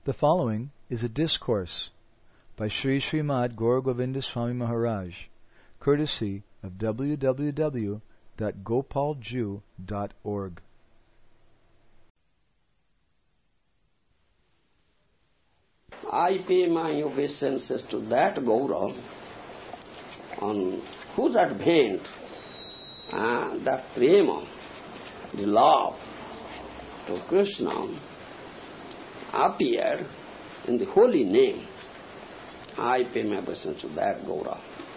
The following is a discourse by Sri Srimad Gaur Govinda Swami Maharaj, courtesy of www.gopalju.org. I pay my obeisances to that Gaura on whose advent that prema, the love to Krishna, appeared in the holy name. I pay my obeisance to that Gaura.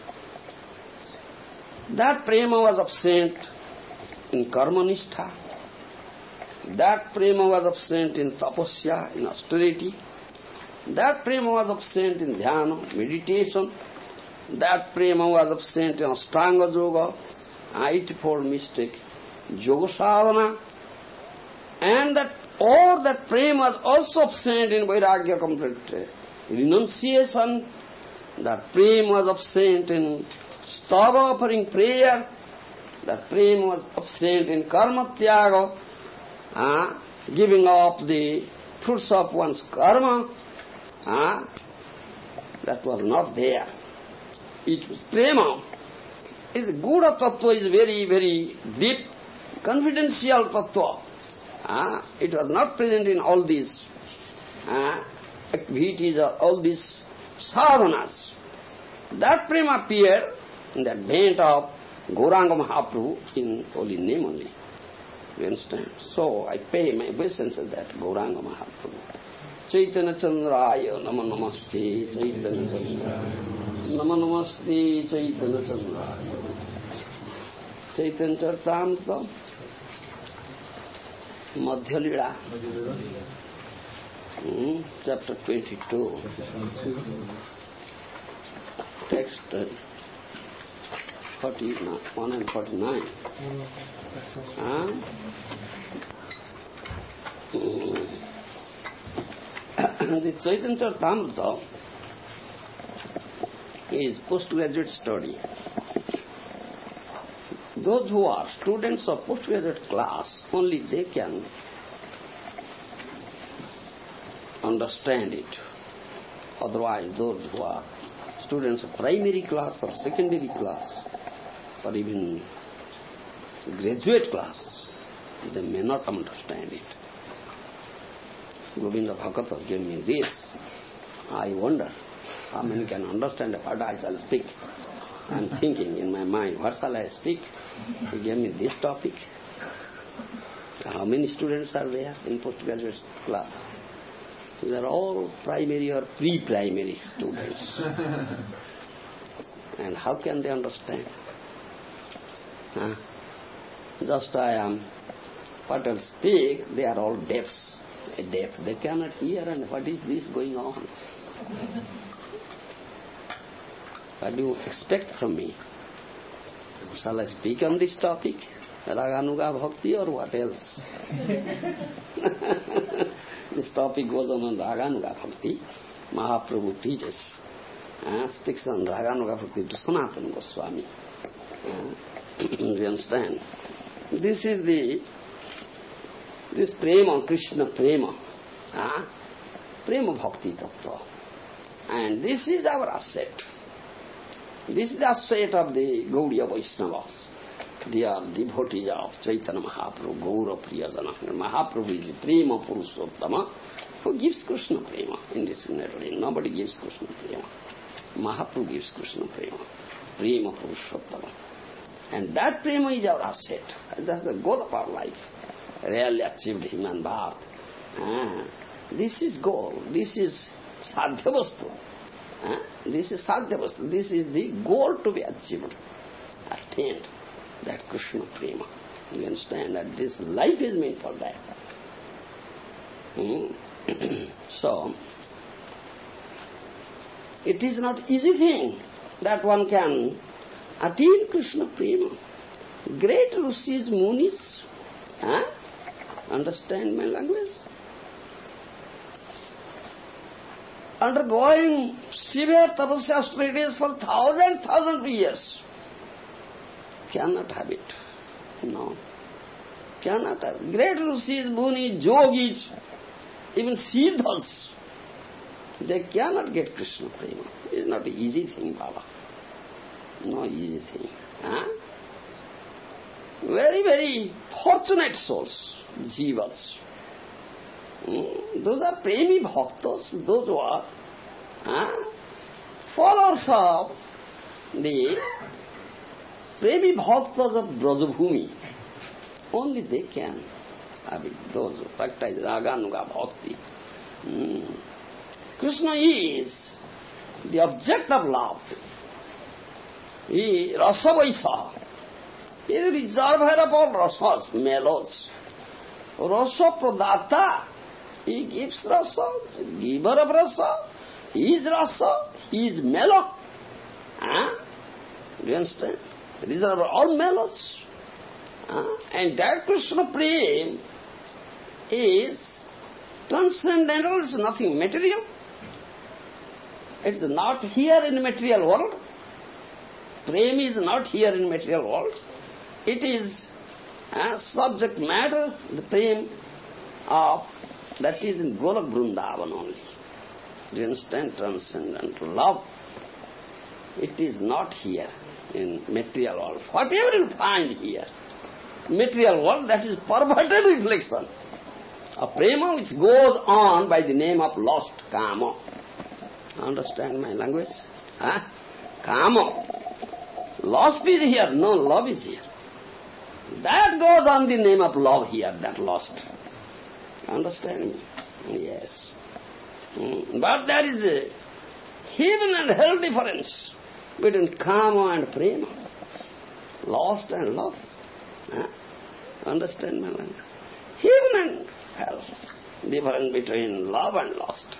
That prema was absent in karmanistha. That prema was absent in tapasya, in austerity. That prema was absent in dhyana, meditation. That prema was absent in Ashtanga Yoga, 84 mystic yoga sadhana. And that prema was also absent in Vairagya complete renunciation. That prema was absent in stava offering prayer. That prema was absent in karma tyaga, giving up the fruits of one's karma. That was not there. It was prema. Is Gudha Tattva is very, very deep, confidential Tattva. It was not present in all these activities or all these sadhanas. That prema appeared in the advent of Gauranga Mahaprabhu in holy name only. You understand? So I pay my obeisance to that Gauranga Mahaprabhu. Chaitanya Chandraya Nama Namaste, Chaitanya Chandraya Nama Namaste, Chaitanya Chandraya. Chaitanya Charitamrita, Madhya Lila, chapter 22, text 41 and 49. The Chaitanya Charitamrita is postgraduate study. Those who are students of postgraduate class, only they can understand it. Otherwise, those who are students of primary class or secondary class, or even graduate class, they may not understand it. Govinda Bhagata gave me this. I wonder how many can understand what I shall speak. I am thinking in my mind, what shall I speak? He gave me this topic. How many students are there in postgraduate class? They are all primary or pre-primary students. And how can they understand? Just I am, what I speak, they are all deafs. Deaf. They cannot hear, and what is this going on? What do you expect from me? Shall I speak on this topic? Raganuga Bhakti or what else? This topic goes on Raganuga Bhakti. Mahaprabhu teaches, speaks on Raganuga Bhakti to Sanatana Goswami. You understand? This is this prema, Krishna prema, prema bhakti tattva. And this is our asset. This is the asset of the Gaudiya Vaishnavas. They are devotees of Chaitanya Mahaprabhu, Gaura Priyajana. Mahaprabhu is the prema Purushottama who gives Krishna prema indiscriminately. Nobody gives Krishna prema. Mahaprabhu gives Krishna prema, prema Purushottama. And that prema is our asset. That's the goal of our life. Really achieved human birth. This is goal. This is sadhyavastu. This is sadhyavastu. This is the goal to be achieved, attained. That Krishna prema. You understand that this life is meant for that. So, it is not easy thing that one can attain Krishna prema. Great rishis, munis, understand my language? Undergoing severe tapasya austerities for thousands of years. Cannot have it. No. Cannot have. Great rishis, munis, yogis, even siddhas, they cannot get Krishna Prema. It's not an easy thing, Baba. No easy thing. Huh? Very, very fortunate souls, jivas. Those are premi bhaktas, those who are followers of the premi bhaktas of Brajabhumi. Only they can have it, those who practice Raganuga Bhakti. Krishna is the object of love. He Rasa Vaisa. He is the reservoir of all rasas, mellows. Rasa Pradata. He gives rasa, giver of rasa. He is rasa, he is mellow. Do you understand? These are all mellows. And that Krishna Prem is transcendental, it's nothing material. It's not here in the material world. Prem is not here in the material world. It is subject matter, the prem of, that is in Golak Vrindavan only. Do you understand? Transcendental love. It is not here in material world. Whatever you find here, material world, that is perverted reflection. A prema which goes on by the name of lost kama. Understand my language? Kama. Lost is here, no love is here. That goes on the name of love here, that lost. Understand me? Yes. But there is a heaven and hell difference between kama and prema. Lost and love. Understand my language? Heaven and hell. Difference between love and lost.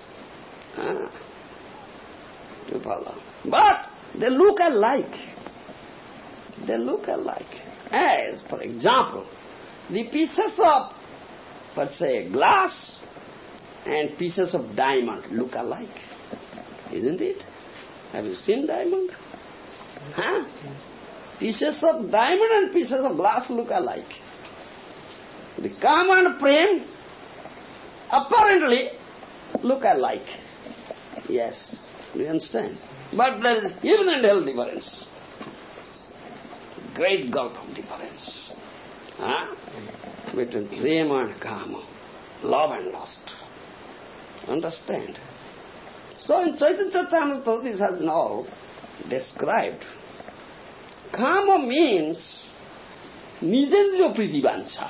But they look alike. They look alike. As, for example, the pieces of, per se, glass and pieces of diamond look alike. Isn't it? Have you seen diamond? Pieces of diamond and pieces of glass look alike. The kama and prem apparently look alike. Yes, do you understand? But there is heaven and hell difference. Great gulf of difference between prema and kama, love and lust. Understand? So in Chaitanya Charitamrita this has been all described. Kama means nijendriya priti vancha,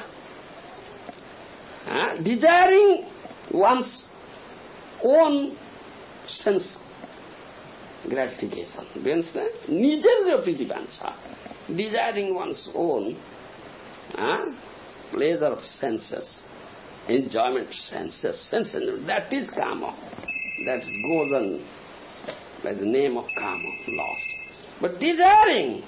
desiring one's own sense gratification. Do you understand? Nijendriya priti vancha. Desiring one's own pleasure of senses, enjoyment of senses, that is kama. That goes on by the name of kama, lost. But desiring,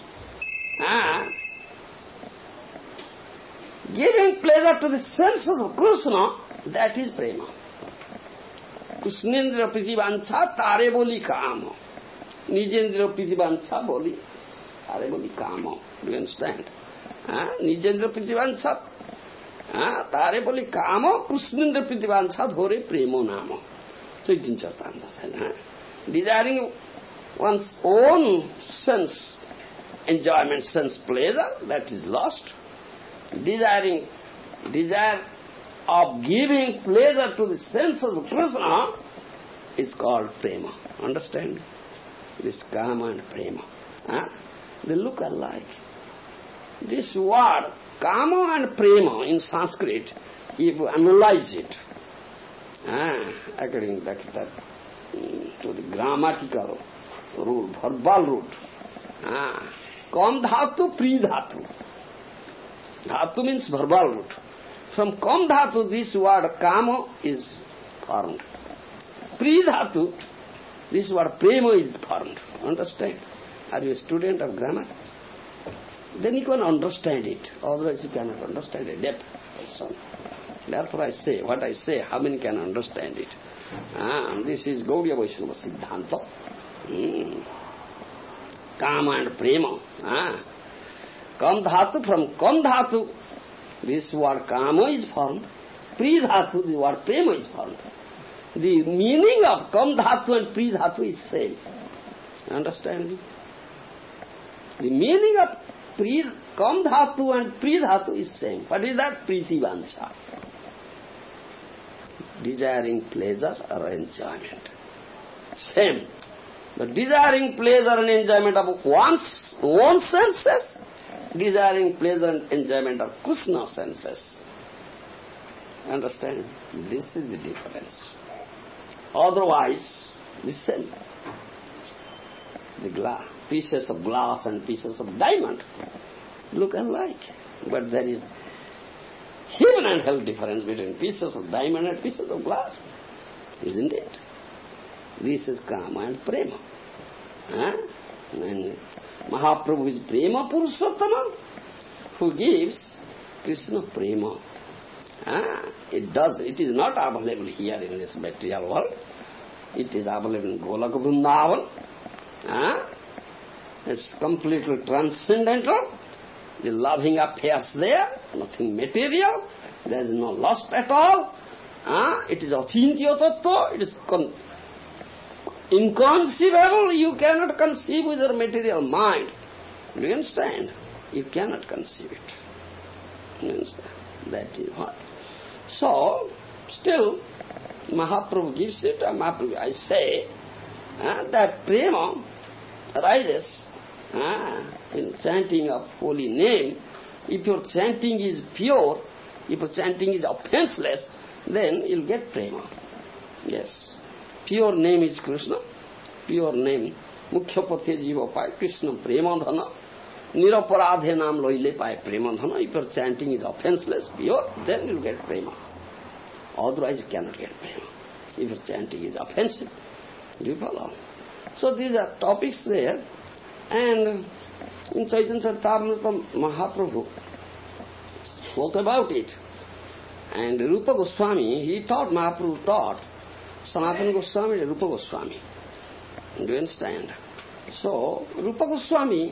giving pleasure to the senses of Krishna, that is prema. Krishnendra pritivancha tare boli kama. Nijendra pritivancha boli. Kama. Do you understand? Nijendra pritivancha tare boli kama Krishnendra pritivancha dhore premo nama. Chaitanya Charitamrita said, desiring one's own sense enjoyment, sense pleasure, that is lost. Desire of giving pleasure to the senses of Krishna is called prema. Understand? This kama and prema. They look alike. This word, kama and prema in Sanskrit, if you analyze it, according to the grammatical rule, verbal root, kam dhatu, pri dhatu. Dhatu means verbal root. From kam dhatu, this word kama is formed. Pri dhatu, this word prema is formed. Understand? Are you a student of grammar? Then you can understand it. Otherwise you cannot understand it. Depth. So, therefore I say, what I say, how many can understand it? This is Gaudiya Vaishnava Siddhanta. Kama and prema. Kam dhatu, from kam dhatu, this word kama is formed. Pri dhatu, the word prema is formed. the meaning of Kam Dhatu and Pri Dhatu is same. Understand me? The meaning of Kam Dhatu and Pri Dhatu is same. What is that? Priti Vancha. Desiring pleasure or enjoyment. Same. But desiring pleasure and enjoyment of one's own senses, desiring pleasure and enjoyment of Krishna's senses. Understand? This is the difference. Otherwise, the same. The pieces of glass and pieces of diamond look alike. But there is heaven and hell difference between pieces of diamond and pieces of glass. Isn't it? This is Kama and Prema. And Mahaprabhu is Prema Purushottama, who gives Krishna Prema. It is not available here in this material world. It is available in Golaka Vrindavan. It's completely transcendental. The loving affairs there, nothing material. There is no lust at all. It is Achintya Tattva. It is inconceivable. You cannot conceive with your material mind. Do you understand? You cannot conceive it. Do you understand? That is what. So, still, Mahaprabhu gives it, Mahaprabhu, I say, that prema arises in chanting of holy name. If your chanting is pure, if your chanting is offenseless, then you'll get prema. Yes. Pure name is Krishna. Pure name. Mukhya pathe jiva pai Krishna prema dhana. Niraparadhe nam loile pai prema dhana. If your chanting is offenseless, pure, then you'll get prema. Otherwise you cannot get prema. If your chanting is offensive. Do you follow? So these are topics there. And in Chaitanya Charitamrita Mahaprabhu spoke about it. And Rupa Goswami, he taught, Mahaprabhu taught, Sanatana Goswami and Rupa Goswami. Do you understand? So, Rupa Goswami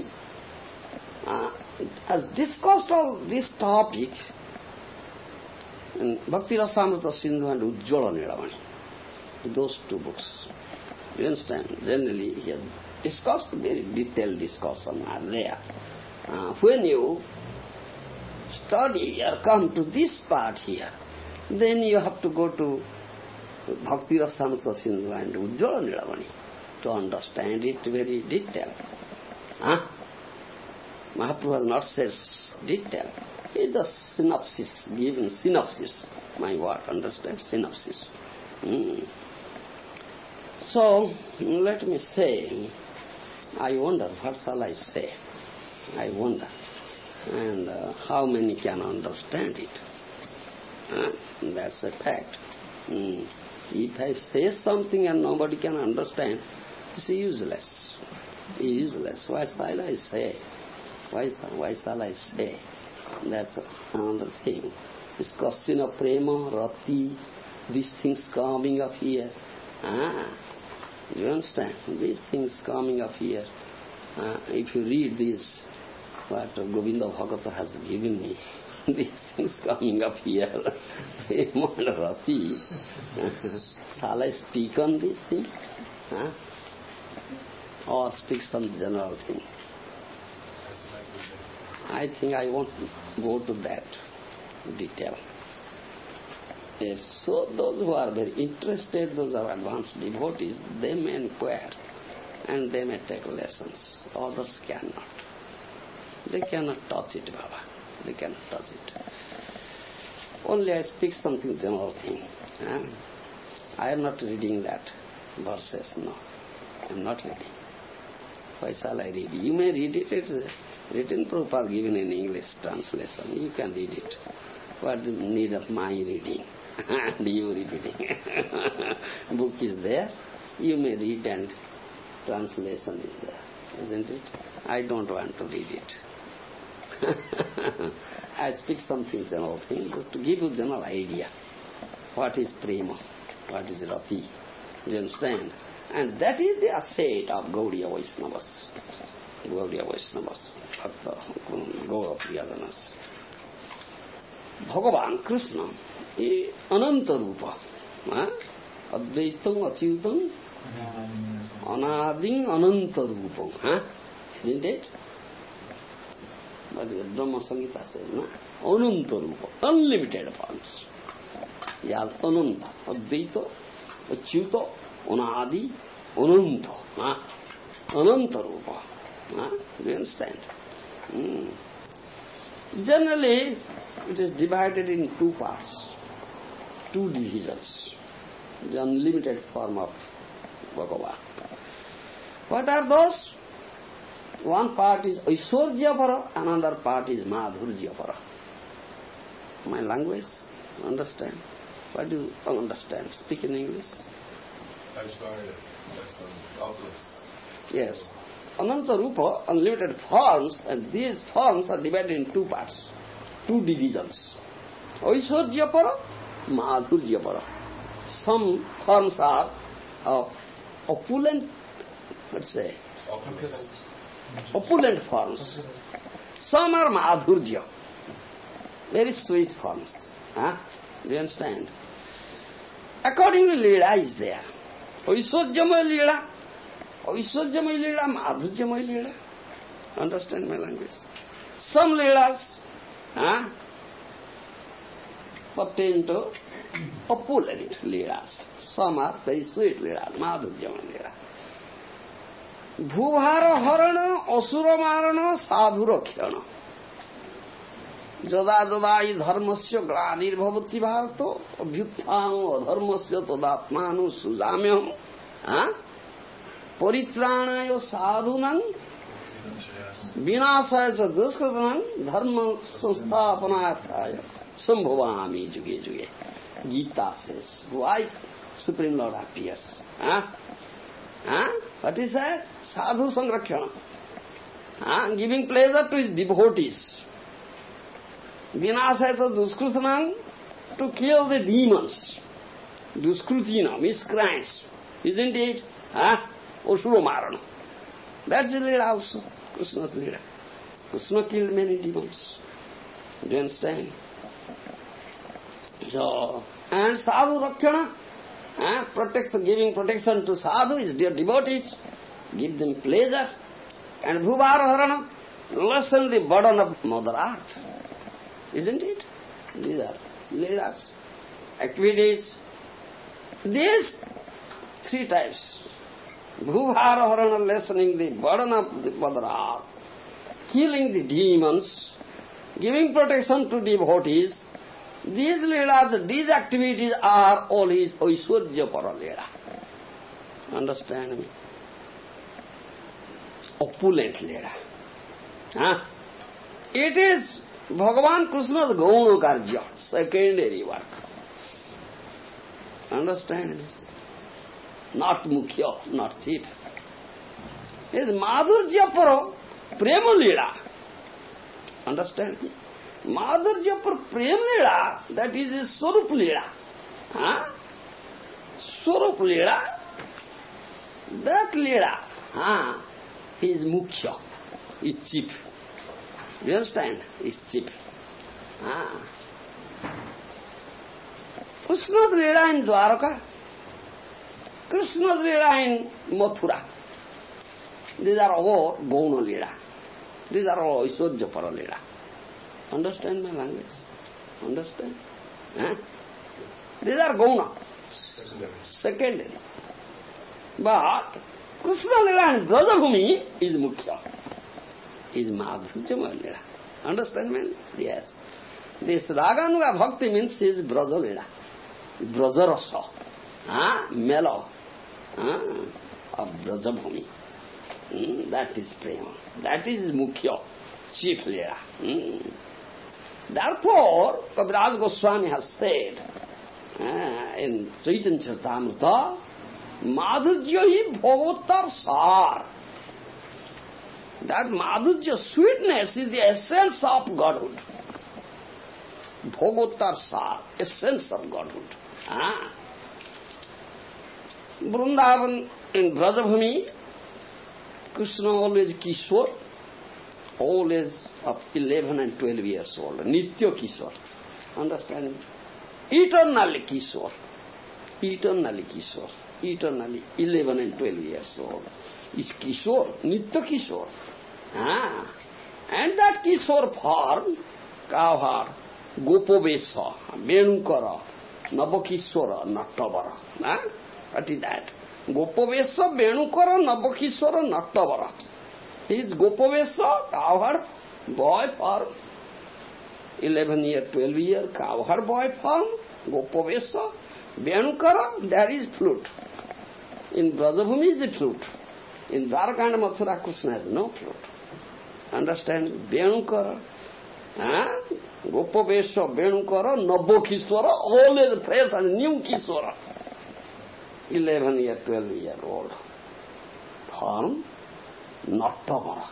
has discussed all these topics in Bhakti Rasamrita Sindhu and Ujjvala Nilavani. Those two books. Do you understand? Generally, he has discussed, very detailed discussion are there. When you study or come to this part here, then you have to go to Bhakti Rasamrita Sindhu and Ujjvala Nilavani to understand it very detailed. Mahaprabhu has not said detail. He just synopsis, given synopsis. My word, understand? Synopsis. So, let me say, I wonder, what shall I say? I wonder. And how many can understand it? That's a fact. If I say something and nobody can understand, it's useless. Useless. Why shall I say? Why shall I say? That's another thing. This question of prema, rati, these things coming up here. Do you understand? These things coming up here. If you read this, what Govinda Bhagata has given me, these things coming up here, prema and rati, shall I speak on this thing? Or speak some general thing? I think I won't go to that detail. If so, those who are very interested, those who are advanced devotees, they may inquire and they may take lessons. Others cannot. They cannot touch it, Baba. They cannot touch it. Only I speak something general thing. I am not reading that verses, no. I am not reading. Why shall I read? You may read it. It's written, Prabhupada given in English translation. You can read it. What the need of my reading? And you reading. Book is there. You may read and translation is there. Isn't it? I don't want to read it. I speak something general thing, just to give you general idea. What is prema? What is rati? Do you understand? And that is the asset of Gaudiya Vaishnavas. Gaudiya Vaishnavas. Bhakta, Gaura Priyadanas. Bhagavan Krishna is Ananta Rupa. Advaitam Achyutam Anading Ananta Rupam. Isn't it? But the Brahma Samhita says, no? Ananta Rupa, unlimited forms. Yes, Ananta, Advaita, Achyuta, Anadi, Ananta. Ananta Rupa. Do you understand? Generally, it is divided in two parts, two divisions. The unlimited form of Bhagavan. What are those? One part is Aishwarjapara, another part is Madhurjapara. My language, understand? What do you understand? Speak in English. Aishwarya, that's obvious. Yes. Ananta Rupa, unlimited forms, and these forms are divided in two parts, two divisions. Aishwarjapara, Madhurjapara. Some forms are of opulent, let's say, opulent forms. Some are Madhurja, very sweet forms. Do you understand? Accordingly, Leela is there. Aishwarjamaya Leela, Aishwarjamaya Leela, Madhurjamaya Leela. Understand my language? Some Leelas pertain to opulent Leelas. Some are very sweet Leelas, Madhurjamaya Leela. Bhuvara harana, asura marana, sadhura khyana. Jada jadai dharmasya glanir bhavati bharata, abhyuthano adharmasya tadatmanu sujamyam. Paritranaya sadhunam, vinasaya cha duskritanam, dharma sansthapanarthaya, sambhavami juge juge. Gita says, why Supreme Lord appears? What is that? Sadhu Sangrakhyana. Giving pleasure to his devotees. Vinasayata Duskrutanam, to kill the demons. Duskrutina, miscreants. Isn't it? Asura Marana. That's the Leela also. Krishna's Leela. Krishna killed many demons. Do you understand? So, and Sadhu Rakhyana, giving protection to sadhu is dear devotees, give them pleasure, and Bhuvara lessen the burden of Mother Earth. Isn't it? These are Leelas, activities. These three types. Bhuvara lessening the burden of the Mother Earth, killing the demons, giving protection to devotees. These Leelas, these activities are all his Aishwarjapara Leela. Understand me? Opulent Leela. It is Bhagavan Krishna's Gauna Karja, secondary work. Understand me? Not Mukhya, not chief. It is Madhurjapara Prema Leela. Understand me? Madhurja par Prem Leela, that is a Swarup Leela. Swarup Leela, that Leela, is Mukhya, is chief. Do you understand? Is chief. Krishna's Leela in Dwaraka, Krishna's Leela in Mathura. These are all Gauna Leela. These are all Aishwarjapara Leela. Understand my language? Understand? These are Gauna. Secondary. But Krishna Leela and Brajabhumi is Mukhya. Is Madhurjamaya Leela. Understand me? Yes. This Raganuga Bhakti means is Braja Leela. Brajarasa. Mellow. Of Brajabhumi. That is Prema. That is Mukhya. Chief Leela. Therefore, Kaviraj Goswami has said in Chaitanya Charitamrita, Madhurya hi bhagavatar sar. That Madhurya, sweetness, is the essence of Godhood. Bhagavatar sar, essence of Godhood. Vrindavan in Brajabhumi, Krishna always Kishore, always of 11 and 12 years old, Nitya Kishore. Understand? Eternally Kishore. eternally Kishore, eternally 11 and 12 years old. Is Kishore, Nitya Kishore. And that Kishore form, Kavhar, Gopavesa, Venukara, Nabakishwara, Nattavara. What is that? Gopavesa, Venukara, Nabakishwara, Nattavara. He is Gopavesa, Kavhar, boy form. 11 year, 12 year, Kavhar boy form, Gopavesa, Venukara, there is flute. In Brajabhumi is the flute. In Dwarka and Mathura, Krishna has no flute. Understand? Venukara, Gopavesa, Venukara, Nabbo Kishwara, always fresh and new Kishwara. 11 year, 12 year old. Form, Nattavara.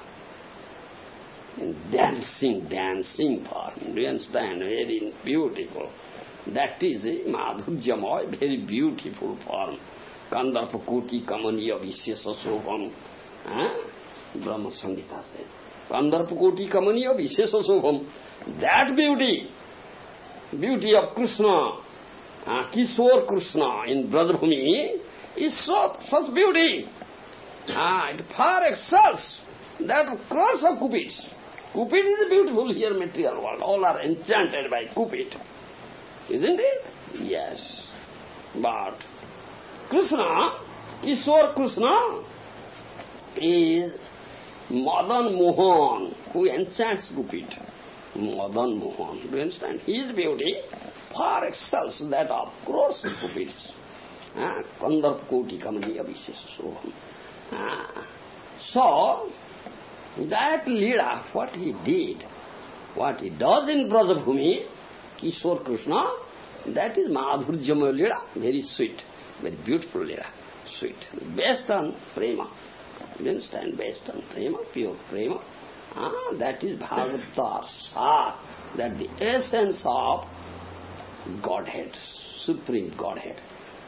Dancing form. Do you understand? Very beautiful. That is a Madhuryamoy, very beautiful form. Kandarpa Koti Kamaniya Vishesa Sobham. Brahma Samhita says. Kandarpa Koti Kamaniya Vishesa Sobham. That beauty of Krishna, Kishore Krishna in Brajabhumi is such beauty. It far excels that of crores of Cupids. Cupid is a beautiful here material world. All are enchanted by Cupid. Isn't it? Yes. But Krishna, Kishore Krishna, is Madan Mohan, who enchants Cupid. Madan Mohan. Do you understand? His beauty far excels that of crores of Cupids. Kandarpa Koti Kamaniya Vishesa Soham. So, that Leela, what he did, what he does in Brajabhumi, Kishore Krishna, that is Madhurjamaya Leela, very sweet, very beautiful Leela, sweet, based on prema. You understand? Based on prema, pure prema. That is Bhagavata Sar, that the essence of Godhead, Supreme Godhead.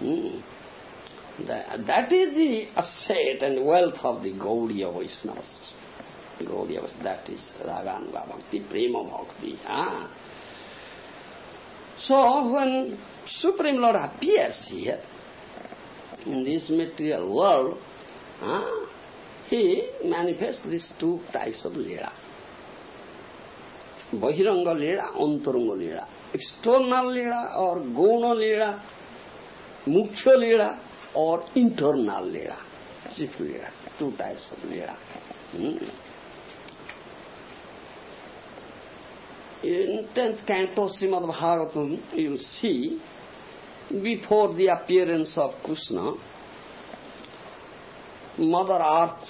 That is the asset and wealth of the Gaudiya Vaishnavas. That is Raganuga Bhakti, Prema Bhakti. So when Supreme Lord appears here, in this material world, he manifests these two types of Leela. Bahiranga Leela, Antaranga Leela. External Leela or Guna Leela, Mukhya Leela or internal Leela, chief Leela. Two types of Leela. In 10th canto Srimad Bhagavatam, you will see, before the appearance of Krishna, Mother Earth,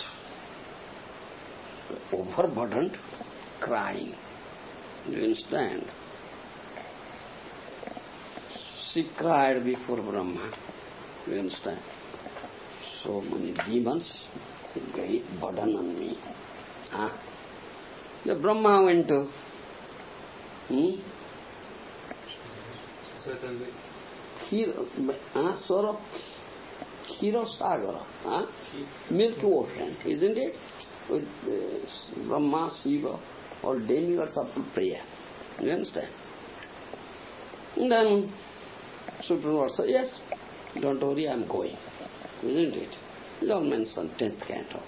overburdened, crying. Do you understand? She cried before Brahma. Do you understand? So many demons, great burden on me. The Brahma went to Certainly. Kshirasagara, Milk Ocean, isn't it? With Brahma, Shiva, all demigods are to prayer. You understand? And then Supreme Lord said, yes, don't worry, I am going. Isn't it? It's all mentioned 10th canto.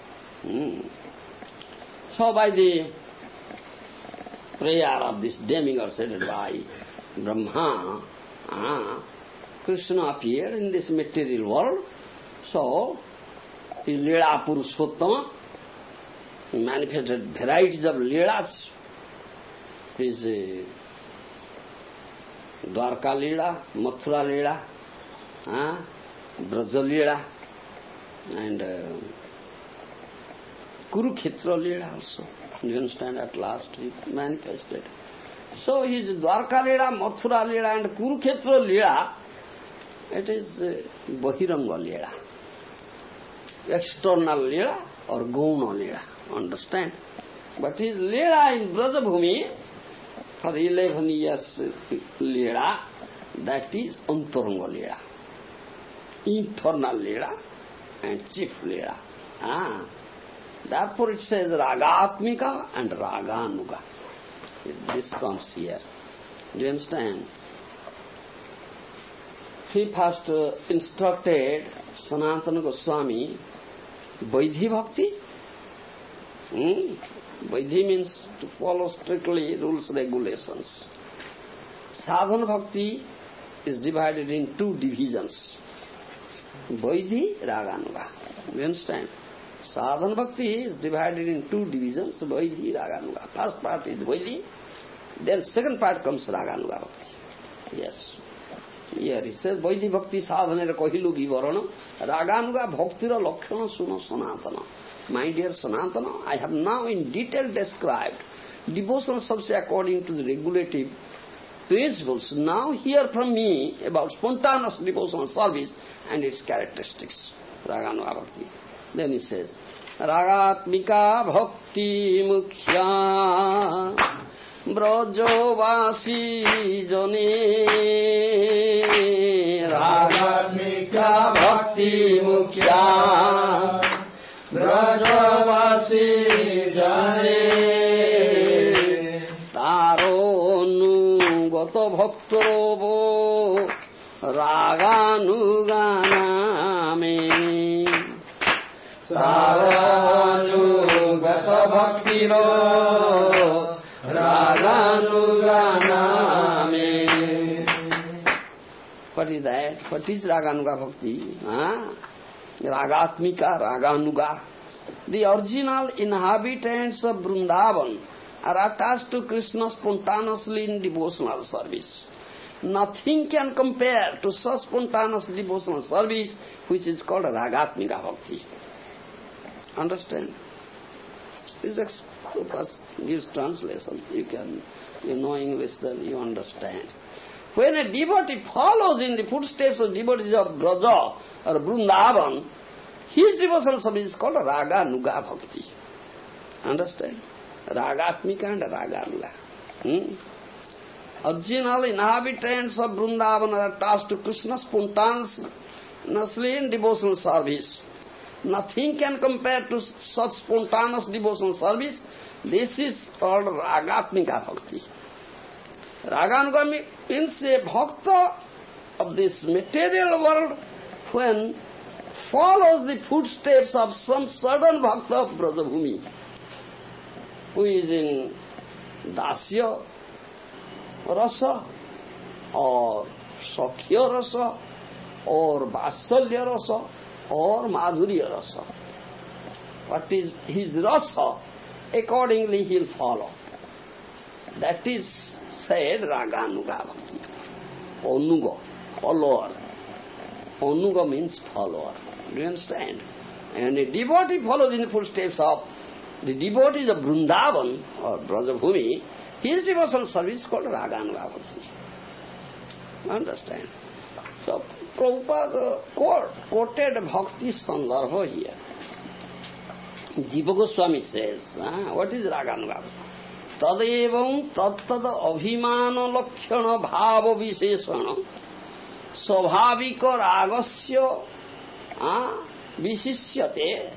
So by the prayer of this demigod said by Brahma, Krishna appeared in this material world. So, his Leela Purushottama, he manifested varieties of Leelas. His Dwarka Leela, Mathura Leela, Braja Leela, and Kurukshetra Leela also. You understand, at last he manifested. So his Dwarka Leela, Mathura Leela and Kurukshetra Leela, it is Bahiranga Leela. External Leela or Guna Leela, understand? But his Leela in Brajabhumi, for 11 years Leela, that is Antaranga Leela. Internal Leela and chief Leela. Therefore it says Ragatmika and Raganuga. This comes here. Do you understand? he first instructed Sanatana Goswami Vaidhi Bhakti. Vaidhi means to follow strictly rules, regulations. Sadhana Bhakti is divided in two divisions. Vaidhi, Raganuga. You understand? Sadhana Bhakti is divided in two divisions, Vaidhi, Raganuga. First part is Vaidhi, then second part comes Raganuga Bhakti. Yes. Here he says, Vaidhi Bhakti sadhanera kahilu vivarana, Raganuga Bhaktira lakshana suno sanatana. My dear Sanatana, I have now in detail described devotional service according to the regulative principles. Now hear from me about spontaneous devotional service and its characteristics. Raganuga Bhakti. Then he says, Ragatmika Bhakti Mukhya Brajavasi Jane Ragatmika Bhakti Mukhya Brajavasi Jane Taro Nugato Bhaktarovo Raganuganame Saranugata Bhaktiro Raganuganame. What is that? What is Raganuga Bhakti? Ragatmika, Raganuga. The original inhabitants of Vrindavan are attached to Krishna spontaneously in devotional service. Nothing can compare to such spontaneous devotional service which is called Ragatmika Bhakti. Understand? This gives translation. You know English, then you understand. When a devotee follows in the footsteps of devotees of Braja or Vrindavan, his devotional service is called Raganuga Bhakti. Understand? Ragatmika and Raganuga. Original inhabitants of Vrindavan are attached to Krishna spontaneously in devotional service. Nothing can compare to such spontaneous devotional service. This is called Ragatmika Bhakti. Raganuga means a bhakta of this material world when follows the footsteps of some certain bhakta of Brajabhumi, who is in Dasya Rasa, or Sakhya Rasa, or Vasalya Rasa, or Madhurya Rasa. What is his rasa, accordingly he'll follow. That is said Raganuga Bhakti. Onuga, follower. Onuga means follower. Do you understand? And a devotee follows in the footsteps of the devotees of Vrindavan or Brajabhumi. His devotional service is called Raganuga Bhakti. Understand? So Prabhupada quoted Bhakti Sandarbha here. Jiva Goswami says, what is Raganuga? Tadevam tattad abhimana lakshana bhava visheshana svabhavika ragasya vishishyate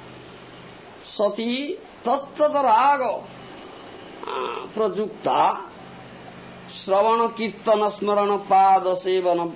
sati tattad raga prajukta shravana kirtana smarana pada sevana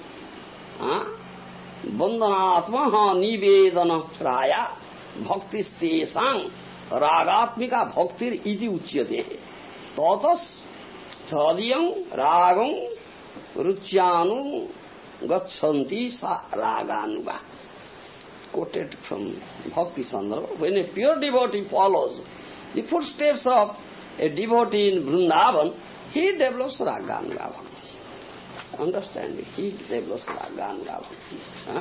bandhanatmaha nivedana praya bhakti sang ragatmika bhaktir iti uchyate tatas thadiyam ragam rucyanu gachanti sa raganuga. Quoted from Bhakti Sandarbha. When a pure devotee follows the footsteps of a devotee in Vrindavan, he develops Raganuga Bhakti. Understand? He develops Raganuga Bhakti.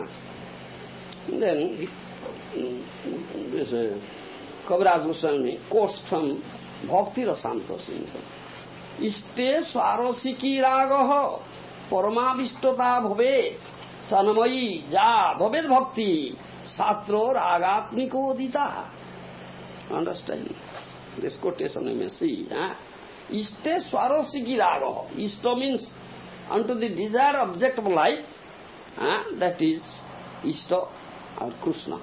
Then this Kaviraj Goswami quotes from Bhakti Rasamrita Sindhu. Iste swarasiki ragaha paramavistata bhave tanamayi ja bhaved bhakti satro ragatmiko dita. Understand? This quotation you may see. Iste swarasiki ragaha. Ista means unto the desired object of life, that is Ishta or Krishna.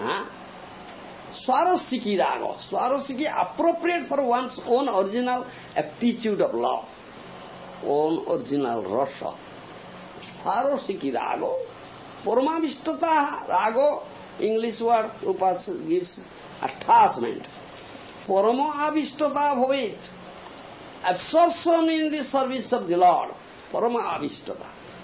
Swarasiki raga. Swarasiki appropriate for one's own original aptitude of love, own original rasa. Sarosiki Rago. Paramavistata Rago, English word Prabhupada gives attachment. Paramavistata bhavet, absorption in the service of the Lord. Paramavistata.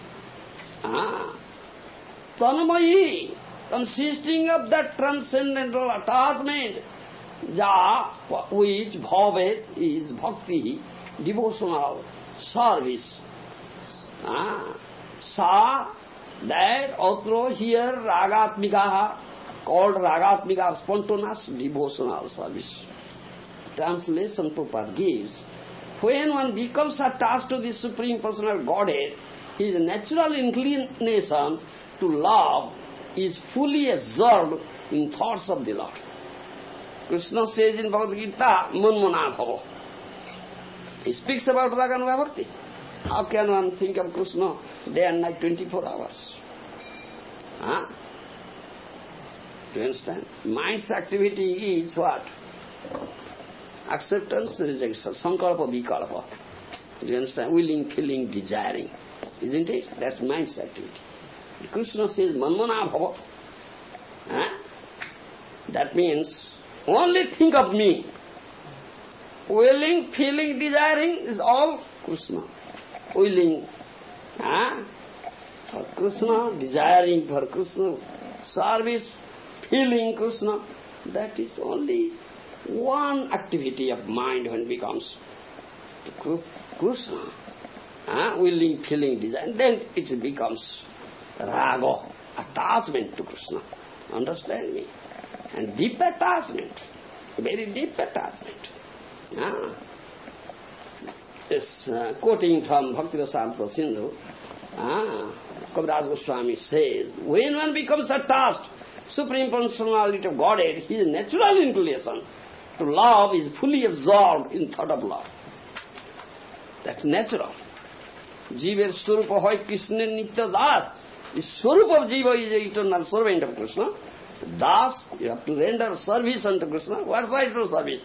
Tanmayi, consisting of that transcendental attachment, ja, which bhavet is bhakti, devotional service. Sa, that, otro, here, ragatmika, called ragatmika, spontaneous devotional service. Translation Prabhupada gives, when one becomes attached to the Supreme Personal Godhead, his natural inclination to love is fully absorbed in thoughts of the Lord. Krishna says in Bhagavad Gita, Manmana bhava. He speaks about Raganuga Bhakti. How can one think of Krishna day and night, 24 hours? Do you understand? Mind's activity is what? Acceptance, rejection, sankalpa, vikalpa. Do you understand? Willing, feeling, desiring. Isn't it? That's mind's activity. Krishna says, Manmana bhava. That means, only think of me. Willing, feeling, desiring is all Krishna. Willing for Krishna, desiring for Krishna, service, feeling Krishna. That is only one activity of mind when it becomes Krishna. Willing, feeling, desiring. Then it becomes raga, attachment to Krishna. Understand me? And deep attachment, very deep attachment. Yes, quoting from Bhakti-rasamrita Sindhu, Kaviraj Goswami says, when one becomes attached, Supreme Personality of Godhead, his natural inclination to love is fully absorbed in thought of love. That's natural. Jiva Swarupa hoy Krishna Nitya Das. The Swarupa of Jiva is the eternal servant of Krishna. Das, you have to render service unto Krishna. What's the true service?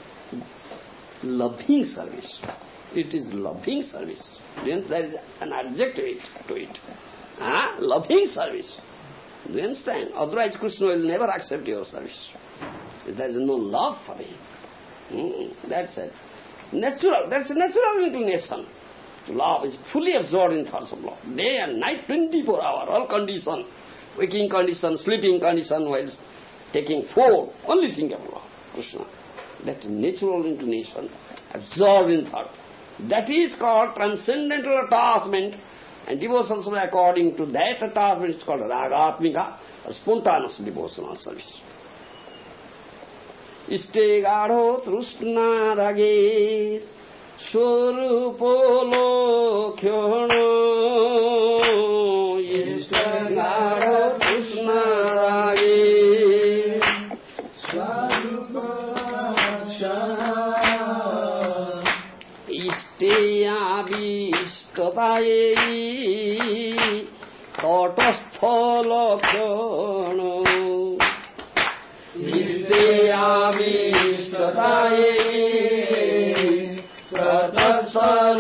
Loving service. It is loving service. Then there is an adjective to it. Loving service. Do you understand? Otherwise Krishna will never accept your service. There is no love for him. That's it. Natural. That's a natural inclination. Love is fully absorbed in thoughts of love. Day and night, 24 hours, all condition. Waking condition, sleeping condition, while taking food, only think of love. Krishna. That natural inclination, absorbed in thought. That is called transcendental attachment, and devotion according to that attachment is called ragatmika, or spontaneous devotional service. Iste gadho trusna rage swarupo lokhyano. Iste gadho trusna rage Abhishtataye tatastha lakshana. Iste abhishtataye tatastha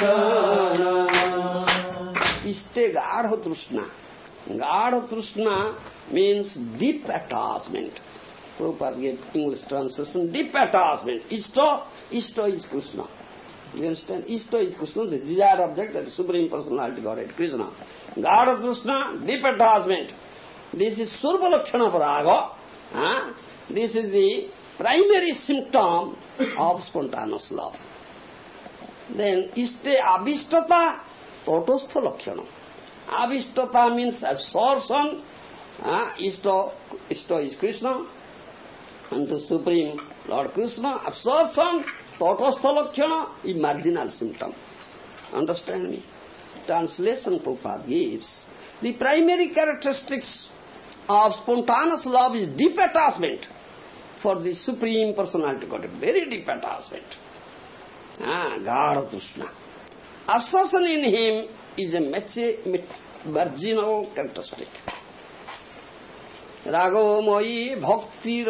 lakshana. Iste gadha trishna. Gadha trishna means deep attachment. Prabhupada gave English translation, deep attachment. Ishta is Krishna. You understand? Ishta is Krishna, the desired object, that is Supreme Personality Godhead, Krishna. God of Krishna, deep attachment. This is Surva Lakshana Paraga. This is the primary symptom of spontaneous love. Then, Ishte Abhishtata Tatastha Lakshana. Abhishtata means absorption. Ishta is Krishna. And the Supreme Lord Krishna, absorption, tatastha lakshana, is marginal symptom. Understand me? Translation Prabhupada gives, the primary characteristics of spontaneous love is deep attachment for the Supreme Personality of Godhead, very deep attachment. Gadha Krishna. Absorption in him is a marginal characteristic. Ragomoyi bhaktir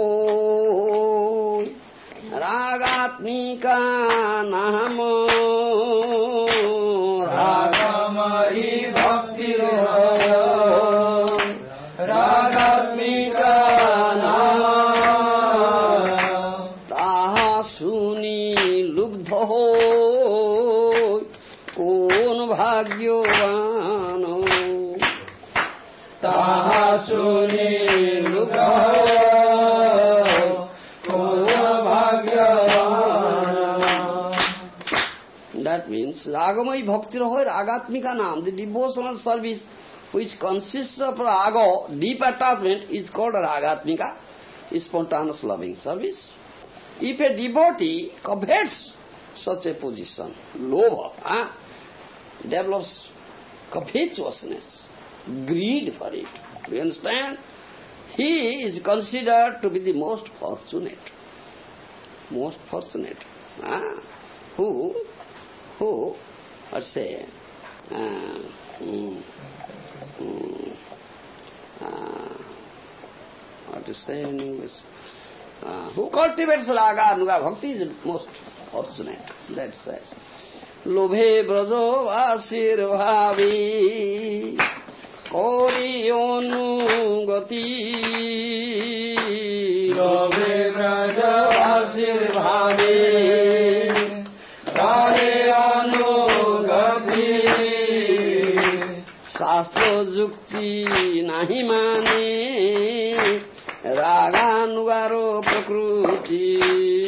ho ragatmika namo. Ragomoyi bhaktir Ragatmika nama taha suni lubdha hoy kon bhagyavano taha suni lubdha hoy kon bhagyavano. That means Ragamai Bhakti Rahoy Ragatmika Nam, the devotional service which consists of raga, deep attachment, is called Ragatmika, is spontaneous loving service. If a devotee covets such a position, lobha, develops covetousness, greed for it, do you understand? He is considered to be the most fortunate. Most fortunate. Who, let's say, what to say in English? Who cultivates raga anuga bhakti is most fortunate. That says. Lobhe brajo vasir bhavi kori anugati. Lobhe brajo vasir bhavi kori anugati. Shastra jukti nahi mane raganugaro prakruti.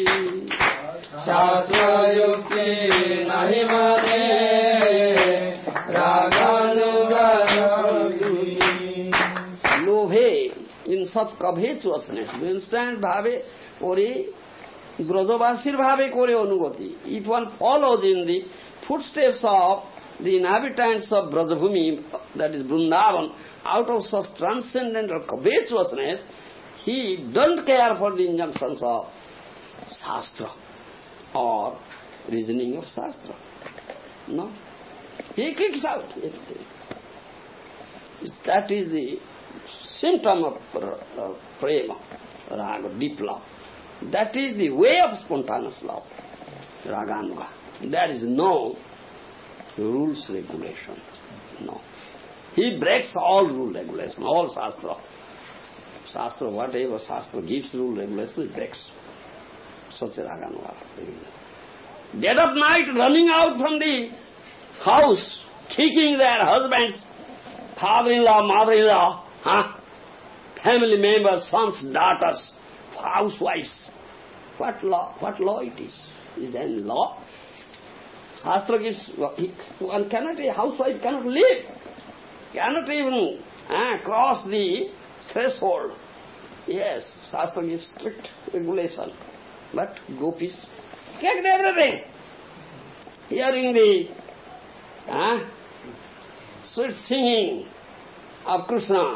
Shastra jukti nahi mane raganugaro prakruti. Lobhe, in such covetousness, do you understand? Bhave kore, brajavasir bhave kore anugati. If one follows in the footsteps of the inhabitants of Brajabhumi, that is Vrindavan, out of such transcendental covetousness, he doesn't care for the injunctions of Shastra or reasoning of Shastra. No. He kicks out everything. That is the symptom of prema, raga, deep love. That is the way of spontaneous love, raganuga. There is no rules, regulation. No. He breaks all rule, regulation, all Shastra. Shastra, whatever Shastra gives rule, regulation, he breaks. Such a raganuga. Dead of night, running out from the house, kicking their husbands, father-in-law, mother-in-law, family members, sons, daughters, housewives. What law it is? Is there any law? Shastra gives, one cannot, a housewife cannot live, cannot even cross the threshold. Yes, Shastra gives strict regulation. But gopis kept everything. Hearing the sweet singing of Krishna,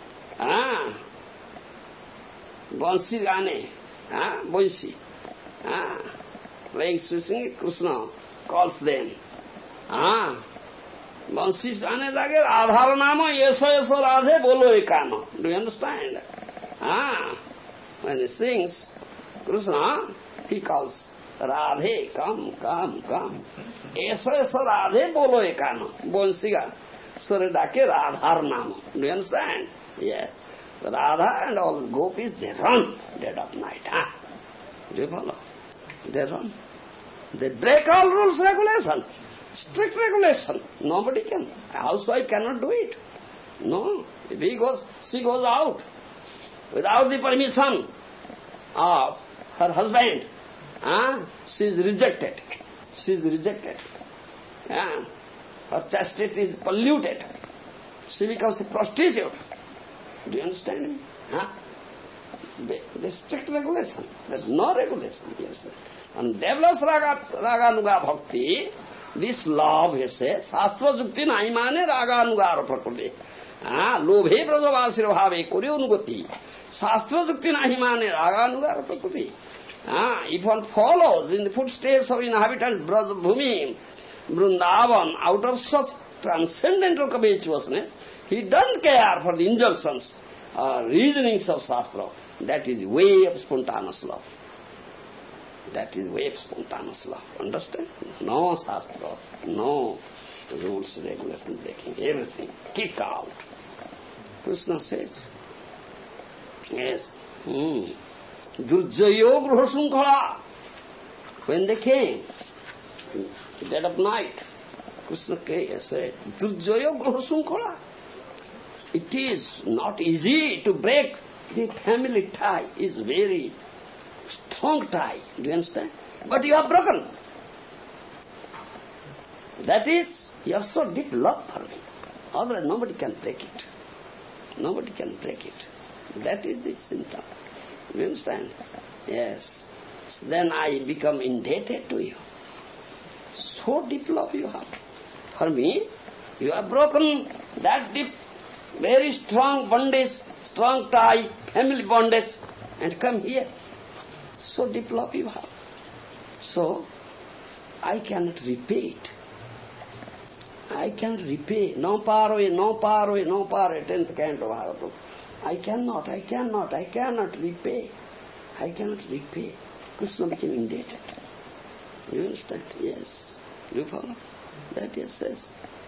Bansi Gane, Bansi, playing sweet singing, Krishna calls them. Bansi Gane lage Radhar Nama, Yesa Yesa Radhe Bolo Ekano. Do you understand? When he sings Krishna, he calls Radhe, come, come, come. Yesa Yesa Radhe Bolo Ekano. Bansi Gane. Saradake Radhar Nama. Do you understand? Yes. Radha and all gopis, they run dead of night. Do you follow? They run. They break all rules, regulation. Strict regulation. Nobody can. A housewife cannot do it. No. If she goes out without the permission of her husband, she is rejected. She is rejected. Her chastity is polluted. She becomes a prostitute. Do you understand me? The strict regulation. There's no regulation. Yes. And develops raganuga bhakti, this love, he says, Shastra jukti nahi mane raganuga prakriti. Lobhe brajavasir bhave kore anugati. Shastra jukti nahi mane raganuga prakriti. If one follows in the footsteps of inhabitants Brajabhumi, Vrindavan, out of such transcendental covetousness, he doesn't care for the injunctions or reasonings of Shastra. That is the way of spontaneous love. That is the way of spontaneous love. Understand? No Shastra, no rules, regulations breaking, everything. Kick out. Krishna says, Yes. Durjayo Gruha Sunkhala. When they came, dead of night, Krishna said, Durjayo Gruha Sunkhala. It is not easy to break the family tie. It's very strong tie. Do you understand? But you have broken. That is, you have so deep love for me. Otherwise nobody can break it. Nobody can break it. That is the symptom. Do you understand? Yes. So then I become indebted to you. So deep love you have. For me, you have broken that deep, very strong bondage, strong tie, family bondage, and come here. So deep love you have. So, I cannot repay it. I can repay. No parve, 10th canto Bhagavatam. I cannot repay. I cannot repay. Krishna became indebted. You understand? Yes. You follow? That yes says.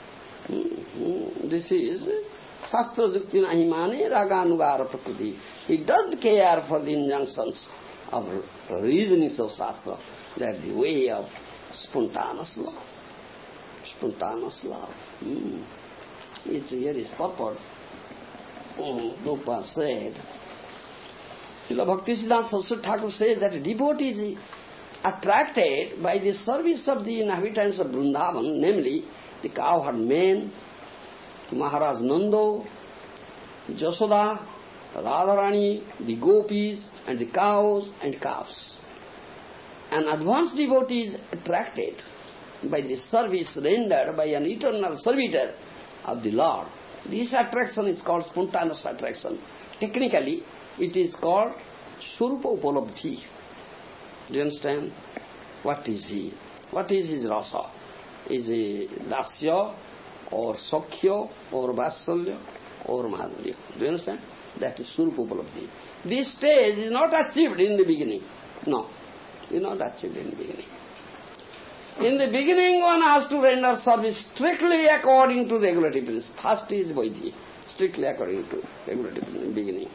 This is Shastra Jukti Nahi Mane Raganugara Prakriti. He doesn't care for the injunctions of reasonings of Shastra. That's the way of spontaneous love. Spontaneous love. It's here is purport. Prabhupada said, Srila Bhaktisiddhanta Saraswati Thakur says that devotees attracted by the service of the inhabitants of Vrindavan, namely the cowherd men, Maharaj Nando, Jasoda, Radharani, the gopis, and the cows and calves. An advanced devotee is attracted by the service rendered by an eternal servitor of the Lord. This attraction is called spontaneous attraction. Technically, it is called Surupa Upalabdhi. Do you understand? What is he? What is his rasa? Is he dasya, or sakhya, or vasalya, or madhurya? Do you understand? That is Surupa Upalabdhi. This stage is not achieved in the beginning. No, it is not achieved in the beginning. In the beginning, one has to render service strictly according to regulative principle. First is Vaidhi, strictly according to regulative principle in the beginning.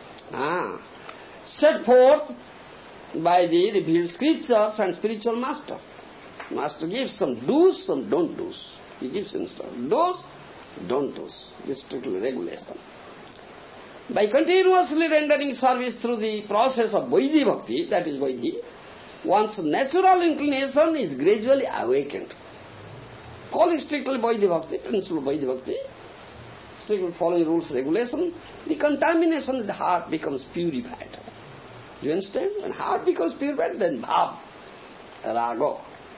Set forth by the revealed scriptures and spiritual master. Master gives some do's, some don't do's. He gives instructions. Do's, don't do's. This is strictly regulation. By continuously rendering service through the process of Vaidhi Bhakti, that is Vaidhi, one's natural inclination is gradually awakened. Calling strictly Vaidhi Bhakti, principle of Vaidhi Bhakti, strictly following rules, regulation, the contamination of the heart becomes purified. Do you understand? When heart becomes purified, then bhav, raga,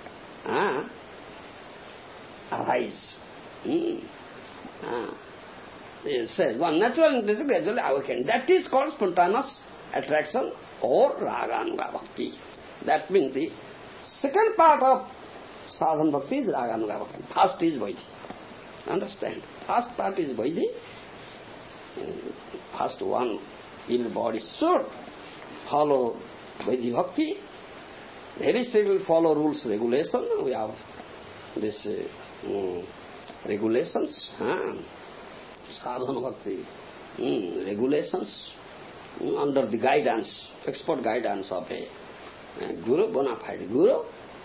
arise. It says, one natural inclination gradually awakened. That is called spontaneous attraction or raganuga bhakti. That means the second part of sadhana bhakti is raganuga bhakti. First is Vaidhi. Understand? First part is Vaidhi. First one, everybody should follow Vaidhi bhakti. Very strictly follow rules, regulation. We have this regulations. Sadhana bhakti regulations under the guidance, expert guidance of a Guru, bona fide Guru.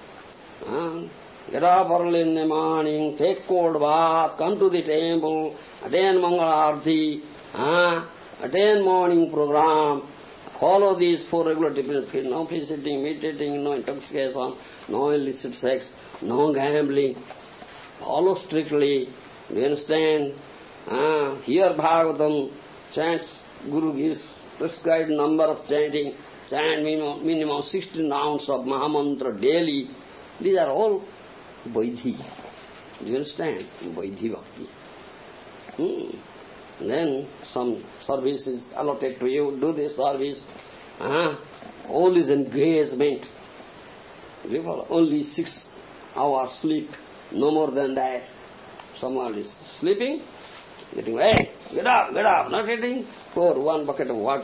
Get up early in the morning, take cold bath, come to the temple, attend Mangala Arati, attend morning program, follow these four regulative principles, no feasting, meditating, no intoxication, no illicit sex, no gambling. Follow strictly, do you understand? Hear Bhagavatam, chant, Guru gives prescribed number of chanting, chant minimum 16 rounds of Mahamantra daily. These are all Vaidhi. Do you understand? Vaidhi Bhakti. Then some service is allotted to you, do this service. All is engagement. Do you follow? Only 6 hours sleep, no more than that. Someone is sleeping, getting, hey, get up, not eating, pour 1 bucket of water.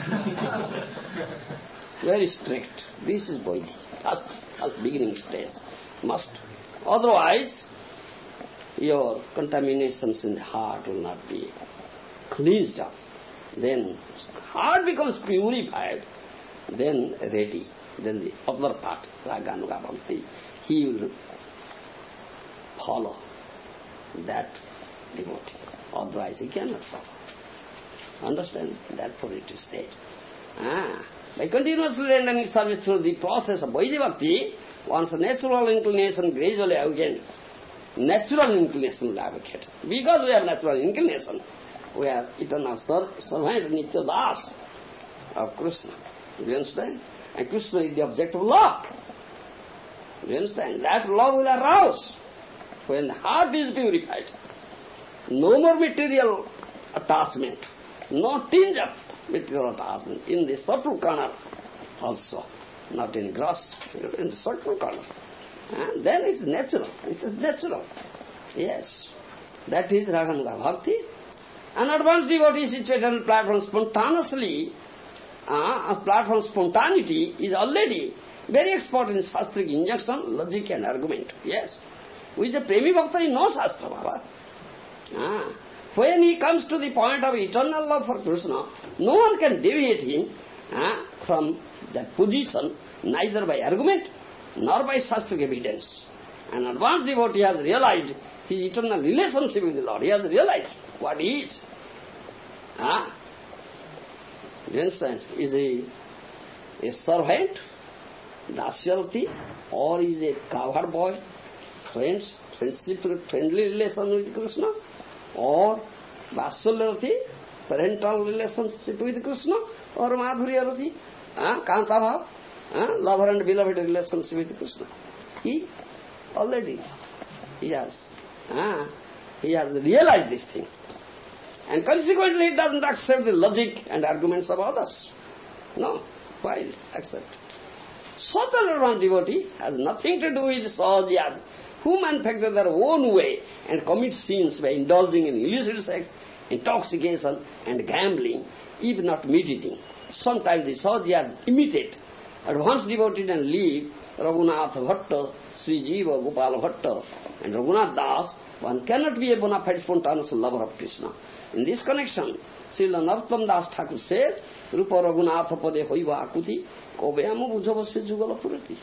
Very strict. This is Vaidhi. At beginning stage. Must. Otherwise, your contaminations in the heart will not be cleansed up. then heart becomes purified, then ready. Then the other part, Raganuga Bhakti, he will follow that devotee. Otherwise he cannot follow. Understand? Therefore it is said. By continuously rendering service through the process of Vaidhi Bhakti, one's natural inclination gradually awakened. Natural inclination will awaken. Because we have natural inclination, we are eternal servant, Nitya Das of Krishna. Do you understand? And Krishna is the object of love. Do you understand? That love will arouse when the heart is purified. No more material attachment, no tinge of material attachment in the subtle corner also, not in gross, in the subtle corner. And then it's natural. It is natural. Yes. That is Raganuga Bhakti. An advanced devotee situated on platform spontaneously, platform spontaneity is already very expert in Shastric injunction, logic and argument. Yes. Who is a Premi Bhakta, he knows Shastra, Baba. When he comes to the point of eternal love for Krishna, no one can deviate him from that position, neither by argument nor by Shastric evidence. An advanced devotee has realized his eternal relationship with the Lord. He has realized what he is. Do you understand? Is a servant, Dasyarthi, or is a cowherd boy, friendly relation with Krishna, or Vasalyarthi, parental relationship with Krishna, or Madhuryarthi, Kanta Bhav, lover and beloved relationship with Krishna. He already, he has realized this thing. And consequently he doesn't accept the logic and arguments of others. No, why accept? Such an advanced devotee has nothing to do with Sahajiyas, who manufacture their own way and commit sins by indulging in illicit sex, intoxication and gambling, if not meditating. Sometimes the Sahajiyas imitate advanced devotees and leave Raghunath Bhatta, Sri Jiva, Gopal Bhatta and Raghunath Das. One cannot be a bona fide spontaneous lover of Krishna. In this connection, Srila Narottam Das Thakur says, Rupa Raghunatha Pade Hoiva Akuti, Kobeyamu Bujavasya Jugala Purati.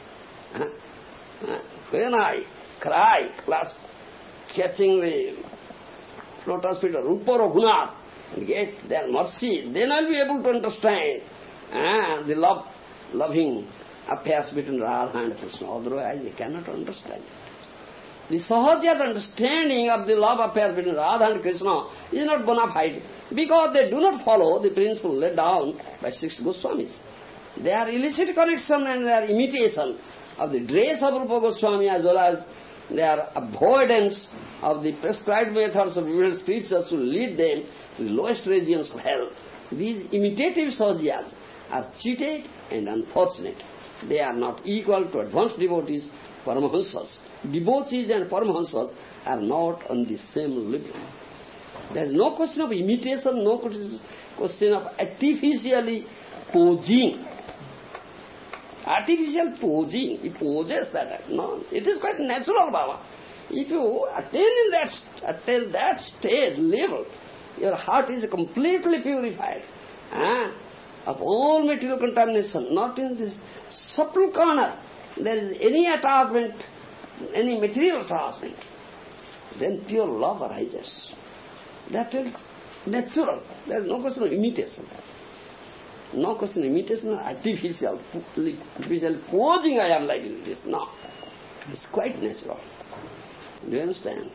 When I cry, catching the lotus feet of Rupa Raghunath, and get their mercy, then I'll be able to understand the loving affairs between Radha and Krishna. Otherwise, I cannot understand. The Sahajiyat understanding of the love affairs between Radha and Krishna is not bona fide, because they do not follow the principle laid down by 6 Goswamis. They are illicit connection and their imitation of the dress of Rupa Goswami, as well as their avoidance of the prescribed methods of revealed scriptures will lead them to the lowest regions of hell. These imitative Sahajiyas are cheated and unfortunate. They are not equal to advanced devotees, Paramahansas. Devotees and Paramahansas are not on the same level. There is no question of imitation, no question of artificially posing. Artificial posing, he poses that. No, it is quite natural, Baba. If you attain that stage, level, your heart is completely purified of all material contamination, not in this subtle corner. There is any attachment, any material attachment, then pure love arises. That is natural. There is no question of imitation. No question of imitation, artificial posing I am like this. No. It's quite natural. Do you understand?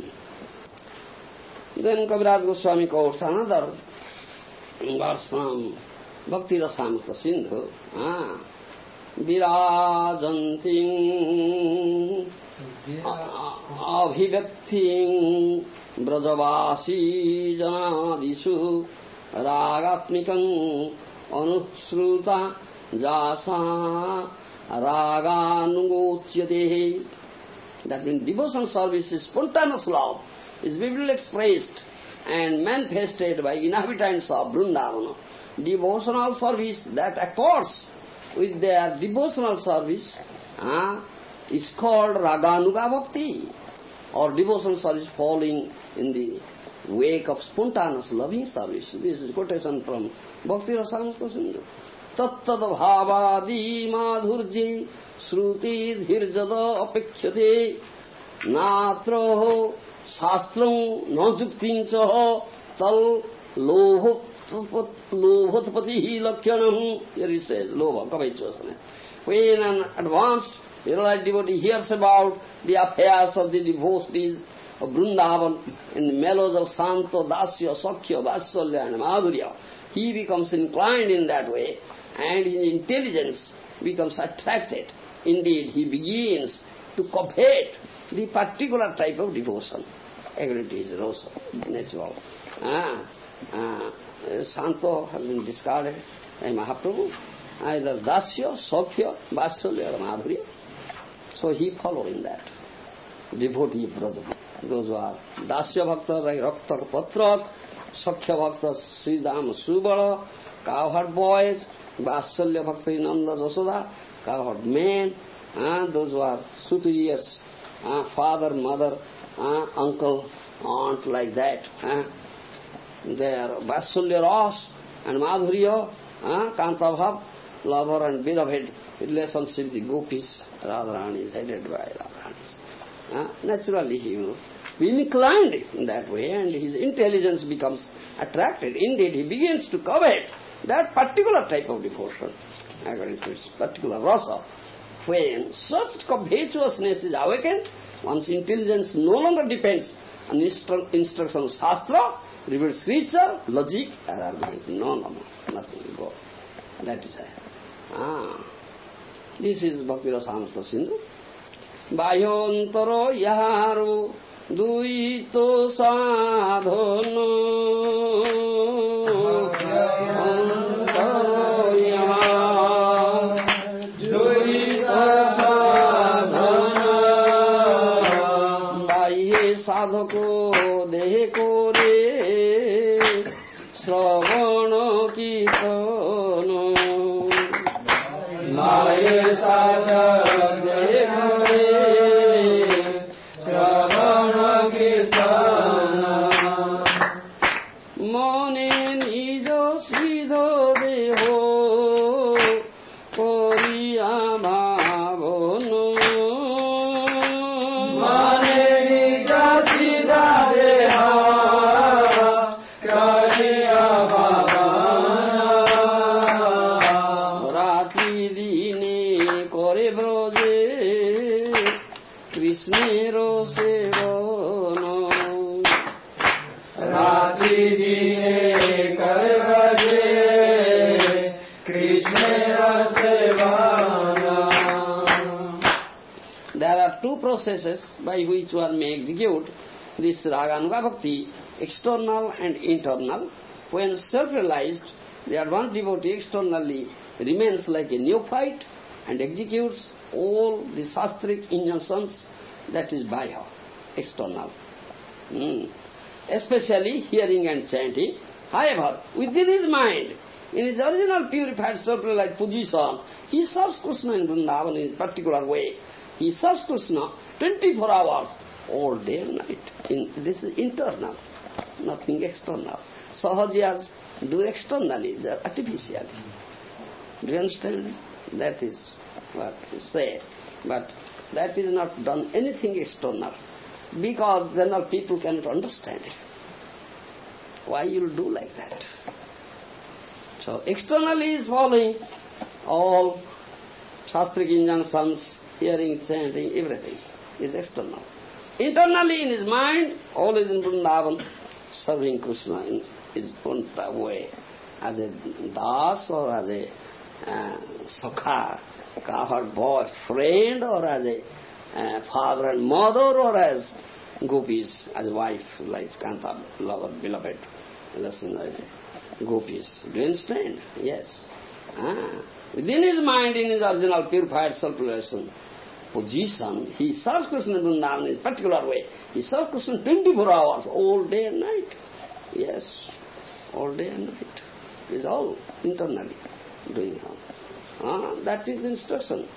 Then Kaviraj Goswami quotes another verse from Bhakti Rasamrita Sindhu. Virajanting abhivakting brajavasi janadisu ragatmikam anusruta jasa raganugotyate. That means devotion service is spontaneous love, is vividly expressed and manifested by inhabitants of Vrindavana. Devotional service that accords with their devotional service is called Raganuga Bhakti, or devotional service falling in the wake of spontaneous loving service. This is quotation from Bhakti Rasamrita Sindhu. Tattad bhavadi madhurje shruti dhirjada apekhyate natraho shastram najuktincha tal lobhotpatihi lakhyanam. Here he says, lobha, kavaichvasana. When an advanced realized devotee hears about the affairs of the devotees of Vrindavan in the mellows of Santo, Dasya, Sakhya, Vatsalya and Madhurya, he becomes inclined in that way and his intelligence becomes attracted. Indeed, he begins to covet the particular type of devotion. Again, it is also natural. Santo has been discarded by Mahaprabhu, either Dasya, Sakhya, Vatsalya or Madhurya. So he followed in that. Devotee of Braja. Those who are Dasya Bhakta like Raktak Patrak, Sakhya Bhakta Sridham Subala, cowherd boys, Vatsalya Bhakta Nanda Jasoda, cowherd men, and those who are superiors, father, mother, uncle, aunt, like that. They are Vatsalya Ras and Madhurya, Kanta Bhav, lover and beloved relationship, the gopis, Radharani is headed by Radharani. Naturally he will be inclined in that way and his intelligence becomes attracted. Indeed, he begins to covet that particular type of devotion, according to its particular rasa. When such covetousness is awakened, one's intelligence no longer depends on instruction of Shastra, revealed scripture, logic, or argument. No, nothing will go. That is it. This is Bhakti Rasamrita Sindhu. Bayontaro yaharu duito sadhano Antaro yaharu duito sadhano Baye sadhako dehe kore Sravana kirtano Baye sadhako dehe kore Mone nijo siddho deho koriya bhavono Mone nijo siddho deho koriya bhavono Ratri dine kore broje Krishnero sevono Ratri dine kare braje Krishnera sevono. There are two processes by which one may execute this Raganuga Bhakti, external and internal. When self-realized, the advanced devotee externally remains like a neophyte and executes all the shastric injunctions, that is Bhaya, external. Especially hearing and chanting. However, within his mind, in his original purified self-realized position, he serves Krishna in Vrindavan in a particular way. He serves Krishna 24 hours, all day and night. This is internal, nothing external. Sahajiyas do externally, artificially. Do you understand? That is what we say. But that is not done anything external, because then all people cannot understand it. Why you will do like that? So externally is following all shastric injunctions, hearing, chanting, everything is external. Internally in his mind, all is in Vrindavan, serving Krishna in his own way, as a das or as a sakha, cowherd boy, friend, or as a father and mother, or as gopis, as wife, like Kanta, lover, beloved, listener, gopis. Do you understand? Yes. Within his mind, in his original purified self-realization position, he serves Krishna in Vrindavan in a particular way. He serves Krishna 24 hours, all day and night. Yes, all day and night. It is all internally doing all. That is the instruction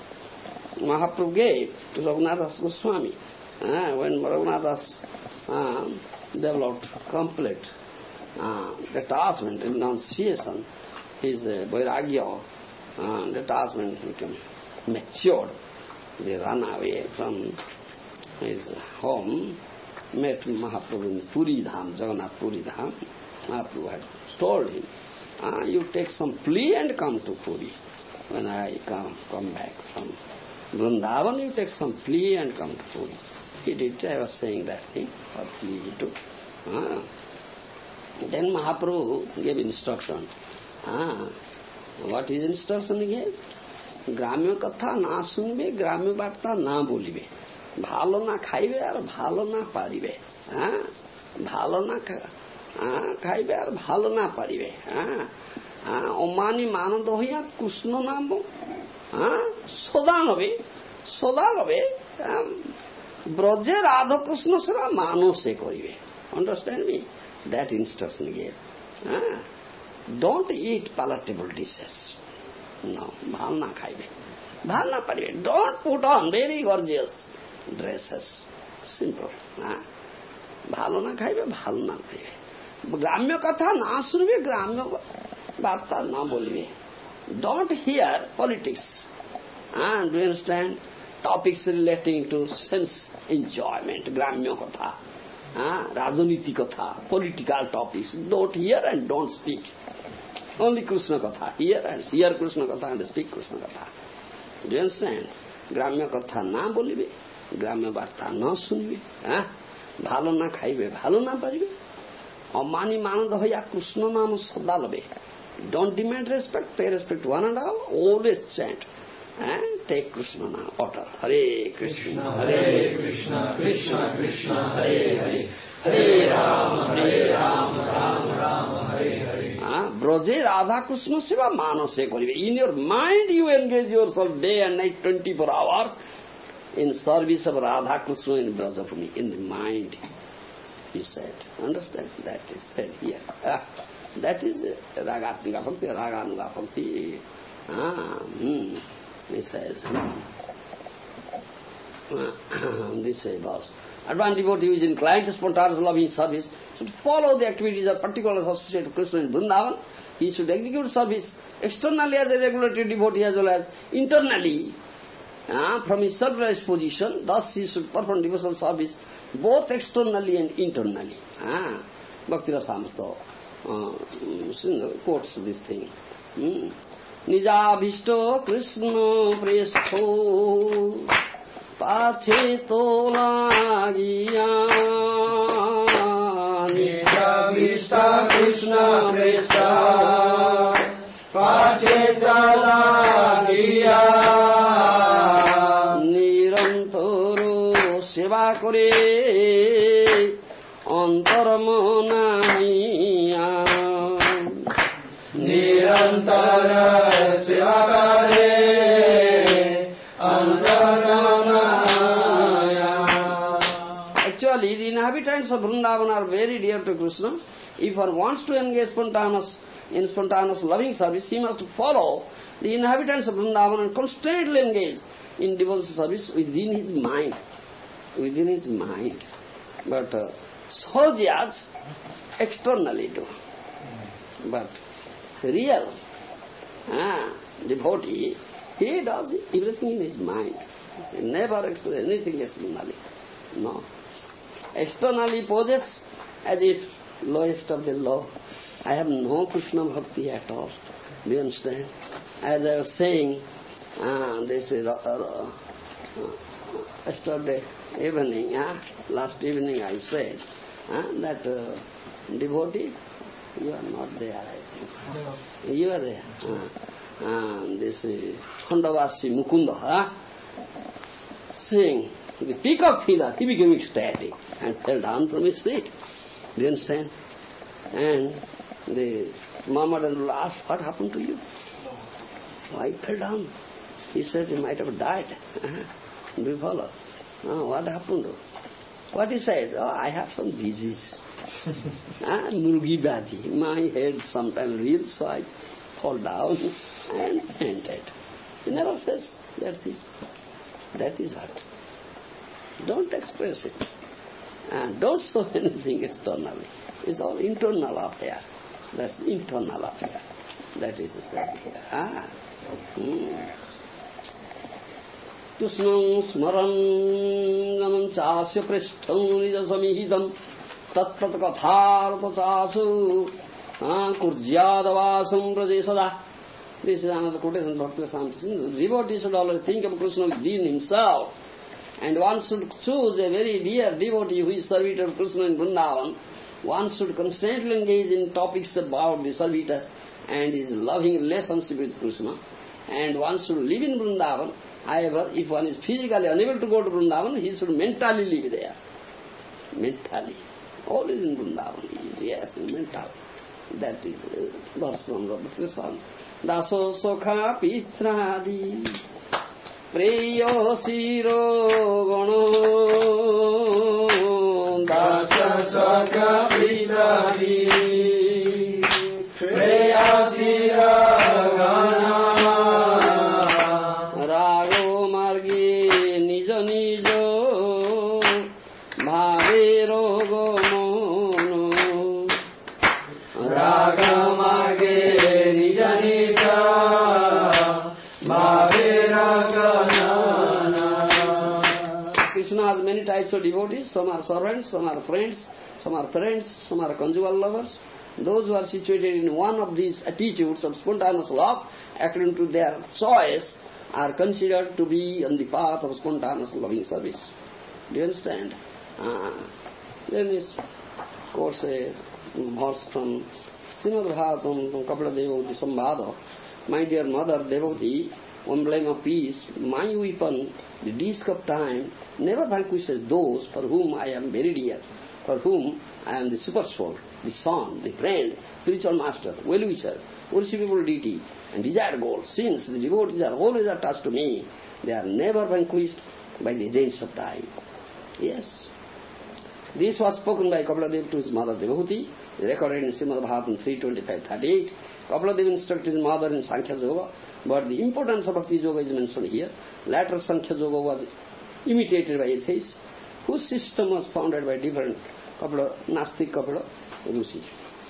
Mahaprabhu gave to Raghunath Goswami. When Raghunath developed complete detachment, renunciation. His vairagya, detachment became matured. They ran away from his home, met Mahaprabhu in Puri Dham, Jagannath Puri Dham. Mahaprabhu had told him, you take some plea and come to Puri. When I come back from Vrindavan, you take some plea and come to Puri. He did, I was saying that thing, what plea he took. Then Mahaprabhu gave instruction. What his instruction he gave? Gramya katha na sunbe, gramya varta na bolibe. Bhalo na khaibe ar bhalo na paribe. Bhalo na khaibe ar bhalo na paribe. Omani manad hoya Krishna namo. Soda lobe. Braje Radha Krishna seva mano se koribe. Understand me? That instruction he gave. Don't eat palatable dishes. No, bhal na khaibe. Bhal na paribe. Don't put on very gorgeous dresses. Simple. Bhalo na khaibe, bhal na paribe. Gramya katha na sunbe, gramya varta na bolibe. Don't hear politics. Do you understand? Topics relating to sense enjoyment, gramya katha, rajaniti katha, political topics. Don't hear and don't speak. Only Krishna katha. Hear Krishna katha and speak Krishna katha. Do you understand? Gramya katha na bolibe, gramya varta na sunbe, bhalo na khaibe, bhalo na paribe. Amani manad hoya Krishna nama sada lobe. Don't demand respect, pay respect to one and all, always chant. Take Krishna now, utter Hare Krishna, Krishna Krishna, Hare Hare, Hare Rama, Rama Rama, Hare Hare. Braje Radha Krishna seva manase koribe. In your mind you engage yourself day and night, 24 hours, in service of Radha Krishna in Brajapuni, in the mind, he said. Understand? That is said here. That is Ragatmika Bhakti, Raganuga Bhakti. He says, this verse. Advanced devotee who is inclined to spontaneous loving service should follow the activities of particular associated to Krishna in Vrindavan. He should execute service externally as a regulated devotee as well as internally from his self-realized position. Thus he should perform devotional service both externally and internally. Bhakti Rasamrita quotes this thing. Nijabhishto Krishna prestho pache to lagiya. Nijabhishto Krishna prestho pache to lagiya. Nirantaro seva kore antarmana hiya. Nirantara Sivakare Antaranaya. Actually, the inhabitants of Vrindavan are very dear to Krishna. If one wants to engage in spontaneous loving service, he must follow the inhabitants of Vrindavan and constantly engage in devotional service within his mind. Within his mind. But soldiers externally do. But real devotee, he does everything in his mind. He never expresses anything externally. No. Externally poses as if lowest of the low. I have no Krishna bhakti at all. Do you understand? As I was saying, this is yesterday evening, last evening I said that devotee, you are not there, I think. You are there. This Khandavasi Mukunda, saying, the peak of fever, he became ecstatic and fell down from his seat. Do you understand? And the Muhammad asked, what happened to you? Why fell down? He said he might have died. Do you follow? What happened? What he said? I have some disease. Murgi Bhati. My head sometimes reels, so I fall down and fainted. He never says that thing. That is what. Don't express it. Don't show anything externally. It's all internal affair. That's internal affair. That is the said here. Tusnam smaran ganam chasya prishtham nija samihidam tattat kathartha chasu kurjyadavasam prajesada. This is another quotation of Bhakti Rasamrita. Devotee should always think of Krishna within himself. And one should choose a very dear devotee who is servitor of Krishna in Vrindavan. One should constantly engage in topics about the servitor and his loving relationship with Krishna. And one should live in Vrindavan. However, if one is physically unable to go to Vrindavan, he should mentally live there. Mentally. Always in Vrindavan. Yes, mental. That is verse from Bhakti Rasamrita. Daso sokha pitradi preyo siro gono Daso sokha pitradi preyo siro gono Rago marge nijo nijo bhave rogo mono Rago marge nijo nijo Krishna has many types of devotees. Some are servants, some are friends, some are parents, some are conjugal lovers. Those who are situated in one of these attitudes of spontaneous love, according to their choice, are considered to be on the path of spontaneous loving service. Do you understand? Then is, of course, a verse from Srimad Bhagavatam, from Kapila Devotee Sambhada. My dear mother, devotee, emblem of peace, my weapon, the disc of time, never vanquishes those for whom I am very dear, for whom I am the super soul, the son, the friend, spiritual master, well-wisher, worshipable deity, and desired goal. Since the devotees are always attached to me, they are never vanquished by the reins of time. Yes. This was spoken by Kapila Dev to his mother Devhuti, recorded in Srimad Bhagavatam 3.25.38. Kapila Dev instructed his mother in Sankhya Yoga, but the importance of Bhakti Yoga is mentioned here. Later Sankhya Yoga was imitated by atheists, whose system was founded by different Kapila, Nastik Kapila, Rusi.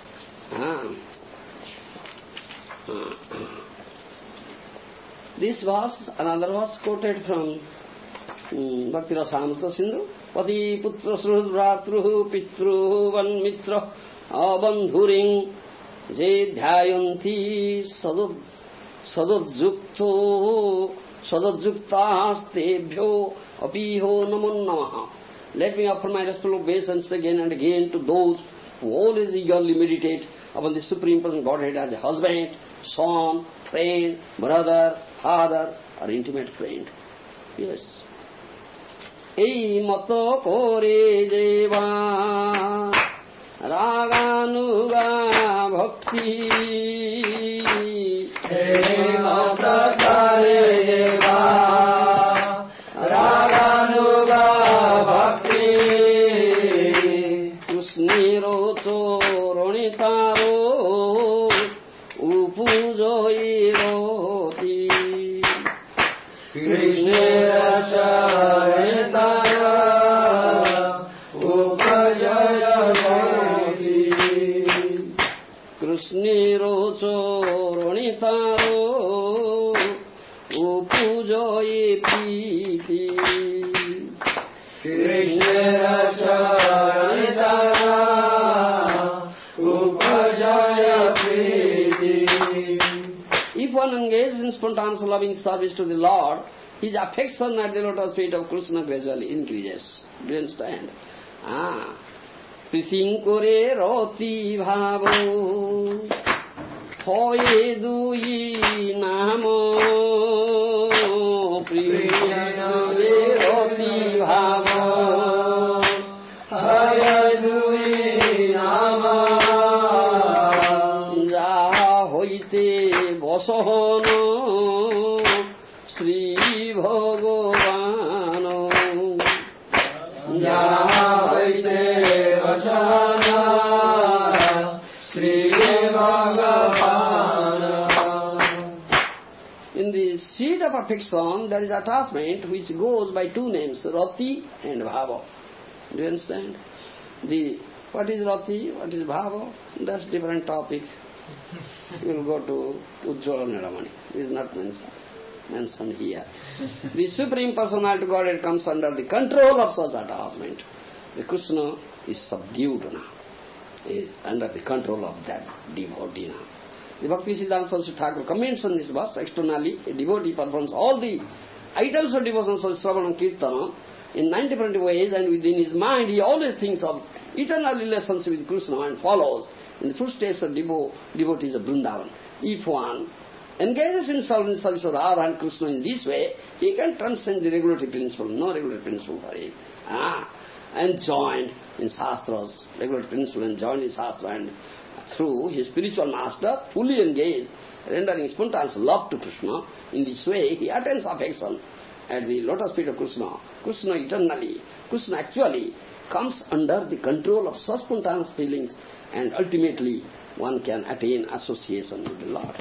This was another verse quoted from Bhakti Rasamrita Sindhu. Pati putra sruh bhratruh pitruh van mitra abandhuring je dhyayanti sadadjukta-stebhyo apiho namon namaha. Let me offer my respectful obeisance again and again to those who always eagerly meditate upon the Supreme Person Godhead as a husband, son, friend, brother, father, or intimate friend. Yes. Ei mato kore jeva raganuga bhakti Ei mato kore jeva raganuga bhakti Krusniro choronitaro upujoiroti Krishnera charitara upajayati Krishnero choronitaro upujayati Krishnera charitara upajayati. If one engages in spontaneous loving service to the Lord, his affection at the lotus feet of Krishna gradually increases. Do you understand? Prithing kore roti bhavo hoye dui namo Prithing kore roti bhavo hoye dui namo Jaha hoite bosohono Sri Bhagavano Jahaite Vasana Sri Bhagavana. In the seed of affection there is attachment which goes by two names, Rati and Bhava. Do you understand? What is Rati, what is Bhava, that's different topic. We'll go to Ujjvala Nilamani. It is not mentioned here. The Supreme Personality Godhead comes under the control of such attachment. The Krishna is subdued now, is under the control of that devotee now. The Bhaktisiddhanta Saraswati Thakur comments on this verse. Externally, a devotee performs all the items of devotion, such as Sravana and Kirtana, in 9 different ways, and within his mind he always thinks of eternal relationship with Krishna and follows in the footsteps of devotees of Vrindavan. If one engages himself in the service of Radha and Krishna in this way, he can transcend the regulatory principle, no regulatory principle for him. And joined in Shastras, regulatory principle, and joined in Shastra, and through his spiritual master, fully engaged, rendering spontaneous love to Krishna. In this way, he attains affection at the lotus feet of Krishna. Krishna eternally, Krishna actually comes under the control of such spontaneous feelings, and ultimately one can attain association with the Lord.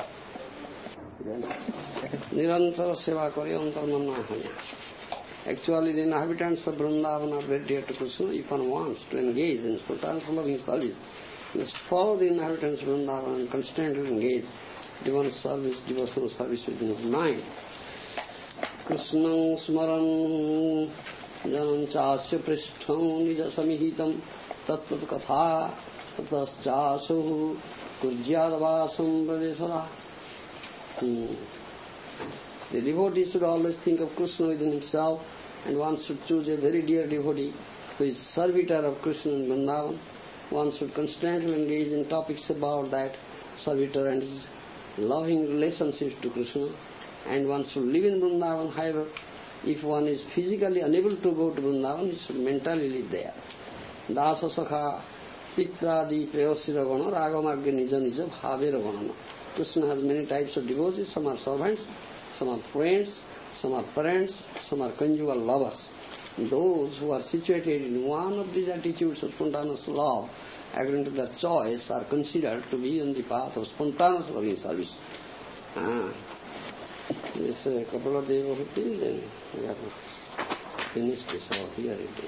Nirantara seva kare antarmanna hanya. Actually, the inhabitants of Vrindavan are very dear to Krishna. If one wants to engage in spontaneous loving service, must follow the inhabitants of Vrindavan and constantly engage devotional service within his mind. Krishnam smaran janam chasya prishtham nija samihitam tattvat katha tatas chasu kurjyadavasam pradesara. The devotee should always think of Krishna within himself, and one should choose a very dear devotee who is servitor of Krishna in Vrindavan. One should constantly engage in topics about that servitor and his loving relationships to Krishna, and one should live in Vrindavan. However, if one is physically unable to go to Vrindavan, he should mentally live there. Dasa sakha pitradi prayasira gana ragamarga nija nija bhavera gana. Krishna has many types of devotees. Some are servants, some are friends, some are parents, some are conjugal lovers. Those who are situated in one of these attitudes of spontaneous love, according to their choice, are considered to be on the path of spontaneous loving service. This a couple of devotees, then we have to finish this over here. It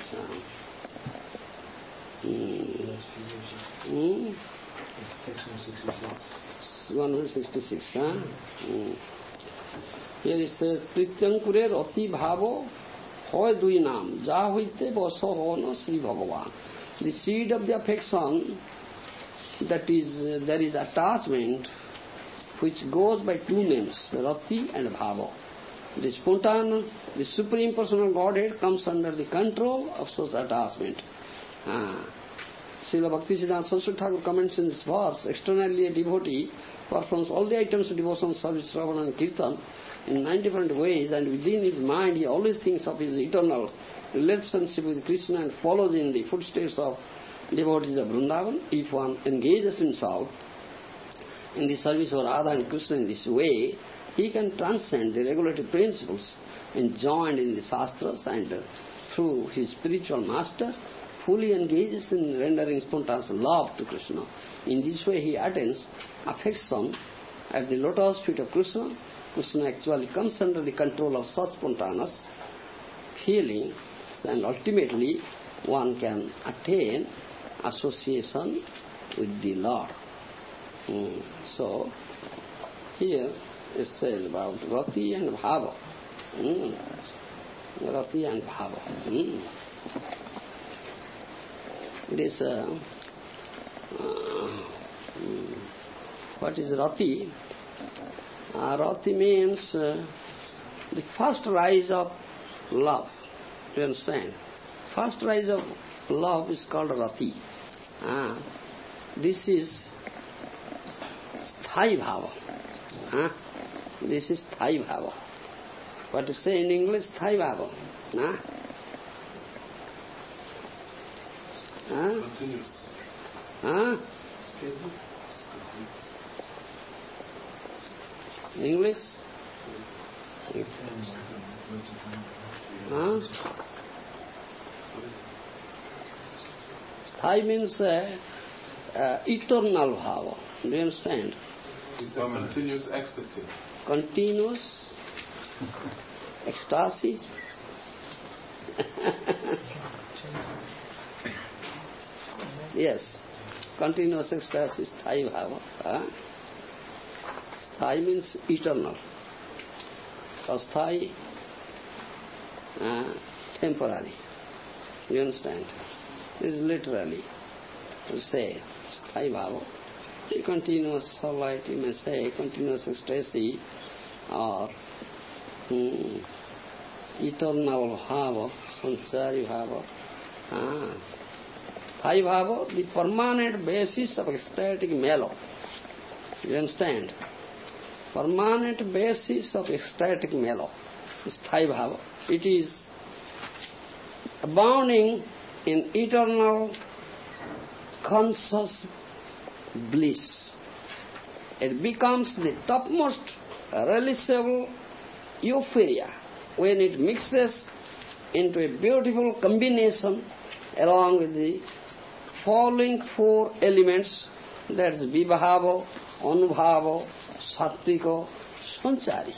is. Text 166. 166. Here it says, Prityankure Rati Bhavo Hoy Dui Nam Jahoite Vaso Hono Sri Bhagavan. The seed of the affection, that is, there is attachment which goes by two names, Rati and Bhava. The spontaneous, the Supreme Personal Godhead comes under the control of such attachment. Srila Bhaktisiddhanta Saraswati Thakur comments in this verse, externally a devotee performs all the items of devotion, service, Sravana and Kirtan in 9 different ways, and within his mind he always thinks of his eternal relationship with Krishna and follows in the footsteps of devotees of Vrindavan. If one engages himself in the service of Radha and Krishna in this way, he can transcend the regulatory principles enjoined in the Shastras, and through his spiritual master fully engages in rendering spontaneous love to Krishna. In this way he attains affection at the lotus feet of Krishna. Krishna actually comes under the control of such spontaneous feeling, and ultimately one can attain association with the Lord. So, here it says about Rati and Bhava. Rati and Bhava. This, what is Rati? Rati means the first rise of love. Do you understand? First rise of love is called Rati. This is Sthai Bhava. This is Sthai Bhava. What to say in English? Sthai Bhava. Continuous. English? Sthai means eternal bhava. Do you understand? It's a continuous ecstasy. Continuous ecstasy. Yes. Continuous ecstasy is Sthai Bhava. Sthai means eternal. Asthai, temporary. You understand? This is literally to say Sthai Bhava. A continuous light, you may say, continuous ecstasy, or eternal Bhava, Sanchari Bhava. Sthai Bhava, the permanent basis of ecstatic mellow. You understand? Permanent basis of ecstatic mellow is Sthai Bhava. It is abounding in eternal conscious bliss. It becomes the topmost relishable euphoria when it mixes into a beautiful combination along with the following four elements, that is Vibhava, Anubhava, Sattvika, Sanchari.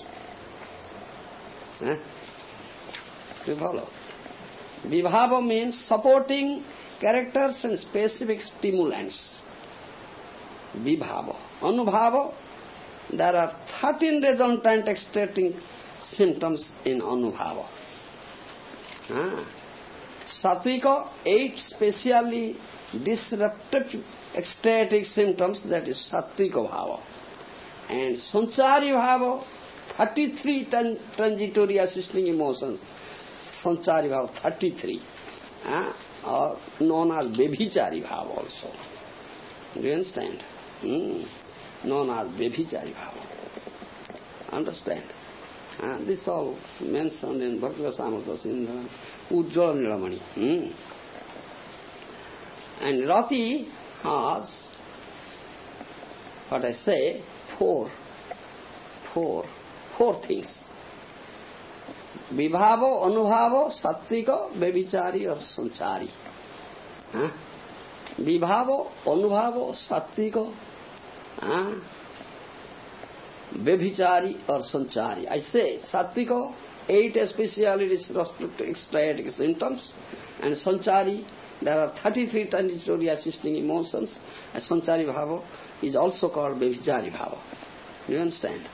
You follow? Vibhava means supporting characters and specific stimulants. Vibhava. Anubhava, there are 13 resultant ecstatic symptoms in Anubhava. Sattvika, 8 specially disruptive ecstatic symptoms, that is Sattvika Bhava. And Sanchari Bhava, 33 transitory assisting emotions. Sanchari Bhava, 33. Or known as Bebhichari Bhava also. Do you understand? Known as Bebhichari Bhava. Understand? This all mentioned in Bhakti Rasamrita in the Ujjvala Nilamani. And Rati has, what I say, four things. Vibhava, Anubhava, Sattvika, Bebhichari or Sanchari. Vibhava, Anubhava, Sattvika, Bebhichari or Sanchari. I say Sattvika, 8 especially disruptive ecstatic symptoms, and Sanchari, there are 33 transitory assisting emotions, and Sanchari Bhava is also called Bebhichari Bhava. Do you understand?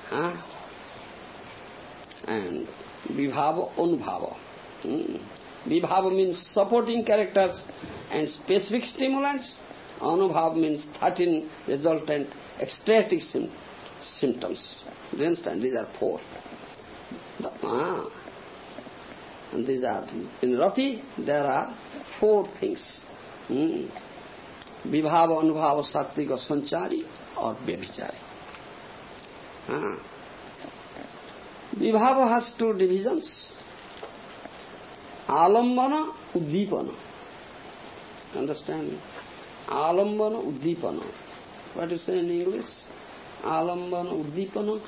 And Vibhava, Anubhava. Vibhava means supporting characters and specific stimulants. Anubhava means 13 resultant ecstatic symptoms. Do you understand? These are 4. And these are, in Rati, there are 4 things. Vibhava, Anubhava, Sattvika, Sanchari or Bebhichari. Vibhava has 2 divisions. Alambana, Uddipana. Understand? Alambana, Uddipana. What do you say in English? Alambana, Uddipana.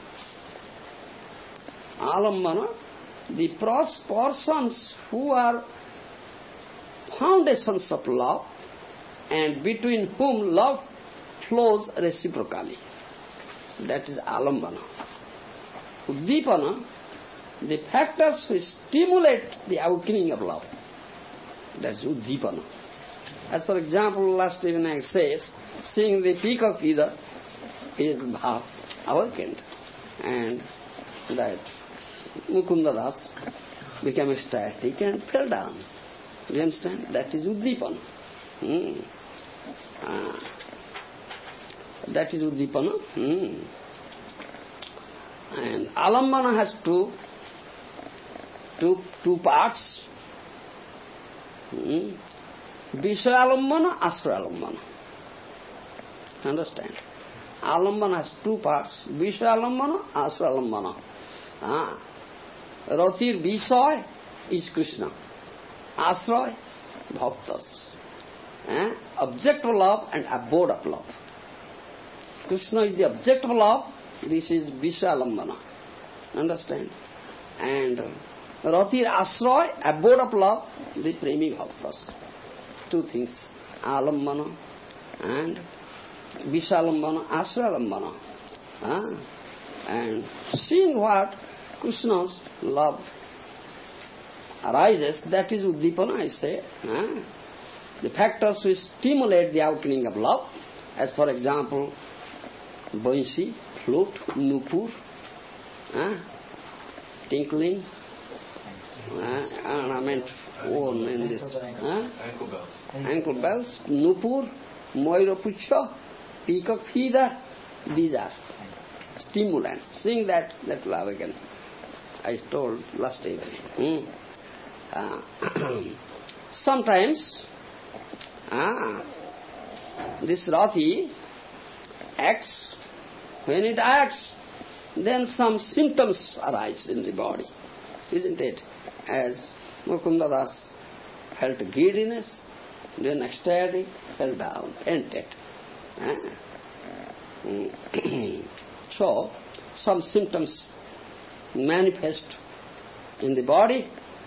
Alambana, the persons who are foundations of love and between whom love flows reciprocally. That is Alambana. Uddipana, the factors which stimulate the awakening of love. That's Uddipana. As for example, last evening I says, seeing the peacock feather is bhav awakened, and that Mukunda Das became ecstatic and fell down. Do you understand? That is Uddipana. That is Uddipana. And Alambana has two parts. Vishayalambana, Ashrayalambana. Understand? Alambana has 2 parts. Vishayalambana, Ashrayalambana. Ratir Vishay is Krishna. Ashray, Bhaktas. Object of love and abode of love. Krishna is the object of love. This is Vishayalambana. Understand? And Ratir Ashray, abode of love, the Premi Bhaktas. 2 things. Alambana and Vishayalambana, Ashrayalambana. And seeing what Krishna's love arises, that is Uddipana, I say. the factors which stimulate the awakening of love, as for example, bansi, flute, nupur, tinkling, ornament worn in this, ankle bells, nupur, moirapucha, peacock feather, these are stimulants. Sing that will awaken. I told last evening. Sometimes this Rati acts. When it acts, then some symptoms arise in the body, isn't it? As Mukunda Das felt giddiness, then ecstatic, fell down, fainted. So, some symptoms manifest in the body.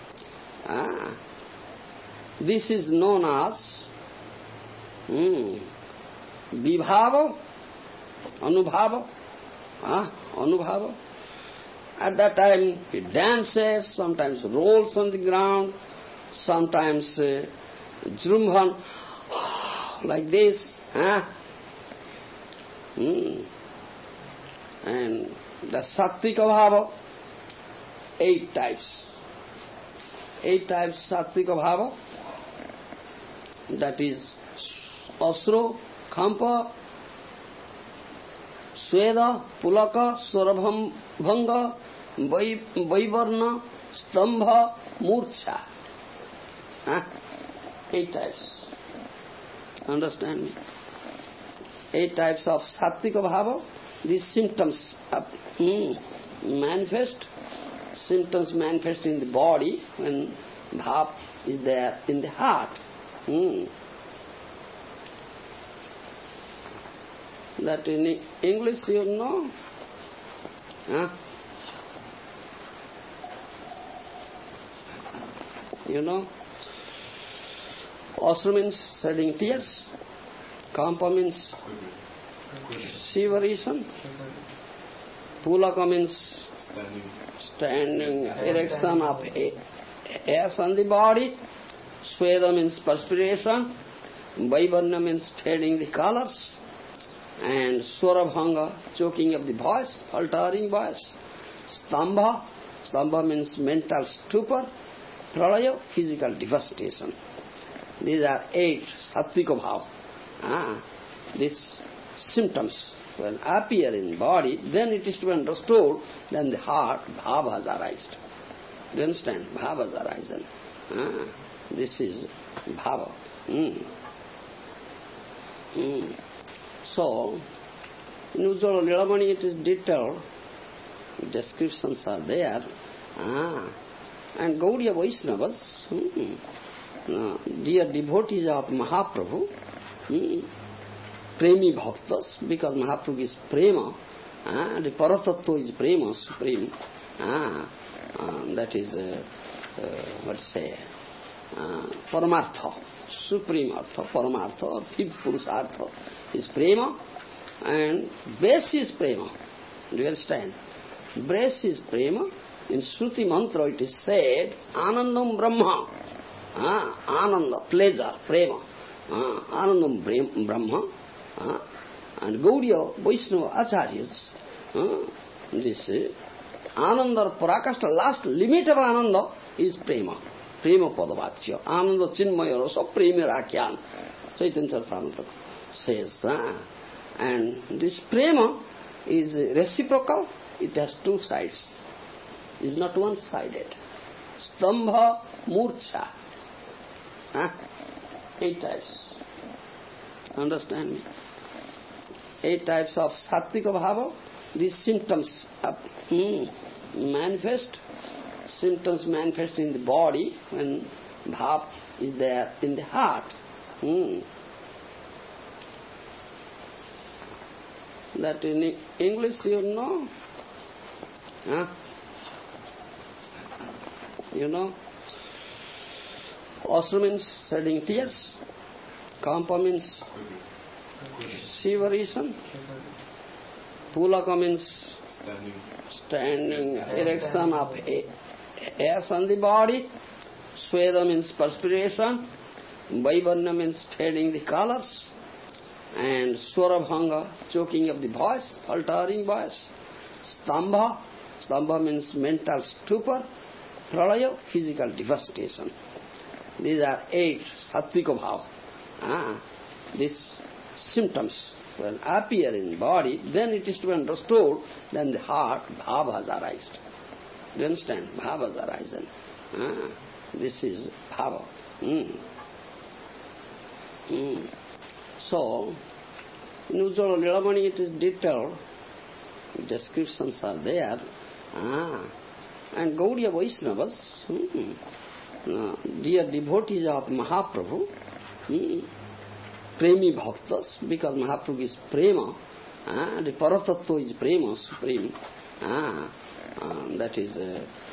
This is known as vibhava, anubhava. Anubhava. At that time he dances, sometimes rolls on the ground, sometimes jrumbhan, like this. And the sattvika bhava, 8 types. 8 types sattvika bhava. That is asro, khampa, sweda, pulaka, swarabhanga, vaivarna, stambha, murcha. 8 types. Understand me? 8 types of sattvika bhava. These symptoms manifest. Symptoms manifest in the body when bhav is there in the heart. That in English you know? You know? Asra means shedding tears. Kampa means shiveration. Pulaka means standing, erection of hairs on the body. Sweda means perspiration. Vaivarna means fading the colors. And Swarabhanga, choking of the voice, altering voice. Stambha means mental stupor. Pralaya, physical devastation. These are 8 sattvika bhava. These symptoms will appear in body, then it is to be understood, then the heart, bhava has arisen. Do you understand? Bhava has arisen. This is bhava. So, in Ujjvala Lilamani it is detailed, descriptions are there. And Gaudiya Vaishnavas, dear devotees of Mahaprabhu, Premi Bhaktas, because Mahaprabhu is Prema, the Paratattva is Prema, supreme, that is, Paramartha, supreme Artha, Paramartha, or fifth Purushartha is Prema, and base is Prema. Do you understand? Base is Prema. In Shruti Mantra it is said, Anandam Brahma, Ananda, pleasure, Prema, Anandam Brahma, and Gaudiya Vaishnava Acharyas, this Ananda Parakashta, last limit of Ananda is Prema, Prema Padavachya, Ananda Chinmaya Rasa Prema Rakhyan, Chaitanya Charitamrita says, and this Prema is reciprocal, it has 2 sides. It is not one-sided. Stambha, murcha. 8 types. Understand me? 8 types of sattvika bhava. These symptoms manifest. Symptoms manifest in the body when bhav is there in the heart. That in English you know? You know? Asra means shedding tears. Kampa means shiveration. Pulaka means standing, erection of hairs on the body. Sweda means perspiration. Vaivarna means fading the colors, and Swarabhanga, choking of the voice, altering voice. Stambha means mental stupor. Pralaya, physical devastation. These are 8 sattvika bhava. These symptoms will appear in body, then it is to be understood, then the heart, bhava has arisen. Do you understand? Bhava has arisen. This is bhava. So, in Ujjvala Nilamani it is detailed, descriptions are there. And Gaudiya Vaishnavas, dear devotees of Mahaprabhu, Premi Bhaktas, because Mahaprabhu is Prema, the Paratattva is Prema, supreme, that is,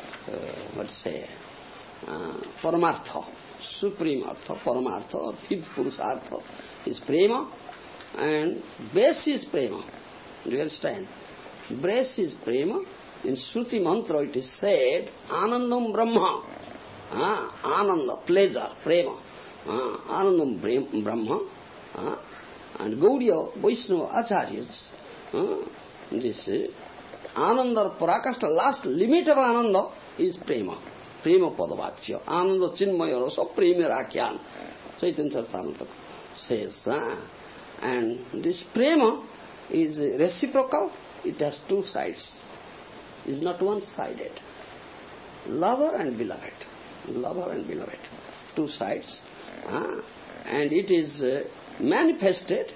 Paramartha, supreme Artha, Paramartha, or fifth Purushartha is Prema, and base is Prema. Do you understand? Base is Prema. In Shruti mantra it is said, Anandam Brahma, Ananda, pleasure, Prema, Anandam Brahma, and Gaudiya Vaishnava Acharyas, this Ananda Parakashta, last limit of Ananda is Prema, Prema Padavachya, Ananda Chinmaya Rasa Prema Rakyan, Chaitanya Charitamrita says, and this Prema is reciprocal, it has 2 sides. Is not one-sided. Lover and beloved. Lover and beloved. 2 sides. And it is manifested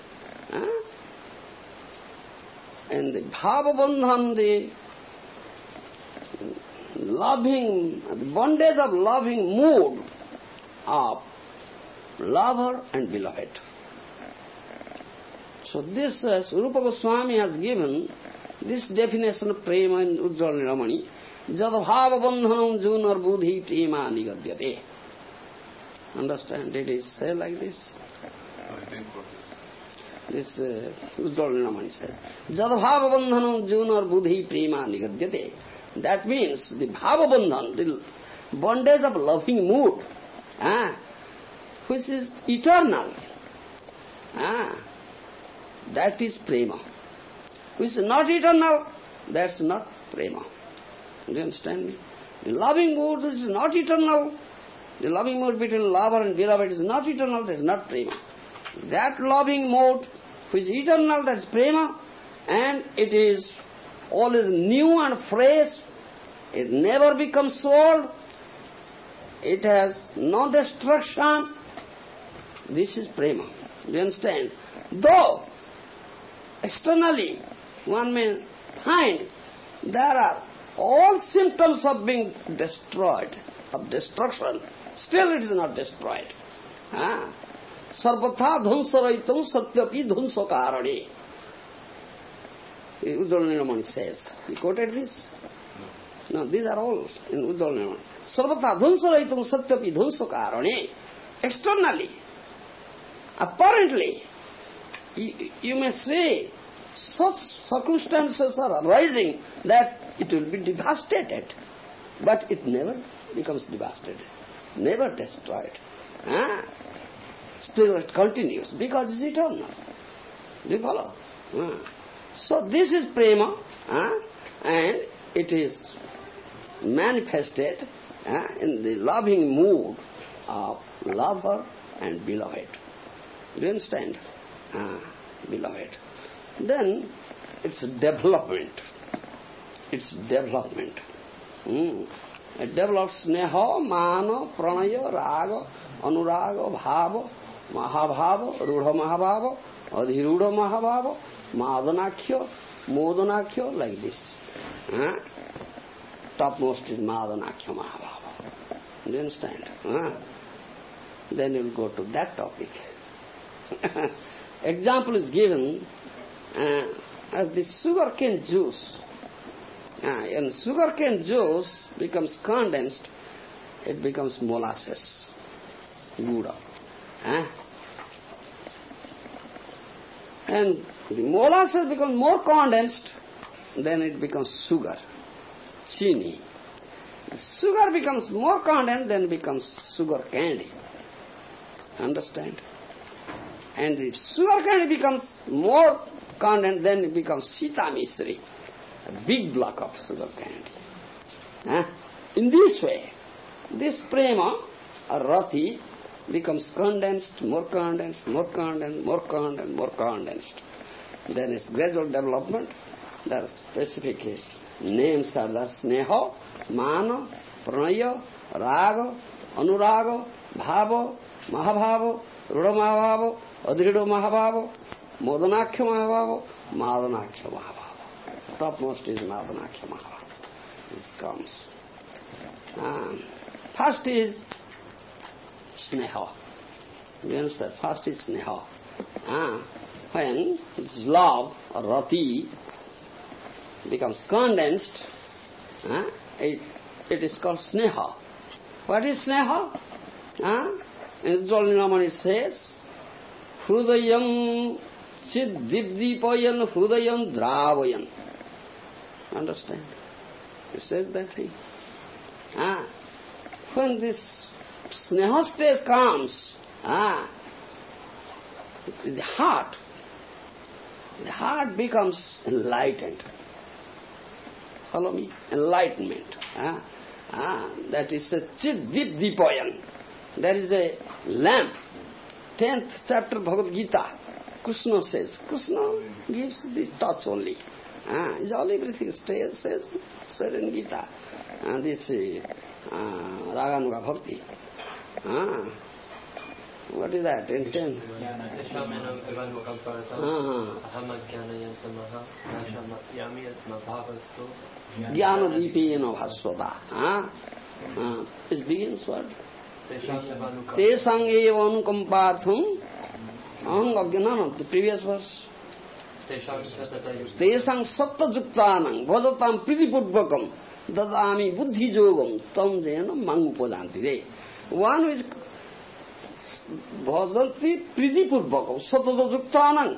and the bhava bandhan, the loving, the bondage of loving mood of lover and beloved. So this Rupa Goswami has given this definition of prema in Ujjvala Nilamani, Jadabhava bandhanam junar buddhi prema nigadyate. Understand? It is said like this. This Ujjvala Nilamani says, Jadabhava bandhanam junar buddhi prema nigadyate. That means the bhava bandhan, the bondage of loving mood, which is eternal. That is prema. Which is not eternal, that's not prema. Do you understand me? The loving mood which is not eternal, the loving mood between lover and beloved is not eternal, that is not prema. That loving mood which is eternal, that is prema, and it is always new and fresh, it never becomes old, it has no destruction, this is prema. Do you understand? Though externally one may find there are all symptoms of being destroyed, of destruction, still it is not destroyed. Sarvatha dhvansaraitam satyapi dhvansakarane. Ujjvala Nilamani says. He quoted this? No, these are all in Ujjvala Nilamani. Sarvatha dhvansaraitam satyapi dhvansakarane. Externally, apparently, you may say, such circumstances are arising that it will be devastated. But it never becomes devastated, never destroyed. Still it continues because it's eternal. Do you follow? So this is prema, and it is manifested in the loving mood of lover and beloved. Do you understand? Beloved. Then it's development. It's development. It develops sneha, mana, pranaya, raga, anuraga, bhava, mahabhava, rudha mahabhava, adhirudha mahabhava, madanakhya, modanakhya, like this. Topmost is madanakhya mahabhava. Do you understand? Then you'll go to that topic. Example is given as the sugarcane juice. And sugarcane juice becomes condensed, it becomes molasses, gouda. And the molasses becomes more condensed, then it becomes sugar, chini. The sugar becomes more condensed, then becomes sugar candy. Understand? And the sugar candy becomes more condensed, then it becomes Sita Misri, a big block of sugar candy. In this way, this prema, or rati, becomes condensed, more condensed, more condensed, more condensed, more condensed. Then its gradual development, the specific names are the sneha, mana, pranaya, raga, anuraga, bhava, mahabhava, rudamahabhava, adrido mahabhava, modanakhya mahabhava, madanakhya mahabhava. Topmost is madanakhya mahabhava. This comes. First is sneha. You understand? First is sneha. When this love, or rati, becomes condensed, it is called sneha. What is sneha? In Jolinaman it says, Hrudayam Chiddipdipayan Hrudayam Dravayan. Understand? It says that thing. When this sneha stage comes, the heart becomes enlightened. Follow me? Enlightenment. That is a Chiddipdipayan. There is a lamp. 10th chapter Bhagavad Gita. Krishna says. Krishna gives the touch only. All everything says in Gita. And this Raganuga Bhakti. What is that? In 10. Jnana Dipena Bhaswada. It begins what? Tesang eva anukampartham aham, the previous verse. Tesang satta juktanam bhadatam pridipurvakam dadami buddhi jogam tam jena mangupadanti. One who is bhadanti pridipurvakam satta juktanam.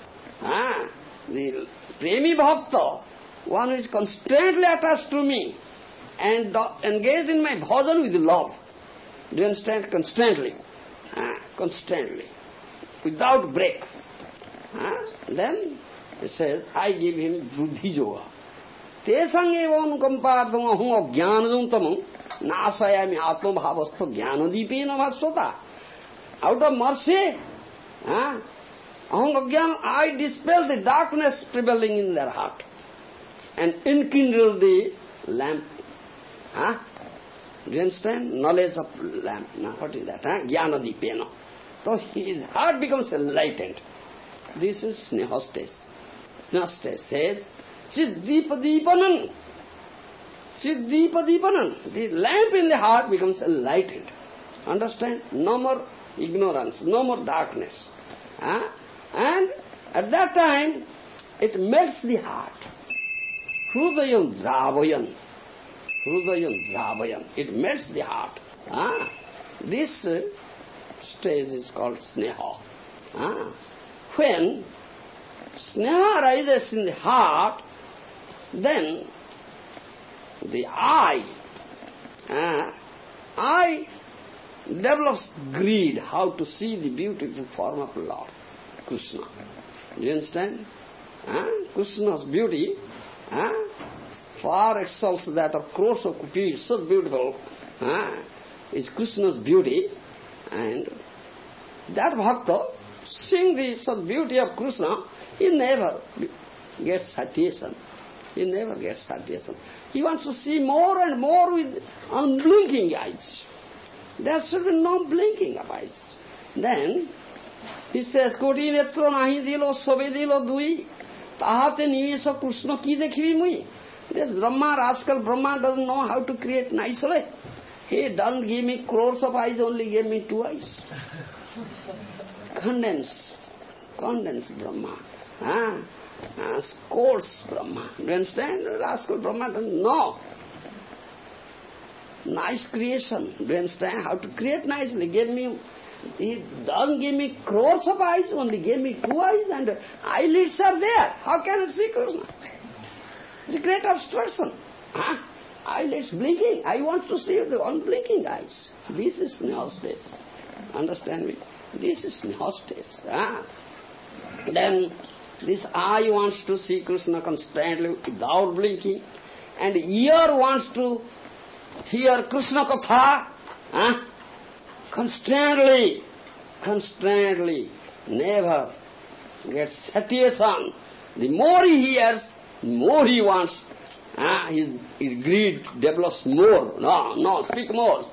The premi bhakta, one who is constantly attached to me and engaged in my bhajan with love. Do you understand? Constantly. Constantly. Without break. Then it says, I give him buddhi yoga. Tesang eva anukampadam aham ajnanajuntamam nasayami atma bhavastha jnanadipena bhaswata. Out of mercy, aham ajnana, I dispel the darkness prevailing in their heart and enkindle the lamp. Do you understand? Knowledge of lamp. Now what is that? Jnana dipena. So his heart becomes enlightened. This is sneha stage. Sneha stage says, Chiddipadipanan. Chiddipadipanan. The lamp in the heart becomes enlightened. Understand? No more ignorance, no more darkness. And at that time, it melts the heart. Hrudayam dravayan. Hrudayam dravayan. It melts the heart. This stage is called sneha. When sneha arises in the heart, then the eye develops greed, how to see the beautiful form of Lord Krishna. Do you understand? Krishna's beauty far excels that of crores of cupids, so beautiful is Krishna's beauty, and that bhakta, seeing the such beauty of Krishna, he never gets satiation. He never gets satiation. He wants to see more and more with unblinking eyes. There should be no blinking of eyes. Then he says, Koti netra nahi dilo sobe dilo dui tahate nivesa Krishna ki dekhivi mui. This Brahma, rascal Brahma doesn't know how to create nicely. He doesn't give me crores of eyes, only gave me 2 eyes. Condense Brahma. Scolds Brahma. Do you understand? Rascal Brahma doesn't know. Nice creation. Do you understand? How to create nicely. He doesn't give me crores of eyes, only gave me 2 eyes, and eyelids are there. How can I see Krishna? It's a great abstraction. Eyelids blinking. I want to see the unblinking eyes. This is sneha stage. Understand me? This is Sneha stage. Then this eye wants to see Krishna constantly without blinking, and ear wants to hear Krishna Katha constantly, never gets satisfaction. The more he hears, the more he wants. His greed develops more. No, speak more.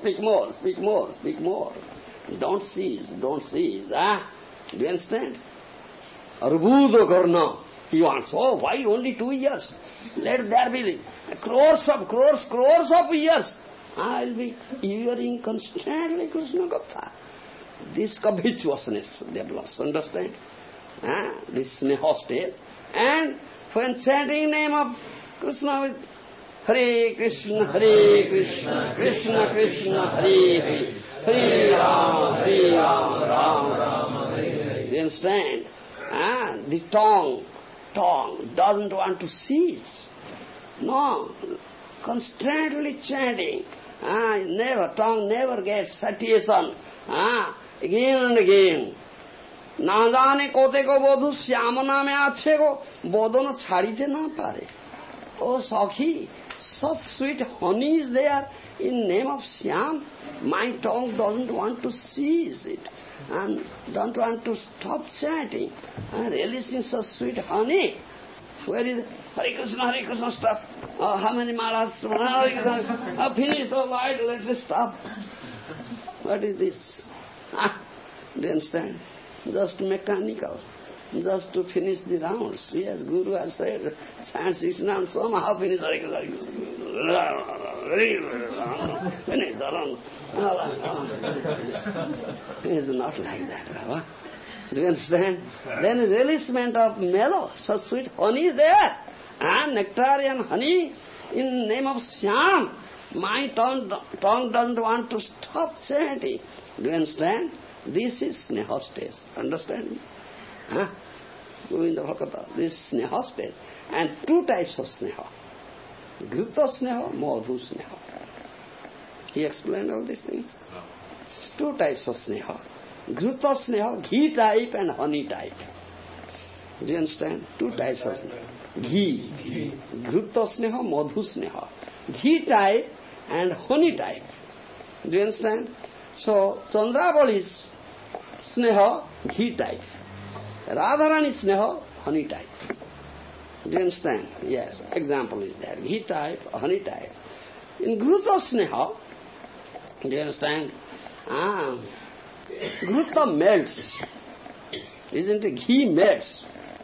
Don't cease. Do you understand? Arbudo Karna. He wants, why only 2 years? Let there be crores of years. I'll be hearing constantly Krishna Katha. This covetousness develops, understand? This Sneha stage. And when chanting name of Krishna with Hare Krishna, Krishna Krishna, Hare Hare, Hare Rama, Rama Rama, Hare Hare. You understand? The tongue doesn't want to cease. No, constantly chanting. Tongue never gets satisfaction. Again and again. Na jane kote ko bodhu syama name ache ko bodho na chharite na pare. Oh Sakhi, such sweet honey is there in name of Syam. My tongue doesn't want to seize it and don't want to stop chanting and releasing such sweet honey. Where is Hare Krishna stuff? How many malas? Hare Krishna. Finish, why let us stop? What is this? Do you understand? Just mechanical. Just to finish the rounds. Yes, Guru has said, chant 6 rounds, somehow finish Hare Krishna. Finish around. It is not like that, Baba. Do you understand? Then is releasement of mellow, so sweet honey is there. And nectar and honey in name of Syam. My tongue doesn't want to stop chanting. Do you understand? This is Sneha stage. Understand me? Govinda Bhakata. This is Sneha stage. And 2 types of Sneha. Ghruta Sneha, Madhu Sneha. He explained all these things. 2 types of Sneha. Ghruta Sneha, ghee type and honey type. Do you understand? 2 types of Sneha. Ghee. Ghruta Sneha, Madhu Sneha. Ghee type and honey type. Do you understand? So, Chandravali's Sneha, ghee type. Radharani Sneha, honey type. Do you understand? Yes. Example is that. Ghee type, honey type. In Ghruta Sneha, do you understand? Ghruta melts. Isn't it? Ghee melts.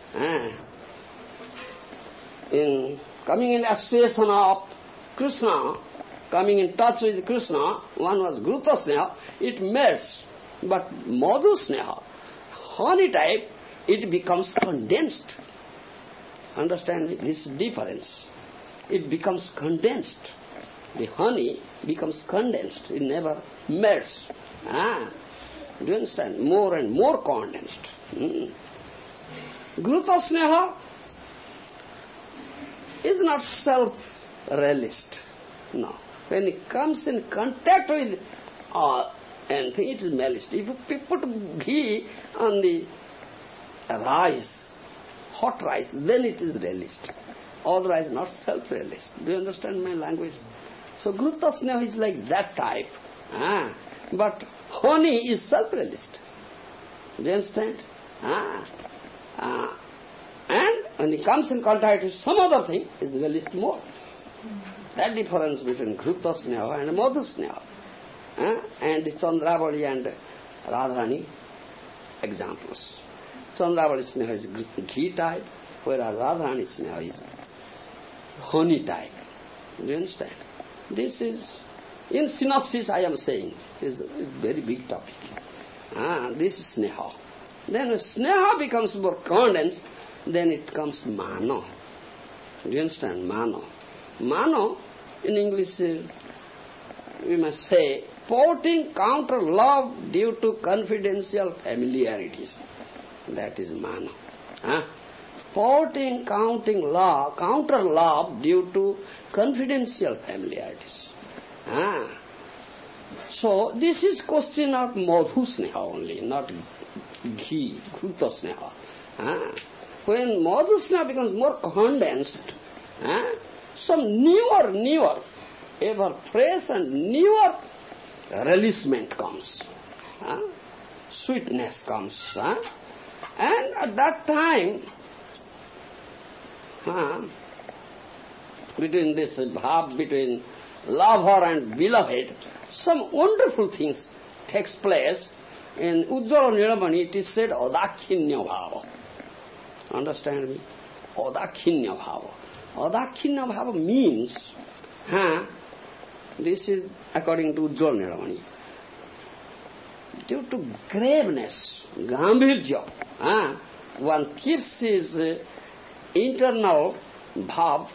In coming in association of Krishna, coming in touch with Krishna, one was Ghruta Sneha, it melts. But Madhu Sneha, honey type, it becomes condensed. Understand this difference? It becomes condensed. The honey becomes condensed. It never melts. Do you understand? More and more condensed. Ghruta Sneha is not self-relished. No. When it comes in contact with anything, it is relished. If you put ghee on the rice, hot rice, then it is relished. Otherwise not self-relished. Do you understand my language? So Ghruta Sneha is like that type. But honey is self-relished. Do you understand? And when it comes in contact with some other thing, it is relished more. That difference between Ghruta Sneha and Madhu Sneha. And the Chandravali and Radharani examples. Chandravali Sneha is ghee type, whereas Radharani Sneha is honey type. Do you understand? This is, in synopsis I am saying, is a very big topic. This is Sneha. Then when Sneha becomes more condensed, then it comes Mano. Do you understand? Mano. Mano, in English, we must say, porting counter love due to confidential familiarities. That is Mano. Porting counter love due to confidential familiarities. So this is question of madhu sneha only, not ghee, kruta sneha. When madhu sneha becomes more condensed, some newer, ever fresh and newer relishment comes. Sweetness comes. And at that time, between this bhav, between lover and beloved, some wonderful things takes place. In Ujjvala Nilamani it is said Adakhinya bhava. Understand me? Adakhinya bhava. Adakhinya bhava means, this is according to Ujjvala Nilamani, due to graveness, gambhirya, one keeps his internal bhav,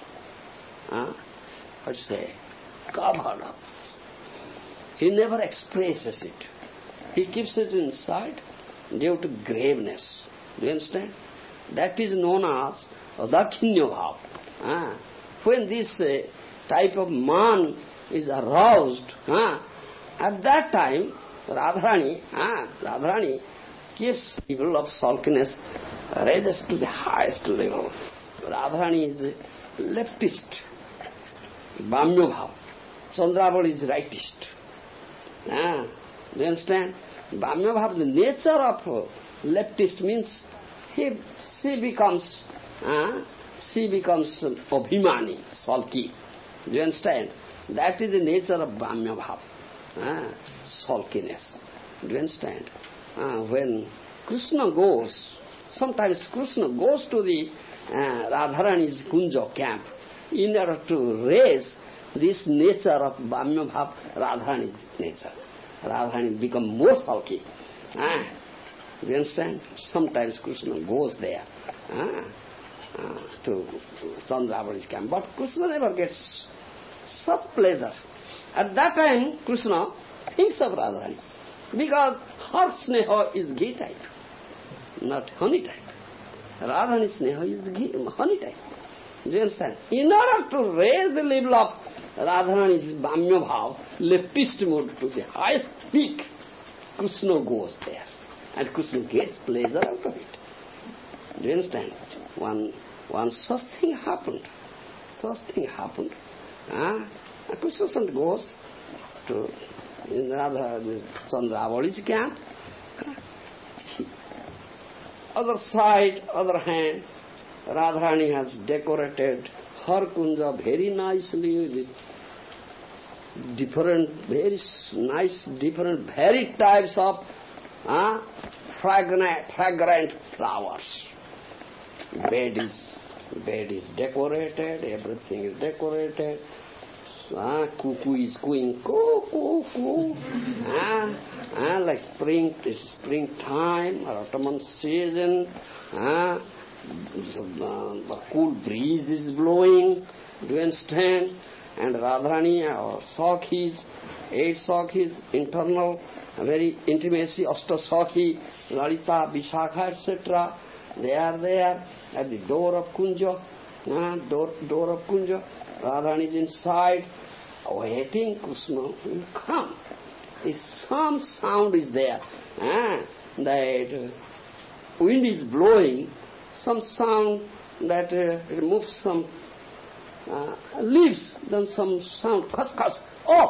covered up. He never expresses it. He keeps it inside due to graveness. Do you understand? That is known as Adakhinya bhav. When this type of man is aroused, at that time, Radharani keeps level of sulkiness raises to the highest level. Radharani is leftist, Bhamya bhav. Chandravali is rightist. Do you understand? Bhamya bhav, the nature of leftist means she becomes abhimani, sulky. Do you understand? That is the nature of Bhamya bhav, sulkiness. Do you understand? When Krishna goes, sometimes Krishna goes to the Radharani's Kunja camp in order to raise this nature of Bhamya bhav, Radharani's nature. Radharani become more sulky. Do you understand? Sometimes Krishna goes there to Chandravali's camp, but Krishna never gets such pleasure. At that time, Krishna thinks of Radharani, because her sneha is ghee type, not honey type. Radharani's sneha is honey type. Do you understand? In order to raise the level of Radharani's Bhamya bhav, leftist mood to the highest peak, Krishna goes there. And Krishna gets pleasure out of it. Do you understand? One such thing happened. Krishna goes to Chandravali's camp. Other hand, Radharani has decorated her kunja very nicely with different, very nice, different, varied types of fragrant flowers. Bed is decorated, everything is decorated. Cuckoo is cooing, coo. Like springtime or autumn season. The cool breeze is blowing. Do you understand? And Radharani or Sakhis, 8 Sakhis, internal, very intimacy, Ashta Sakhi, Lalita, Vishakha, etc. They are there at the door of Kunja. Door of Kunja. Radharani is inside, waiting Krishna will come. Some sound is there. That wind is blowing, some sound that removes some leaves, then some sound, cuss.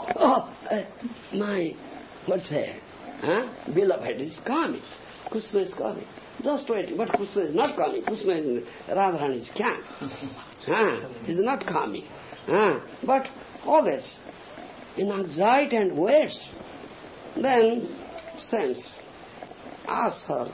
My, what's that? Beloved is coming. Krishna is coming. Just waiting, but Krishna is not coming. Krishna is in Radharani's camp. He is not coming. But always in anxiety and waits. Then sends, asks her,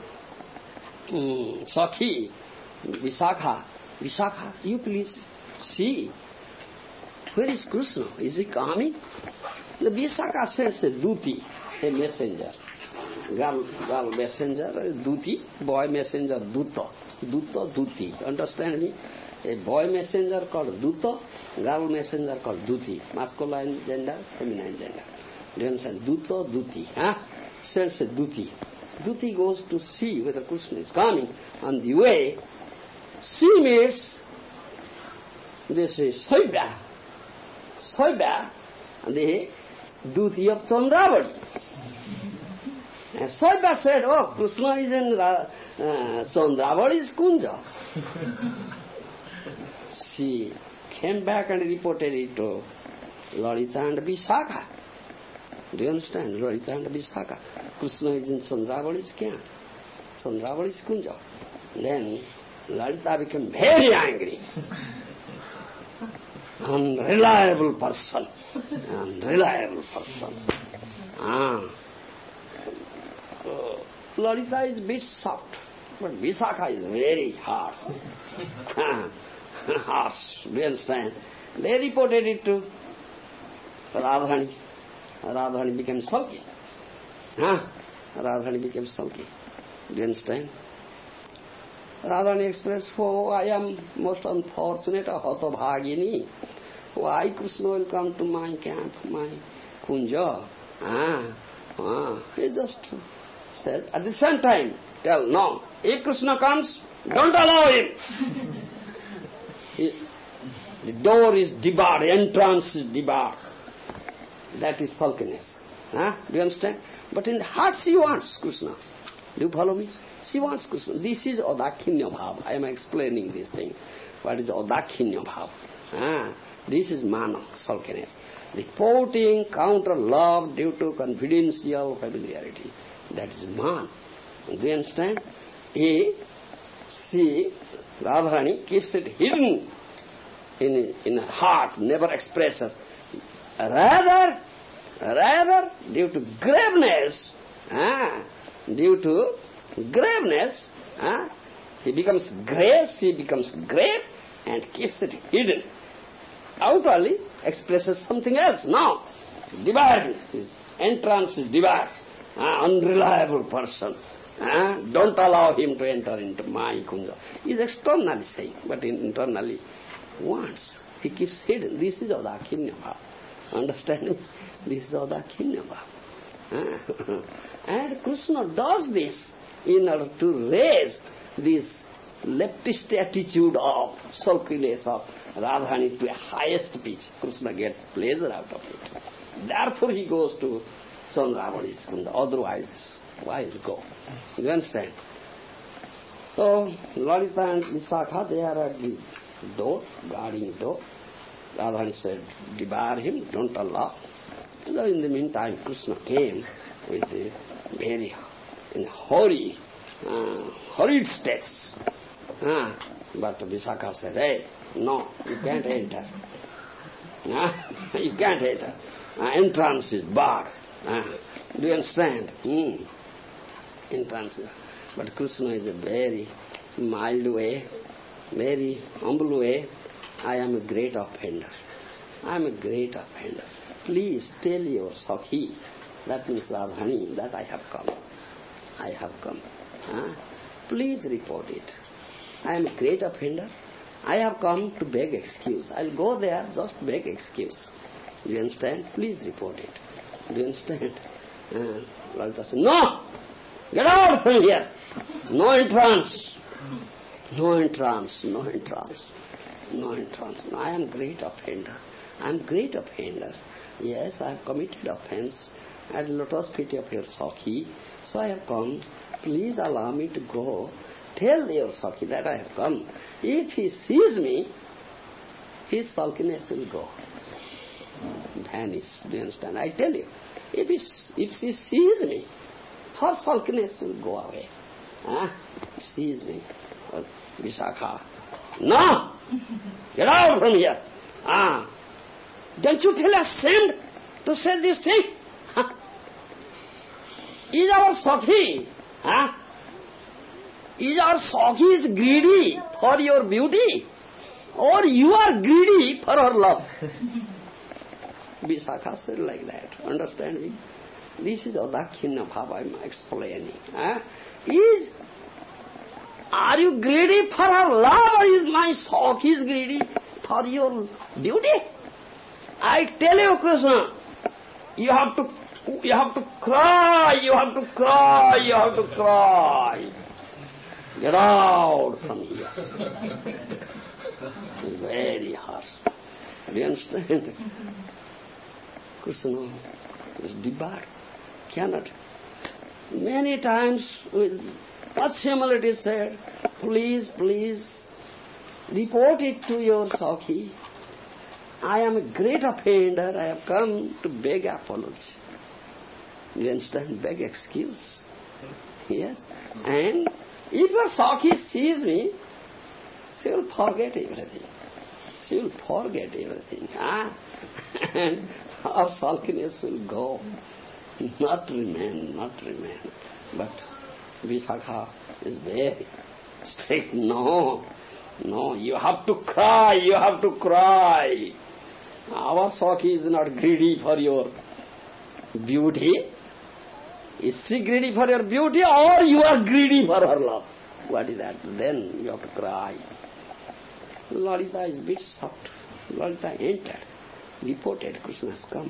Sakhi, Vishakha, you please see, where is Krishna? Is he coming? The Vishakha sends a duti, a messenger. Girl messenger, duti, boy messenger, duta, duti. Understand me? A boy messenger called duta, girl messenger called duti. Masculine gender, feminine gender. Do you understand? Duta, duti. Sends a duti. Duti goes to see whether Krishna is coming. On the way, she meets this Soibya, the Duti of Chandravali. And Saida said, oh, Krishna is in Chandravali's Kunja. She came back and reported it to Lalita and Vishakha. Do you understand? Lalita and Vishakha. Krishna is in Chandravali's camp. Chandravali's Kunja. Then Lalita became very angry. Unreliable person. Unreliable person. Lalita is a bit soft, but Vishakha is very hard. Harsh, do you understand? They reported it to Radharani. Radharani became sulky. Radharani became sulky. Do you understand? Radharani expressed, oh, I am most unfortunate, Hatobhagini. Why Krishna will come to my camp, my kunja? He just says, at the same time, tell, no, if Krishna comes, don't allow him. The door is debarred, entrance is debarred. That is sulkiness. Do you understand? But in the heart she wants Krishna. Do you follow me? She wants Krishna. This is Odakhinya Bhav. I am explaining this thing. What is Odakhinya Bhav? This is mana, sulkiness. Reporting counter love due to confidential familiarity. That is man. Do you understand? She, Radharani, keeps it hidden in her heart, never expresses. Rather, due to graveness, he becomes grave, she becomes grave, and keeps it hidden. Outwardly expresses something else. No, debarred. His entrance is debarred. Unreliable person. Don't allow him to enter into my kunja. He is externally saying, but internally wants. He keeps hidden. This is Odakhinya Bhav. Understand me? This is Odakhinya Bhav. And Krishna does this in order to raise this leftist attitude of sulkiness of Radharani to a highest pitch. Krishna gets pleasure out of it. Therefore he goes to Chandravali's Kunda. Otherwise, why go? You understand? So, Lalita and Vishakha, they are at the door, guarding the door. Radharani said, debar him, don't allow. So in the meantime, Krishna came with the very hurried steps. But Vishakha said, hey, no, you can't enter. You can't enter. Entrance is barred. Do you understand? Entrance. But Krishna is a very mild way, very humble way. I am a great offender. I am a great offender. Please tell your Sakhi, that means Radharani, that I have come. I have come. Please report it. I am a great offender. I have come to beg excuse. I'll go there, just beg excuse. Do you understand? Please report it. Do you understand? Lalita said, no! Get out from here! No entrance! No entrance, no entrance. No entrance. No, I am great offender. I am great offender. Yes, I have committed offense at lotus feet of your Sakhi. So I have come. Please allow me to go. Tell your Sakhi that I have come. If he sees me, his sulkiness will go. Vanish. Do you understand? I tell you. If she sees me, her sulkiness will go away. Sees me. Or Vishakha. No! Get out from here. Don't you feel ashamed to say this thing? Is our Sakhi, is our Sakhi greedy for your beauty? Or you are greedy for her love? Vishakha said like that. Understand me? This is Odakhinya Bhav I am explaining. Are you greedy for her love, or is my Sakhi greedy for your beauty? I tell you, Krishna, you have to cry, you have to cry, you have to cry. Get out from here. Very harsh. Do you understand? Krishna is debarred, cannot. Many times with much humility said, please, please, report it to your Sakhi. I am a great offender, I have come to beg apology. You understand? Beg excuse. Yes. And if your Sakhi sees me, she will forget everything. She will forget everything. And our sulkiness will go. Not remain. But Visakha is very strict. No, you have to cry. Our Sakhi is not greedy for your beauty. Is she greedy for your beauty or you are greedy for her love? What is that? Then you have to cry. Lalita is a bit soft. Lalita entered, reported, Krishna has come.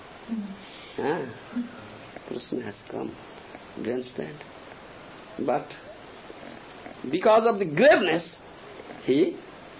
Krishna has come. Do you understand? But because of the graveness, he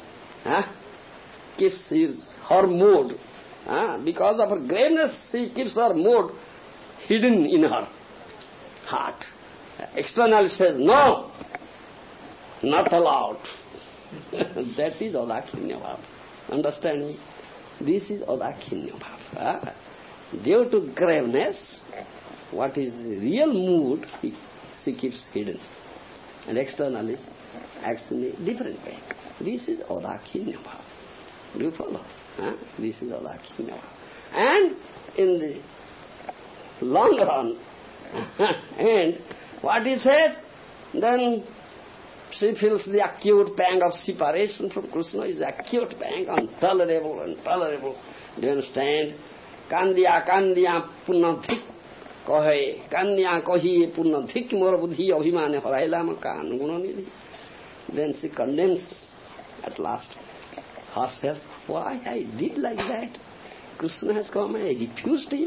keeps her mood. Because of her graveness, she keeps her mood hidden in her heart. Externally says, no, not allowed. That is Adakinya Bhava. Understand me? This is Adakinya Bhava. Due to graveness, what is the real mood, she keeps hidden. And externally acts in a different way. This is Adakinya Bhava. Do you follow? This is Adakinya Bhava. And in the long run, and what he says, then she feels the acute pang of separation from Krishna is acute pang, intolerable. Do you understand? Kandiya punadhik kahe, kandiya kahi punadhik mor buddhi abhimane harailama kan gunanidhi. Then she condemns at last herself. Why I did like that? Krishna has come, I refused him.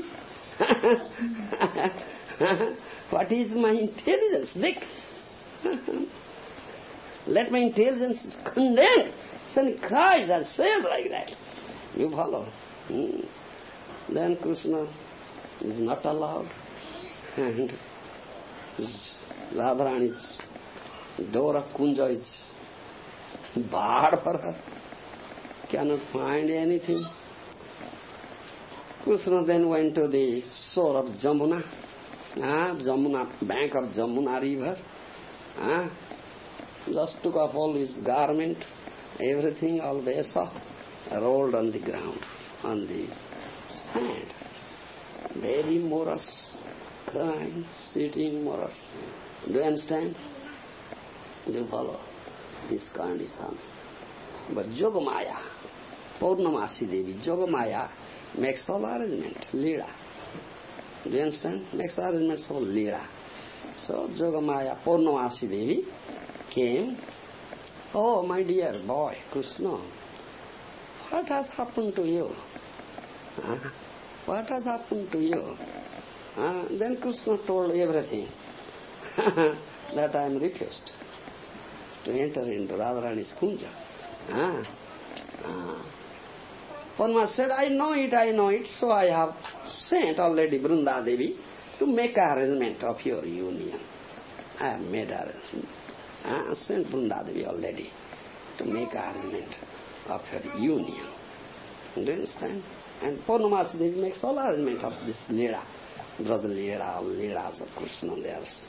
What is my intelligence? Dick. Let my intelligence condemn. Then cries and says like that. You follow? Then Krishna is not allowed. And Radharani's door of Kunja is barred for her. Cannot find anything. Krishna then went to the shore of Jamuna. Bank of Jamuna river. Just took off all his garment, everything, all Vesa, rolled on the ground, on the sand. Very morose, crying, sitting morose. Do you understand? Do you follow this condition? But Yogamaya, Purnamasi Devi, Yogamaya makes all arrangement, Leela. Do you understand? Makes arrangements for Leela. So Yogamaya, Purnamasi Devi came. Oh, my dear boy, Krishna, what has happened to you? What has happened to you? Then Krishna told everything. That I am refused to enter into Radharani's Kunja. Parma said, I know it, so I have sent already Vrunda Devi to make arrangement of your union. I have made arrangement. Sent Vrunda Devi already to make arrangement of her union. Do you understand? And Purnamasi Devi makes all arrangement of this Leela, Braja Leela, Leelas of Krishna and else.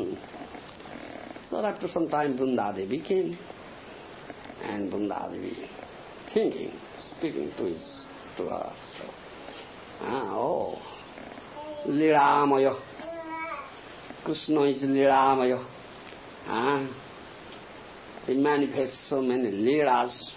So after some time Vrunda Devi came, and Vrunda Devi thinking, speaking to her. So, Leelamaya. Krishna is Leelamaya. He manifests so many Leelas.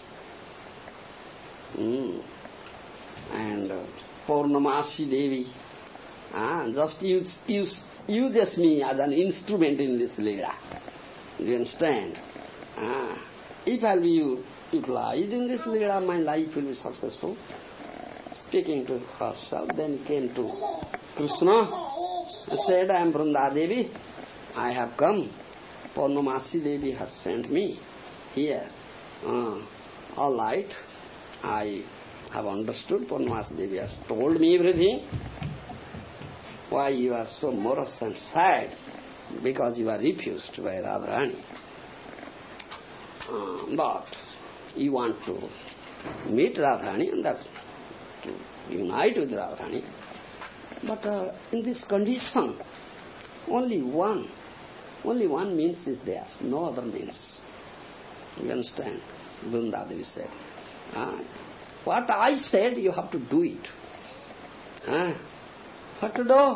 And Purnamasi Devi just uses me as an instrument in this Leela. Do you understand? If I'll be utilized in this Leela, my life will be successful. Speaking to herself, then came to Krishna and said, I am Vrunda Devi, I have come. Purnamasi Devi has sent me here. All right, I have understood. Purnamasi Devi has told me everything. Why you are so morose and sad? Because you are refused by Radharani. But you want to meet Radharani and that to unite with Radharani. But in this condition, only one means is there, no other means. You understand? Vrindadevi said. What I said, you have to do it. What to do?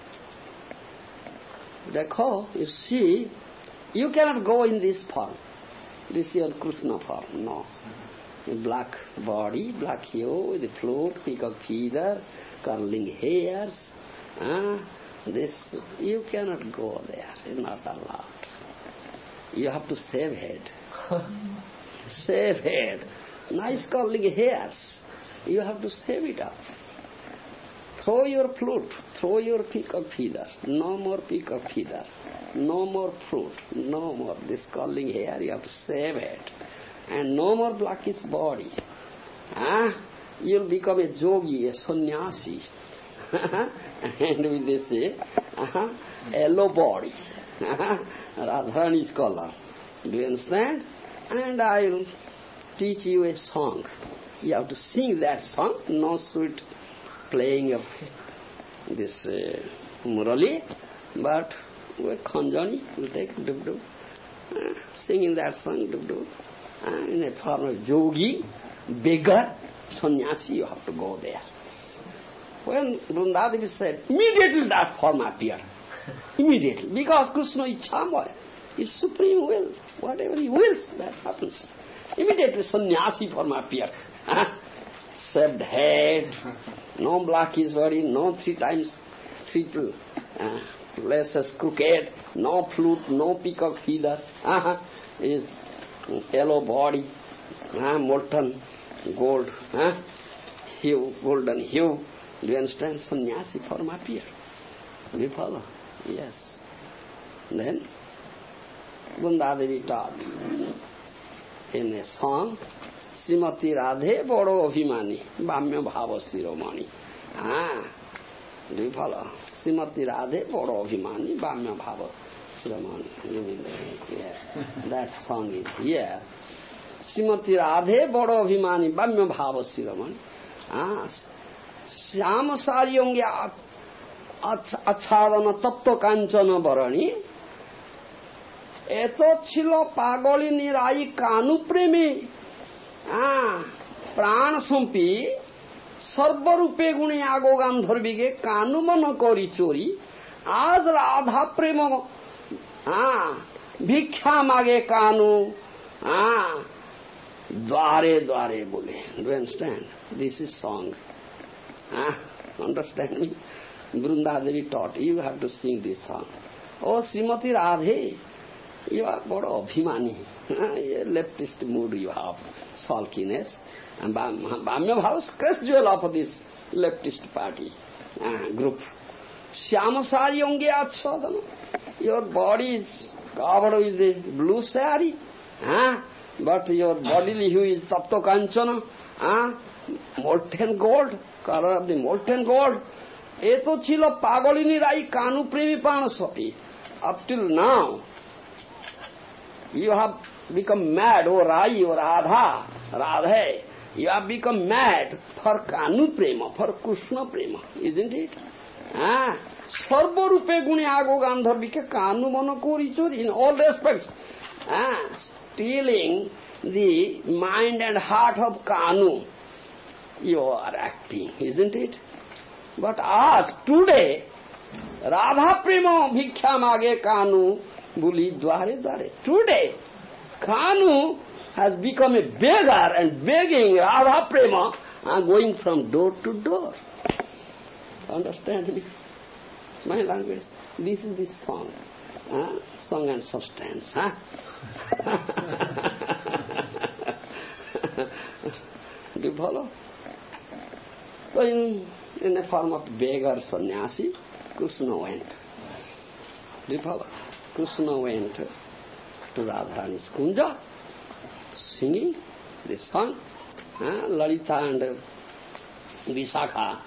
Dekho, you see, you cannot go in this form. This is your Krishna form, no. Black body, black hue, with the flute, peacock feather, curling hairs. This, you cannot go there. It's not allowed. You have to shave head. Shave head. Nice curling hairs. You have to shave it up. Throw your flute, throw your peacock feather. No more peacock feather. No more fruit. No more this curling hair. You have to shave it. And no more blackish body. You'll become a yogi, a sannyasi. And with this yellow body. Radharani's color. Do you understand? And I'll teach you a song. You have to sing that song. No sweet playing of this murali, but with Khanjani will take dub-dub, singing that song dub-dub, in a form of yogi, beggar, sannyasi, you have to go there. When Vrindadevi said, immediately that form appeared. Immediately. Because Krishna is Ichhamaya, his supreme will. Whatever he wills, that happens. Immediately sannyasi form appeared. Shaved head, no blackish body, no three laces crooked, no flute, no peacock feather. His yellow body, molten gold, hue, golden hue. Do you understand? Sannyasi form appeared. Do you follow? Yes. Then Vrindadevi taught in a song, Srimati Radhe Bado Abhimani, Bhamya Bhava Siromani. Do you follow? Srimati Radhe Bado Abhimani, Bhamya Bhava Siromani. Yes, that song is here. Srimati Radhe Bado Abhimani, Bhamya Bhava Siromani. Shyama Sariyonge Achadana Tattva Kanchana Bharani. Eto chilo pagolini rai kanu premi. প্রাণ সম্পি সর্বরূপে গুণে আগোগান ধরবিগে কানু মন করি চোরি আজ রাধা প্রেম ভিক্ষা মাগে কানু দ্বারে দ্বারে বলে. Do you understand? This is song. Understand me? Vrindadevi taught, you have to sing this song. Oh Srimati Radhe, you are bado abhimani. Leftist mood you have, sulkiness. And Bhamya Bhava, crest jewel of this leftist party group. Shyama Sariyonge Achadana. Your body is covered with the blue sari, but your bodily hue is Tapto Kanchana, molten gold, color of the molten gold. Eto chilo pagolini rai kanu premi panasapi. Up till now, you have become mad, O Rai, O Radha, Radhe. You have become mad for Kanu Prema, for Krishna Prema, isn't it? Sarva Rupe Guni Ago Gandharvike Kanu Manakori Chori, in all respects. Stealing the mind and heart of Kanu, you are acting, isn't it? But us, today, Radha Prema Bhikkha Mage Kanu Buli Dware Dware. Today, Kanu has become a beggar and begging Radha Prema and going from door to door. Understand me? My language. This is this song. Song and substance. Do you follow? So in a form of beggar sannyasi, Krishna went. Do you follow? Krishna went to Radharani's kunja, singing this song. Lalita and Visakha.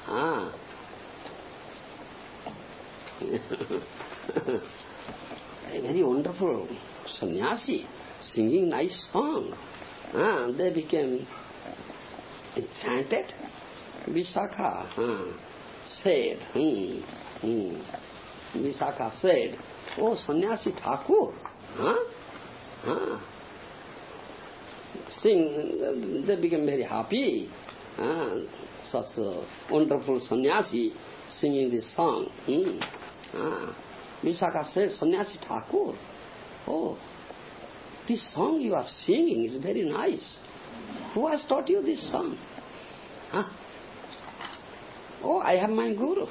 A very wonderful sannyasi singing nice song. They became enchanted. Visakha said, Visakha said, "Oh, Sannyasi Thakur, sing." They became very happy. Such a wonderful sannyasi singing this song. Visakha said, "Sannyasi Thakur, oh, this song you are singing is very nice. Who has taught you this song?" "Oh, I have my guru."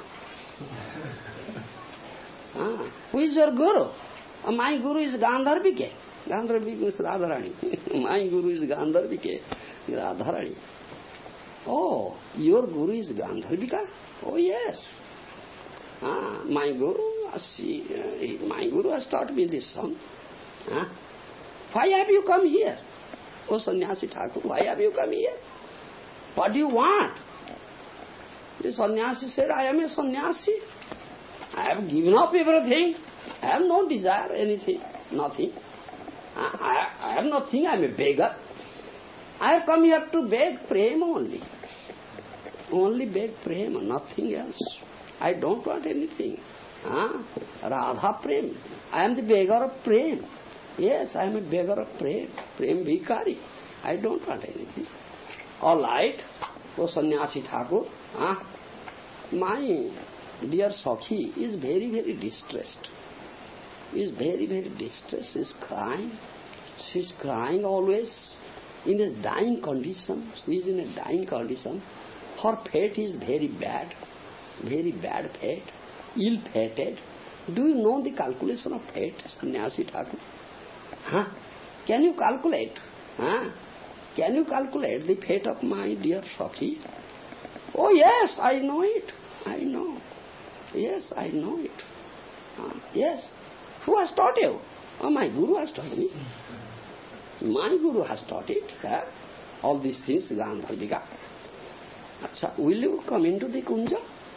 "Who is your guru?" "My guru is Gandharbike." Gandharbike is Radharani. My guru is Gandharbike, Radharani. "Oh, your guru is Gandharbika?" "Oh, yes. My guru has taught me this song." "Why have you come here?" "Oh, Sannyasi Thakur, why have you come here? What do you want?" The sannyasi said, "I am a sannyasi. I have given up everything. I have no desire, anything, nothing. I have nothing, I am a beggar. I have come here to beg prema only. Only beg prema, nothing else. I don't want anything. Radha prem. I am the beggar of prem. Yes, I am a beggar of prem. Prem bhikari. I don't want anything." "All right, O Sannyasi Thakur, my dear Sakhi is very, very distressed. Is very, very distressed. Is crying. She is crying always in a dying condition. She is in a dying condition. Her fate is very bad fate, ill-fated. Do you know the calculation of fate, Sannyasi Thakur? Can you calculate? Can you calculate the fate of my dear Sakhi?" "Oh, yes, I know it. I know. Yes, I know it." "Yes. Who has taught you?" "Oh, my guru has taught me." "My guru has taught it. All these things, Gandharbika. Acha, will you come into the kunja?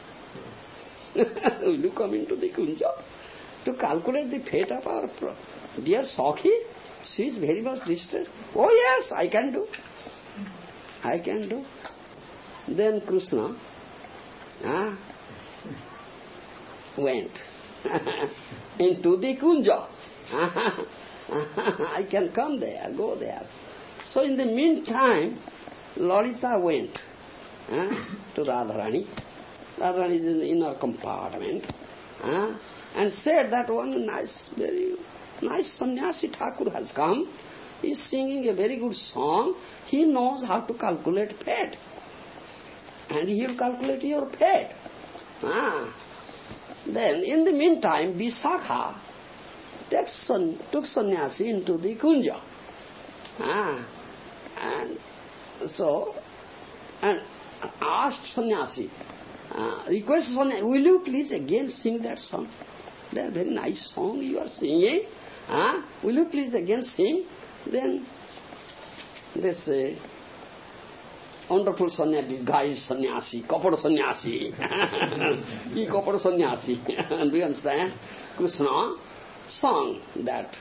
Will you come into the kunja to calculate the fate of our dear Sakhi? She is very much distressed." "Oh, yes, I can do. I can do." Then Krishna went into the kunja. I can come there, go there. So in the meantime, Lalita went to Radharani. Radharani is in the inner compartment, and said that one nice, very nice sannyasi Thakur has come. He is singing a very good song. He knows how to calculate fate. And he will calculate your fate. Then in the meantime, Visakha took sannyasi into the kunja. And asked sannyasi, request sannyasi, "Will you please again sing that song? That very nice song you are singing. Will you please again sing?" Then this wonderful sannyasi, disguised sannyasi, kapad sannyasi. He kapad sannyasi. And we understand, Krishna sang that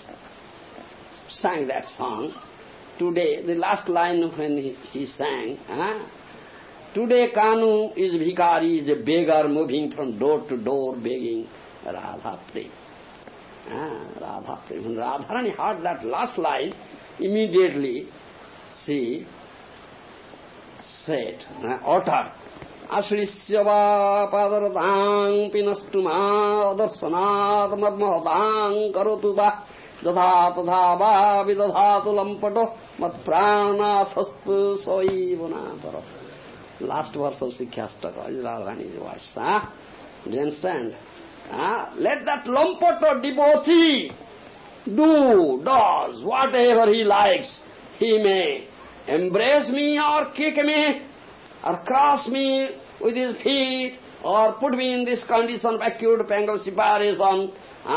song. Today, the last line when he sang, "Today Kanu is bhikari, is a beggar moving from door to door begging Radha Prem." Radha Prem. When Radharani heard that last line, immediately she said, uttered, "Ashrisya va padartang pinastuma adarsanat marmahatang karotu va dadha tadha va vidadhatu lampato mat pranathastu soivana." Last verse of Sikhyastaka is Radharani's verse. Do you understand? Let that lampato devotee does whatever he likes. He may embrace me or kick me or cross me with his feet or put me in this condition of acute painful separation,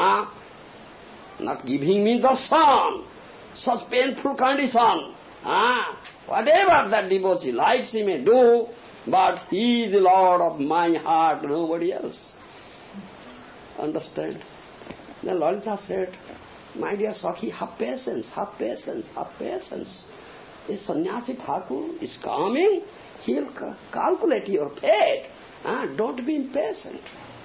not giving me the sun, such painful condition. Whatever that devotee likes he may do, But he is the Lord of my heart, nobody else. Understand? Then Lalita said, my dear Sakhi, have patience, have patience, have patience. If Sannyasi Thakur is coming, he'll calculate your fate. Don't be impatient.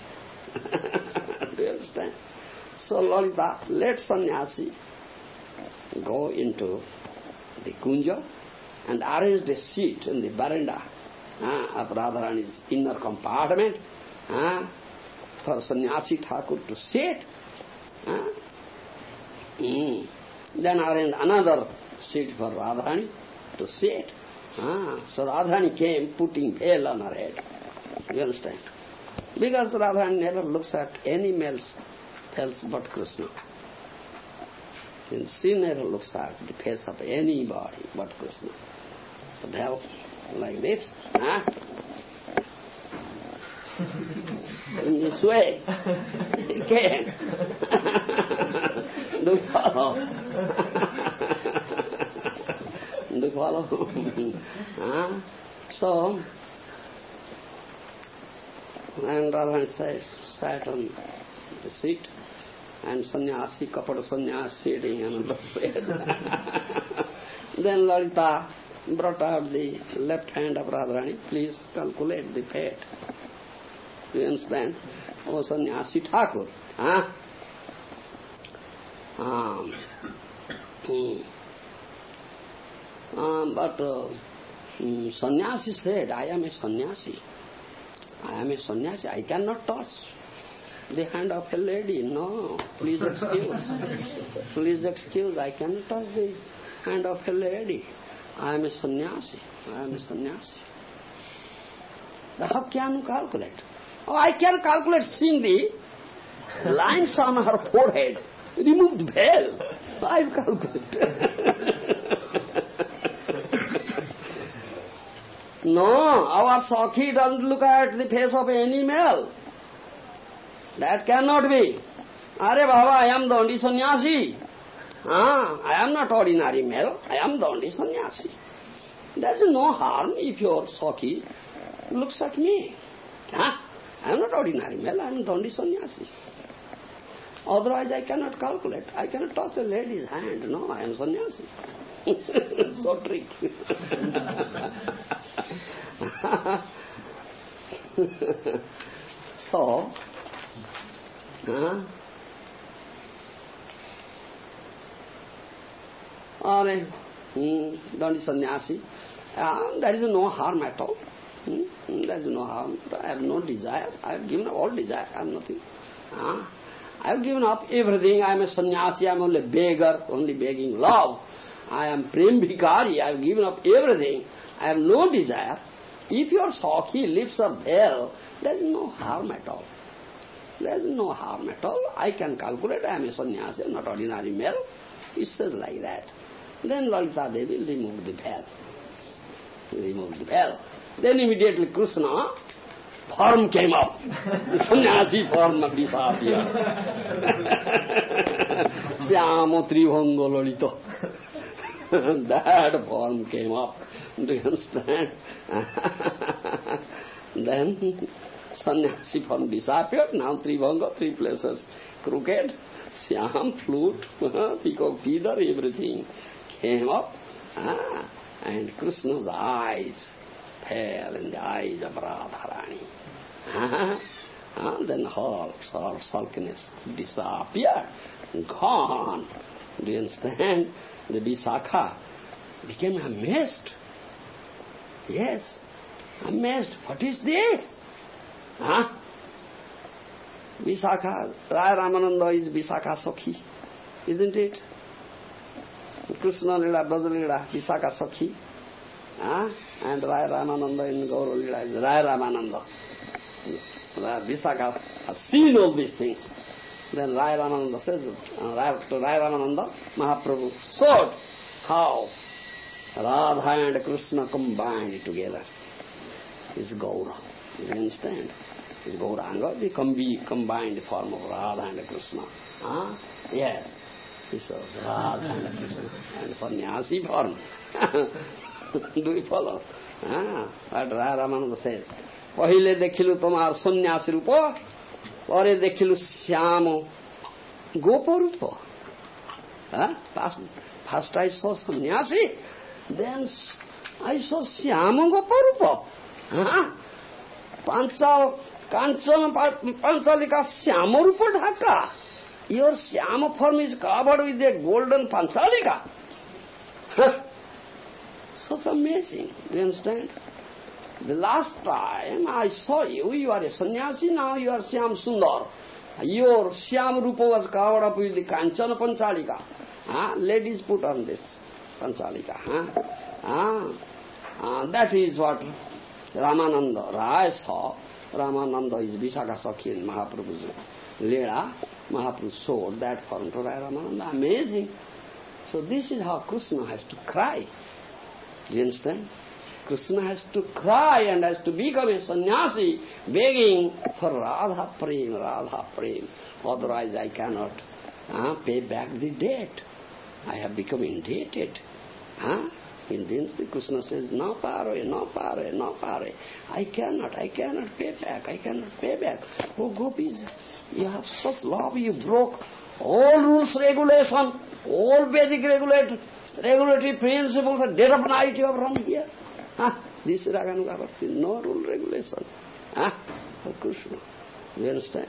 Do you understand? So Lalita let Sannyasi go into the kunja and arranged a seat in the veranda of Radharani's inner compartment for Sannyasi Thakur to sit. Then arranged another seat for Radharani to sit. So Radharani came putting veil on her head. You understand? Because Radharani never looks at any males else but Krishna. And she never looks at the face of anybody but Krishna. The veil like this. In this way. He came. Do you follow? Do you follow? So, and Radharani sat on the seat, and Sannyasi, Kapata Sannyasi sitting on the seat. Then Lalita brought out the left hand of Radharani. Please calculate the fate. Do you understand? Oh, Sannyasi Thakur. But Sannyasi said, I am a sannyasi. I am a sannyasi. I cannot touch the hand of a lady. No, please excuse. Please excuse. I cannot touch the hand of a lady. I am a sannyasi. I am a sannyasi. How can you calculate? Oh, I can calculate seeing the lines on her forehead. Removed veil. I calculate. No, our Sakhi doesn't look at the face of any male. That cannot be. Are Baba, I am the only sannyasi. I am not ordinary male. I am the only sannyasi. There is no harm if your Sakhi looks at me. I am not ordinary male. I am the only sannyasi. Otherwise I cannot calculate. I cannot touch a lady's hand. No, I am sannyasi. So tricky. So, Dandi sannyasi, there is no harm at all. There is no harm. I have no desire. I have given up all desire. I have nothing. I have given up everything. I am a sannyasi. I am only a beggar, only begging love. I am prem bhikari. I have given up everything. I have no desire. If your Sakhi lifts a veil, there is no harm at all. There is no harm at all. I can calculate. I am a sannyasi, not ordinary male. It says like that. Then Lalita Devi removed the veil. Removed the veil. Then immediately Krishna, form came up. The sannyasi form disappeared. Syamo Tribhanga Lalita. That form came up. Do you understand? Then sannyasi form disappeared. Now Tribhanga, three places crooked. Syam, flute, peacock feather, everything came up. And Krishna's eyes fell in the eyes of Radharani. Then her sulkiness disappeared, gone. Do you understand? The Visakha became amazed. Yes, amazed. What is this? Visakha, Raya Ramananda is Visakha Sakhi, isn't it? Krishna Lila, Braja Lila, Visakha Sakhi. And Raya Ramananda in Gaura Lila is Raya Ramananda. Visakha has seen all these things. Then Raya Ramananda says, to Raya Ramananda, Mahaprabhu showed how Radha and Krishna combined together. Is Gaura. You understand? Is Gauranga, the combined form of Radha and Krishna. Yes. This was Radha and Krishna. And sannyasi form. Do you follow? What Raya Ramananda says. Pahile dekhilu tomar sannyasi rupa, pare dekhilu syamo gopa rupa. First I saw sannyasi, then I saw syamo gopa rupa. Panchalika syamo rupa dhaka. Your syama form is covered with a golden panchalika. Such amazing, do you understand? The last time I saw you, you are a sannyasi, now you are Syam Sundar. Your Syam Rupa was covered up with the Kanchana Panchalika. Ladies put on this Panchalika. That is what Ramananda Raya saw. Ramananda is Vishaka Sakhi in Mahaprabhu's Leela. Mahaprabhu showed that form to Raya Ramananda. Amazing. So this is how Krishna has to cry. Do you understand? Krishna has to cry and has to become a sannyasi, begging for Radha Prem, Radha Prem. Otherwise I cannot pay back the debt. I have become indebted. In this Krishna says, no pare, no pare, no pare. I cannot pay back, I cannot pay back. Oh gopis, you have such love, you broke all rules, regulation, all Vedic regulatory principles, at dead of night you have run here. This is Raganuga Bhakti, no rule regulation. For Krishna. You understand?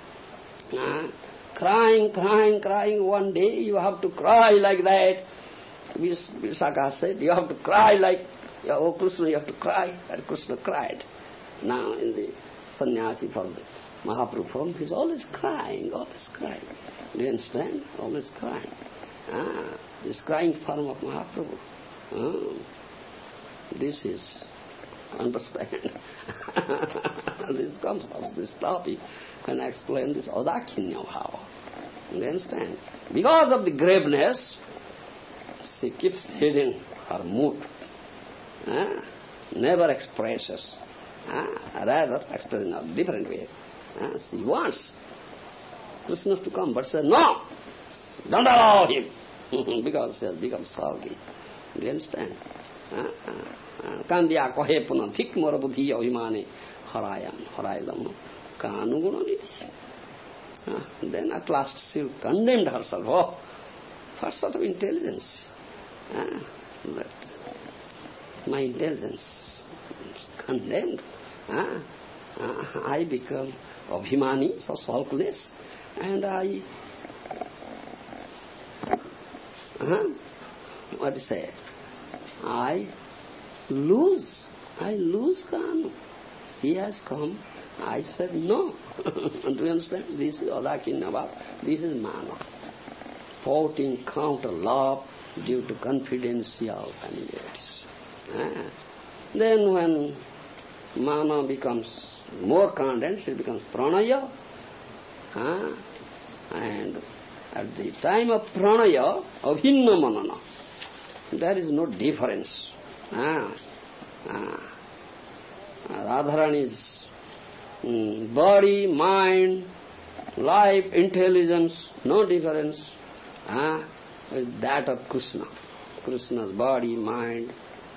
Crying. One day you have to cry like that. Visakha said, you have to cry like, oh Krishna, you have to cry. And Krishna cried. Now in the sannyasi form, Mahaprabhu form, he's always crying. Do you understand? Always crying. This crying form of Mahaprabhu. This is, understand, this comes out, this topic, when I explain this Audakinya Bhava. You understand? Because of the graveness, she keeps hiding her mood. Never expresses. Rather expresses in a different way. She wants Krishna to come, but says, no, don't allow him. Because she has become sulky. Do you understand? Kandya kohe puna thik mora buddhi abhimane harayam kanuguna nidhi. Then at last she condemned herself. Oh, what sort of intelligence? But my intelligence is condemned. I become abhimani, so sulkless, and I what to say? I lose Kanu. He has come. I said no. Do you understand? This is Audakinya Bhava. This is Mana. Foughting counter love due to confidential familiarities. Then when Mana becomes more condensed, it becomes Pranaya. And at the time of Pranaya, Abhinna Manana, there is no difference. Radharani's body, mind, life, intelligence, no difference with that of Krishna. Krishna's body, mind,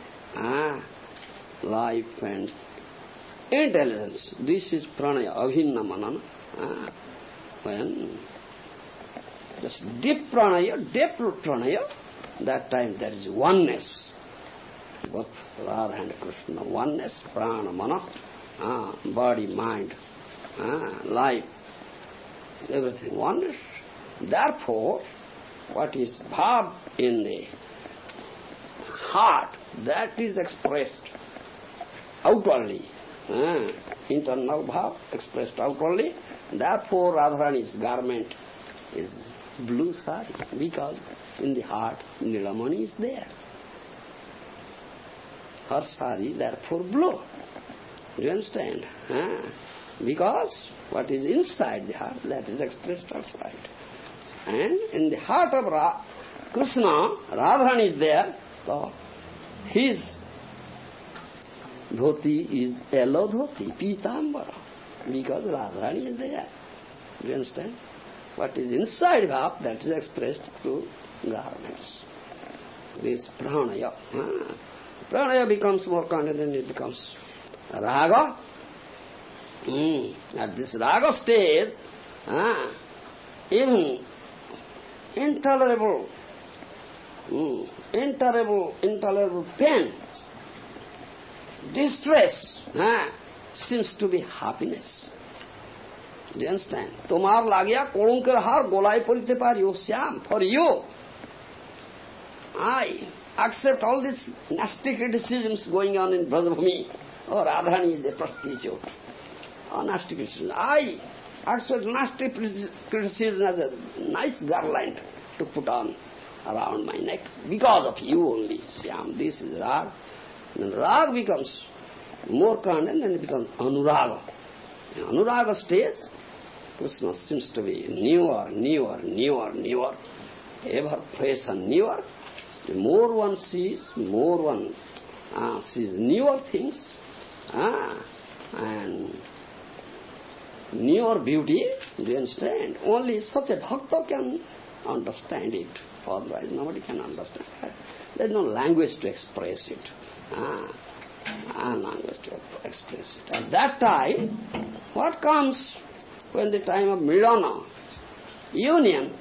life and intelligence. This is Pranaya, Abhinna Manana. When just deep Pranaya, depth Pranaya, that time there is oneness. Both Radha and Krishna, oneness, prana, mana, body, mind, life, everything, oneness. Therefore, what is bhav in the heart, that is expressed outwardly. Internal bhav expressed outwardly. Therefore, Radharani's garment is blue sari, because in the heart Nilamani is there. Her sari, therefore, blue. Do you understand? Because what is inside the heart, that is expressed outside. And in the heart of Krishna, Radharani is there, so his dhoti is yellow dhoti, pitambara, because Radharani is there. Do you understand? What is inside bhav, that is expressed through garments. This pranaya. Pranaya becomes more content, then it becomes raga. At this raga stage, even intolerable pain, distress, seems to be happiness. Do you understand? Tomar lagya kolunkar har golai porite pariyo Syam. For you, I accept all these nasty criticisms going on in Brajabhumi. Oh, Radhani is a prostitute. Oh, nasty criticism. I accept nasty criticism as a nice garland to put on around my neck because of you only, Syam. This is Rag. Then Rag becomes more content, then it becomes Anuraga. In Anuraga stage, Krishna seems to be newer, ever fresh and newer. The more one sees, sees newer things, and newer beauty. Do you understand? Only such a bhakta can understand it. Otherwise, nobody can understand it. There is no language to express it. Language to express it. At that time, what comes when the time of Milana, union,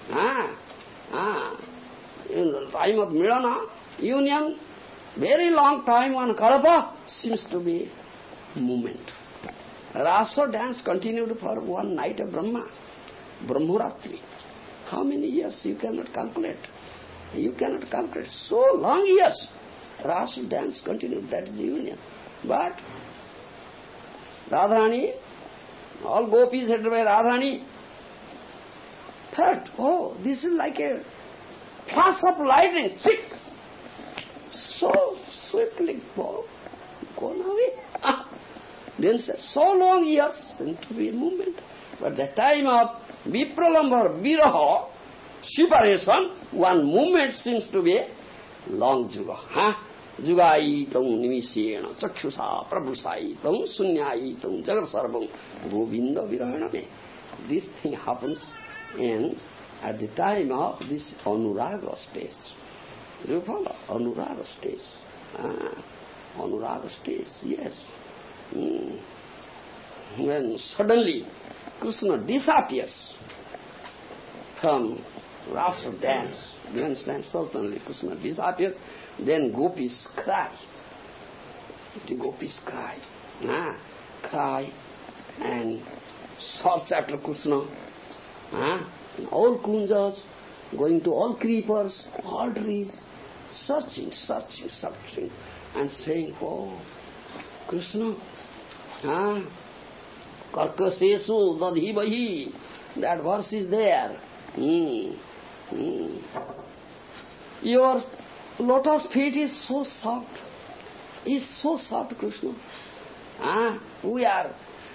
in the time of Milana, union, very long time on Kalapa, seems to be movement. Rasa dance continued for one night of Brahmaratri. How many years? You cannot calculate. You cannot calculate. So long years. Rasa dance continued, that is the union. But Radharani, all gopis headed by Radharani, thought, oh, this is like a flash of lightning, quick, so swiftly gone away. Then said, so long years, then to be a movement. But the time of Vipralambha, Viraha, separation, one movement seems to be a long juga. Jugaitam nimishena, chakshusa, prabhusaitam, sunyaitam, jagarsarvam, govinda virahaname. This thing happens at the time of this Anuraga stage. Do you follow? Anuraga stage. Anuraga stage, yes. When suddenly Krishna disappears from rasa dance, do you understand? Certainly Krishna disappears, then gopis cry. The gopis cry. Cry and search after Krishna. In all kunjas, going to all creepers, all trees, searching, and saying, oh, Krishna, Karkasesu dadhivahi, that verse is there. Your lotus feet is so soft, Krishna. We are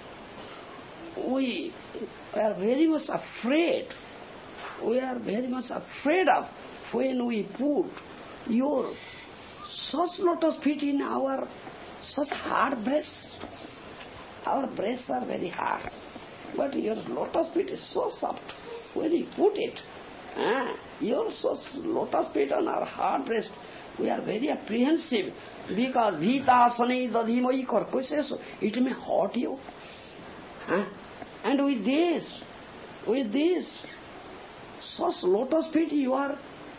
very much afraid. We are very much afraid of when we put your such lotus feet in our such hard breasts. Our breasts are very hard, but your lotus feet is so soft. When you put it, your such lotus feet on our hard breast, we are very apprehensive because Vita Sani Dadhimai Karkosesu, it may hurt you. And with this, such lotus feet you are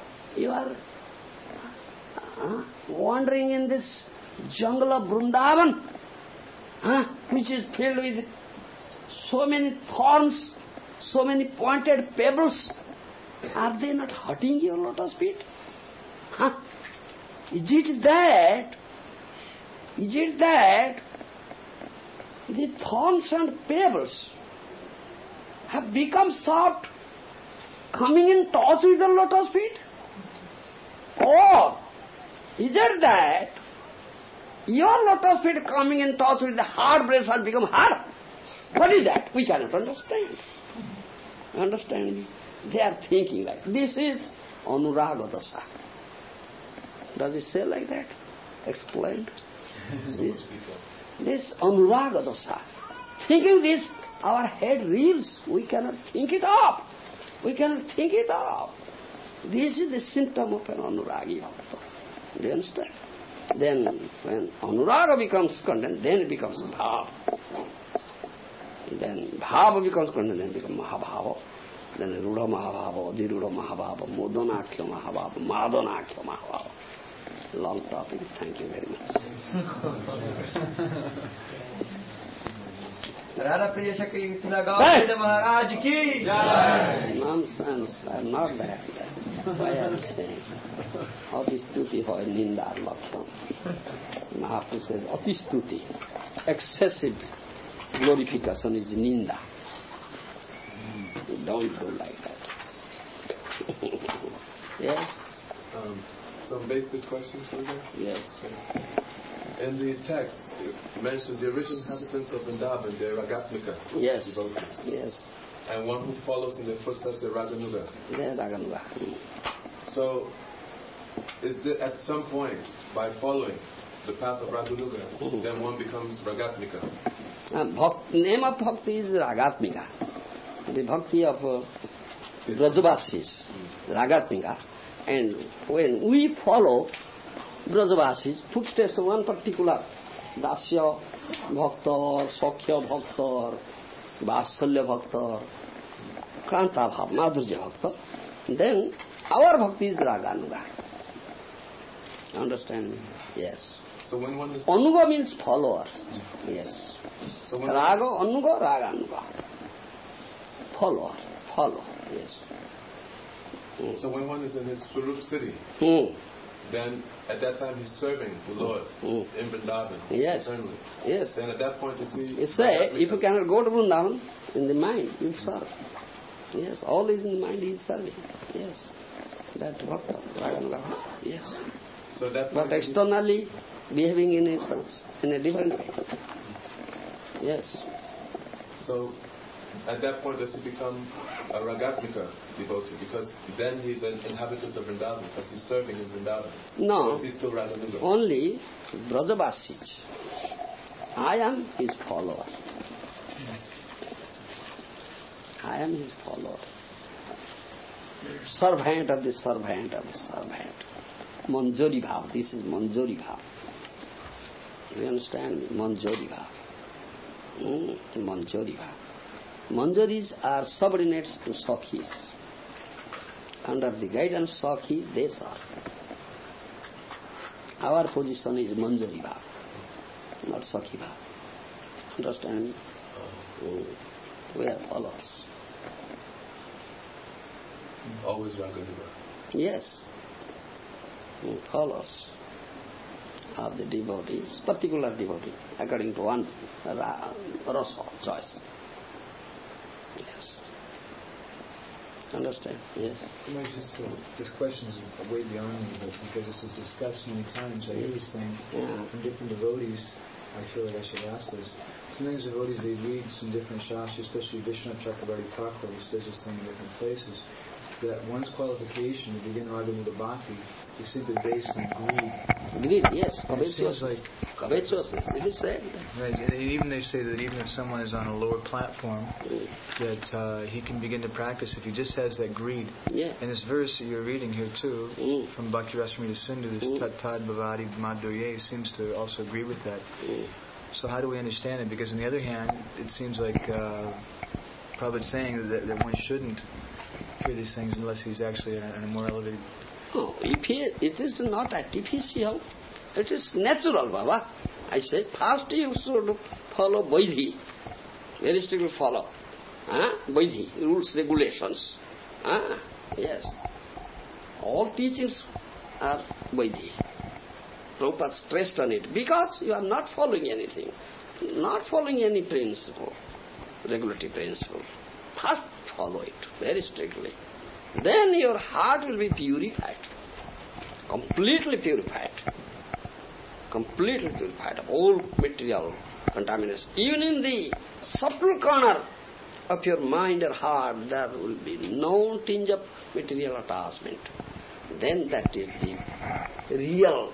wandering in this jungle of Vrindavan, which is filled with so many thorns, so many pointed pebbles. Are they not hurting your lotus feet? Is it that the thorns and pebbles have become soft, coming in touch with the lotus feet? Or is it that your lotus feet coming in touch with the hard breasts has become hard? What is that? We cannot understand. Understand me? They are thinking like, this is Anuraga Dasa. Does it say like that? Explained. This Anuraga Dasa. Thinking this, our head reels. We cannot think it up. This is the symptom of an Anuragi bhakta. Do you understand? Then when Anuraga becomes content, then it becomes Bhava. Then Bhava becomes content, then it becomes Mahabhava. Then Rudha Mahabhava, Adhiruddha Mahabhava, Modanakhya Mahabhava, Madanakhya Mahabhava. Long topic. Thank you very much. Radha Priya Shakti Sila Gauranga Maharaj ki Nonsense. I am not that. Why I am saying? Atistuti hoy ninda lakshana. Mahaprabhu says, Atistuti, excessive glorification is ninda. Don't do like that. Yes? Some basic questions for you? Yes. In the text, it mentions the original inhabitants of Vrindavan, the Ragatmika Yes. devotees. Yes. And one who follows in their footsteps, the Raganuga. There Raganuga. So, is there, at some point, by following the path of Raganuga, then one becomes Ragatmika? Name of bhakti is Ragatmika. The bhakti of Brajavasis, Ragatmika. And when we follow Brajavasis, footsteps of one particular Dasya Bhakta or Sakhya Bhakta or Vasalya Bhakta or Kanta Bhakta, Madhurya Bhakta, then our bhakti is Raganuga. Understand me? Yes. So when one is... Anuga means follower. Yes. So when Raga, Anuga, Raganuga. Follower. Follow. Yes. So when one is in his Swarup city, then at that time he's serving the Lord in Vrindavan. Yes. Eternally. Yes. Then at that point is he... You say, if you cannot go to Vrindavan, in the mind you serve. Yes, all is in the mind he is serving. Yes. That bhakta, Raganuga. Yes. So that But externally behaving in a different way. Yes. So at that point does he become a Ragatmika devotee? Because then he's an inhabitant of Vrindavan, because he's serving in Vrindavan. No. Or is he still Raganuga? Only Brajavasis. I am his follower. I am his follower. Servant of the servant of the servant. Manjari Bhav. This is Manjari Bhav. You understand me? Manjari Bhav. Manjari Bhav. Manjaris are subordinates to Sakhis. Under the guidance of Sakhi, they serve. Our position is Manjari Bhav, not Sakhi Bhav. Understand me? We are followers. Always Raganuga. Yes. Followers of the devotees, particular devotee, according to one rasa, choice. Yes. Understand? Yes. This question is way beyond me, but because this is discussed many times, I hear this thing from different devotees. I feel like I should ask this. Sometimes devotees, they read some different shastras, especially Vishwanath Chakravarti Thakur, he says this thing in different places, that one's qualification to begin Raganuga Bhakti is simply based on greed. Greed, yes. It seems like... Covetousness, it is said. Right, and even they say that even if someone is on a lower platform, that he can begin to practice if he just has that greed. Yeah. And this verse that you're reading here too, from Bhakti Rasamrita Sindhu, this Tat Bhavati Madhurye, seems to also agree with that. So how do we understand it? Because on the other hand, it seems like Prabhupada's saying that one shouldn't hear these things unless he's actually on a more elevated... No, it is not artificial. It is natural, Baba. I say, first you should follow Vaidhi. Very strictly follow. Vaidhi, rules, regulations. Yes. All teachings are Vaidhi. Prabhupada stressed on it. Because you are not following anything. Not following any principle, regulatory principle. First follow it very strictly. Then your heart will be purified. Completely purified. Completely purified of all material contamination. Even in the subtle corner of your mind or heart, there will be no tinge of material attachment. Then that is the real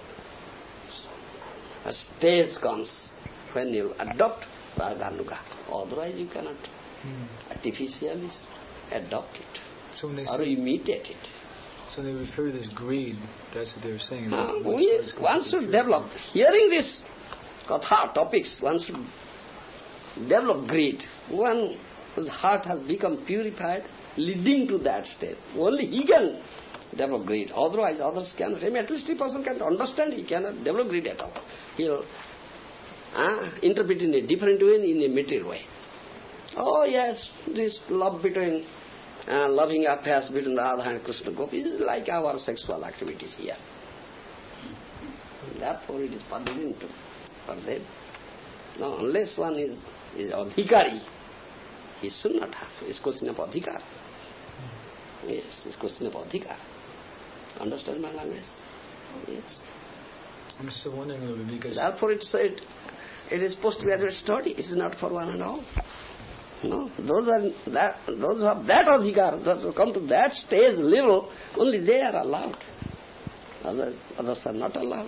stage comes when you adopt Raganuga. Otherwise you cannot artificially adopt it So when they or imitate it. So they refer to this greed. That's what they were saying. One should develop. Hearing this katha topics, one should develop greed. One whose heart has become purified, leading to that stage. Only he can develop greed. Otherwise, others cannot. At least a person can understand, he cannot develop greed at all. He'll interpret in a different way, in a material way. Oh yes, this love between, loving affairs between Radha and Krishna Gopi is like our sexual activities here. Therefore it is forbidden for them. No, unless one is adhikari, he should not have. It's question of adhikar. Yes, it's question of adhikar. Understand my language? Yes. I'm still wondering a little bit because... Therefore it said, it is postgraduate study. It is not for one and all. No, those who have that adhikar, those who come to that stage level, only they are allowed. Others are not allowed.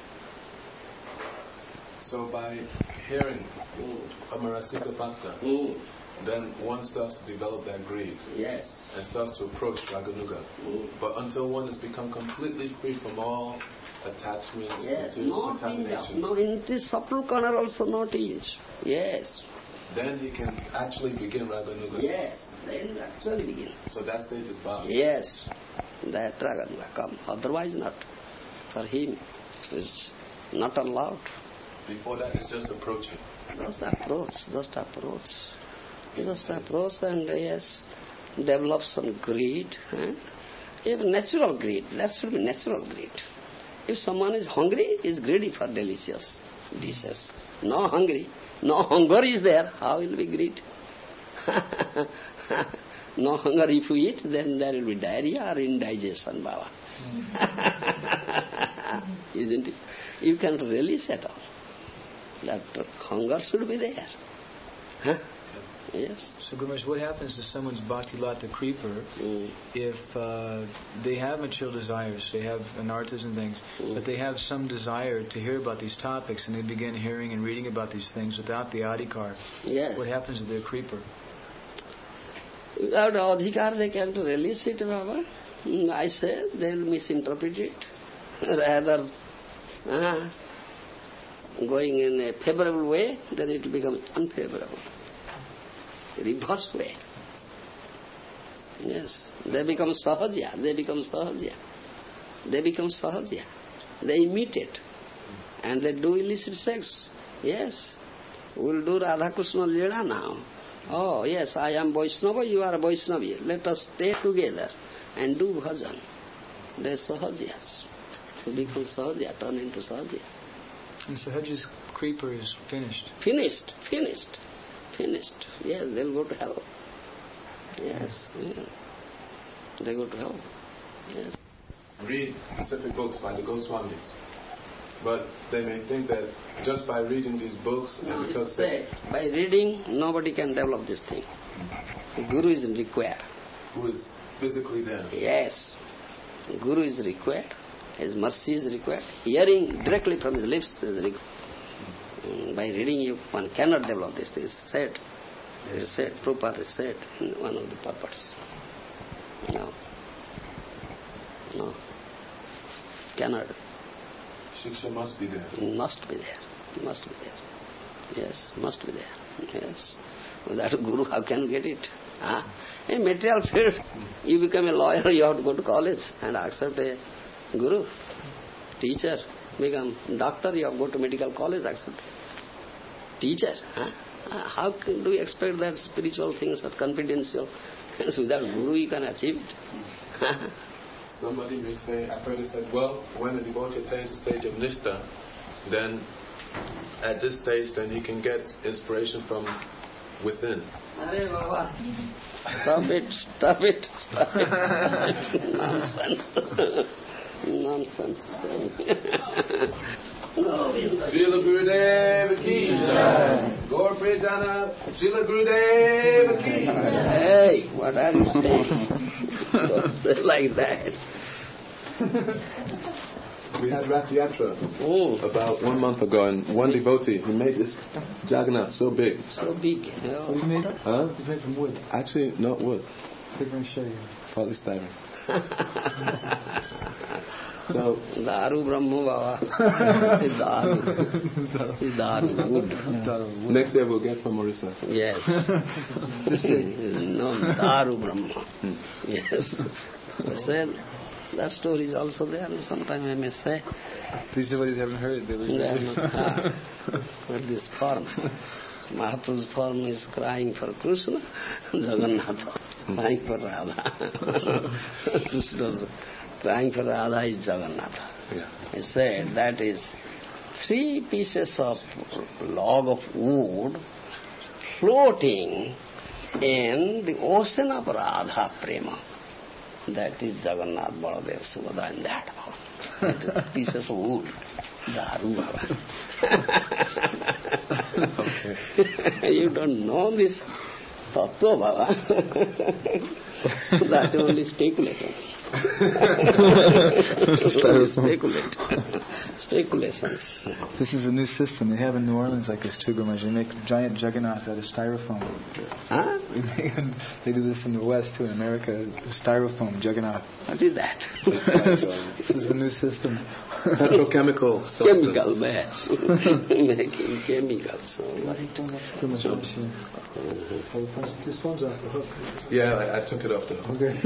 So by hearing Amarasika Bhakta, then one starts to develop that greed. Yes. And starts to approach Raganuga. But until one has become completely free from all attachment, contamination. No, in this subtle corner also not is. Yes. Then he can actually begin Raganuga. Yes, then actually begin. So that stage is bound. Yes, that Raganuga come. Otherwise not. For him, is not allowed. Before that, it's just approaching. Just approach and yes, develop some greed. If natural greed, that should be natural greed. If someone is hungry, he is greedy for delicious dishes. No hunger is there, how will be greed? No hunger if you eat, then there will be diarrhea or indigestion, Baba. Isn't it? You can't release at all. That hunger should be there. Yes. So, Gurumaharaj, what happens to someone's bhakti-lata creeper if they have material desires, they have anarthas and things, but they have some desire to hear about these topics and they begin hearing and reading about these things without the adhikar? Yes. What happens to their creeper? Without adhikar, they can't release it, Baba. I say they will misinterpret it. Rather, going in a favorable way, then it will become unfavorable. Reverse way. Yes. They become sahajya. They imitate. And they do illicit sex. Yes. We'll do Radha Krishna Leela now. Oh, yes, I am Vaishnava, you are Vaishnavi. Let us stay together and do bhajan. They sahajas. Become sahajya, turn into sahajya. And Sahaja's creeper is finished. Finished. Yes, they'll go to hell. Yes, they go to hell. Yes. Read specific books by the Goswamis. But they may think that just by reading these books and because by reading, nobody can develop this thing. Guru is required. Who is physically there? Yes. Guru is required. His mercy is required. Hearing directly from his lips is required. By reading, one cannot develop this. It is said. Prabhupada is said in one of the purports. No. Cannot. Shiksha must be there. Must be there. Yes, must be there. Yes. Without a guru, how can you get it? In material field, you become a lawyer, you have to go to college and accept a guru, teacher. Become doctor, you have to go to medical college, accept teacher. How do you expect that spiritual things are confidential? Without guru, you can achieve it. Somebody may say, I've heard it said, well, when a devotee attains the stage of Nishtha, then at this stage, then he can get inspiration from within. Arey Baba, stop it. Nonsense. Srila Gurudev ki jai. Gaur Prijana, Srila Gurudev ki jai. Hey, what are you saying? Don't say like that. We had Rath Yatra about 1 month ago, and one devotee, he made this Jagannath so big. So big. He's made Huh? He's made from wood. Actually, not wood. Polystyrene. So Daru Brahma Baba. Daru. Next year we'll get from Orissa. Yes. No, Daru Brahma. Yes. I said, that story is also there, and sometime I may say. These devotees haven't heard it. They But this form, Mahaprabhu's form is crying for Krishna, Jagannatha is crying for Radha. Krishna's crying for Radha is Jagannatha. Yeah. I said that is 3 pieces of log of wood floating in the ocean of Radha Prema. That is Jagannath, Baladev, Subhadra, and that one. That is pieces of wood. Daru Baba. Okay. You don't know this Tattva Baba. That only speculating. Speculations. This is a new system. They have in New Orleans like this too, Gurumaharaj. They make giant Jagannath out of styrofoam. Huh? They do this in the West too, in America. Styrofoam, Jagannath. What is that? This is a new system. Petrochemical substance. Chemical batch. Making chemicals. This phone's off the hook. Yeah, I took it off the hook. Okay.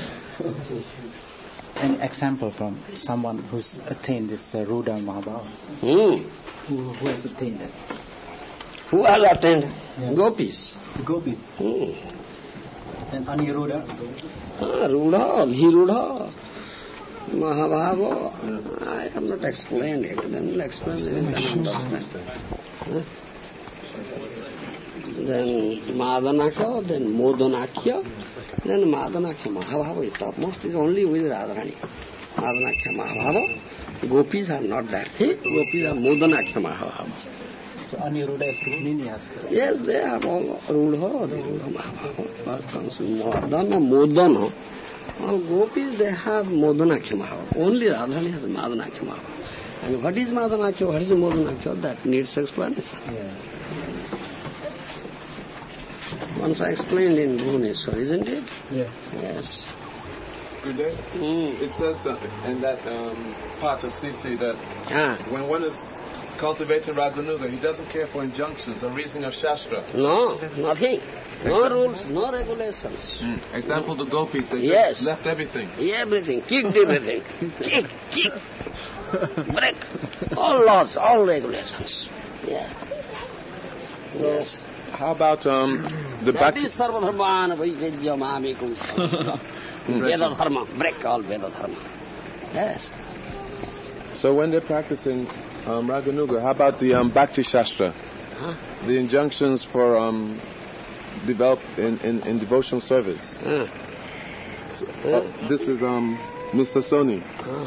An example from someone who's attained this Ruda Mahabhava. Who has attained it? Who has attained? Yeah. Gopis. The Gopis. And Aniruddha? Ruda, Dhiruda, Mahabhava. I have not explained it. Then we'll explain it in the Then Madanakya, then Modanakya, then Madanakya Mahabhava is topmost, is only with Radharani. Madanakya Mahabhava. Gopis are not that thing. Gopis are Modanakya Mahabhava. So Aniruddha is Ninias. Yes, they have all Rudha, Dhiruda Mahabhava. Madana, Modana. All Gopis, they have Modanakya Mahabhava. Only Radharani has Madanakya Mahabhava. And what is Madanakya, what is Modanakya, that needs explanation. Yeah. Once I explained in Bhubaneswar, isn't it? Yeah. Yes. Good day. It says in that part of CC that when one is cultivating Raganuga, he doesn't care for injunctions or reasoning of Shastra. No, nothing. No rules, no regulations. Example, the gopis, they Yes. just left everything. Everything, kicked everything. Kick, break. All laws, all regulations. Yeah. Yes. How about the That is Sarvadharmana Vaivejya Mamikum Veda Dharma, break all Veda Dharma. Yes. So when they're practicing Raganuga, how about the Bhakti Shastra? The injunctions for develop in devotional service. This is Mr. Soni.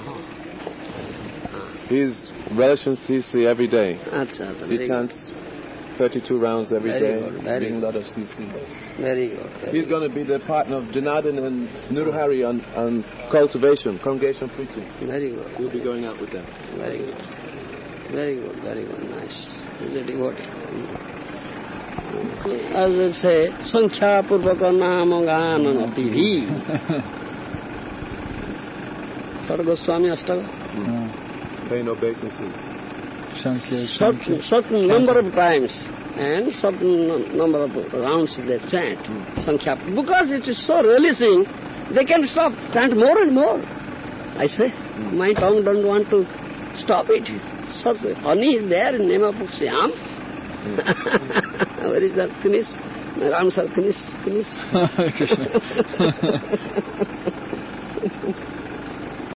He's relishing CC every day. He chants 32 rounds every day, reading a lot of CC. Very good. He's going to be the partner of Janardhan and Nuruhari on cultivation, congregation preaching. Very good. We'll be going out with them. Very good. Very good, very good. Nice. He's a devotee. As I say, Sankhya Purvaka Namangana Nativi. Sara Goswami Astaka. Paying obeisances. Certain number of times and certain number of rounds they chant Sankhya. Because it is so relishing, they can't stop. Chant more and more. I say, my tongue doesn't want to stop it. Such honey is there in name of Shyam. Where is that? Finish. Ram sir, finish.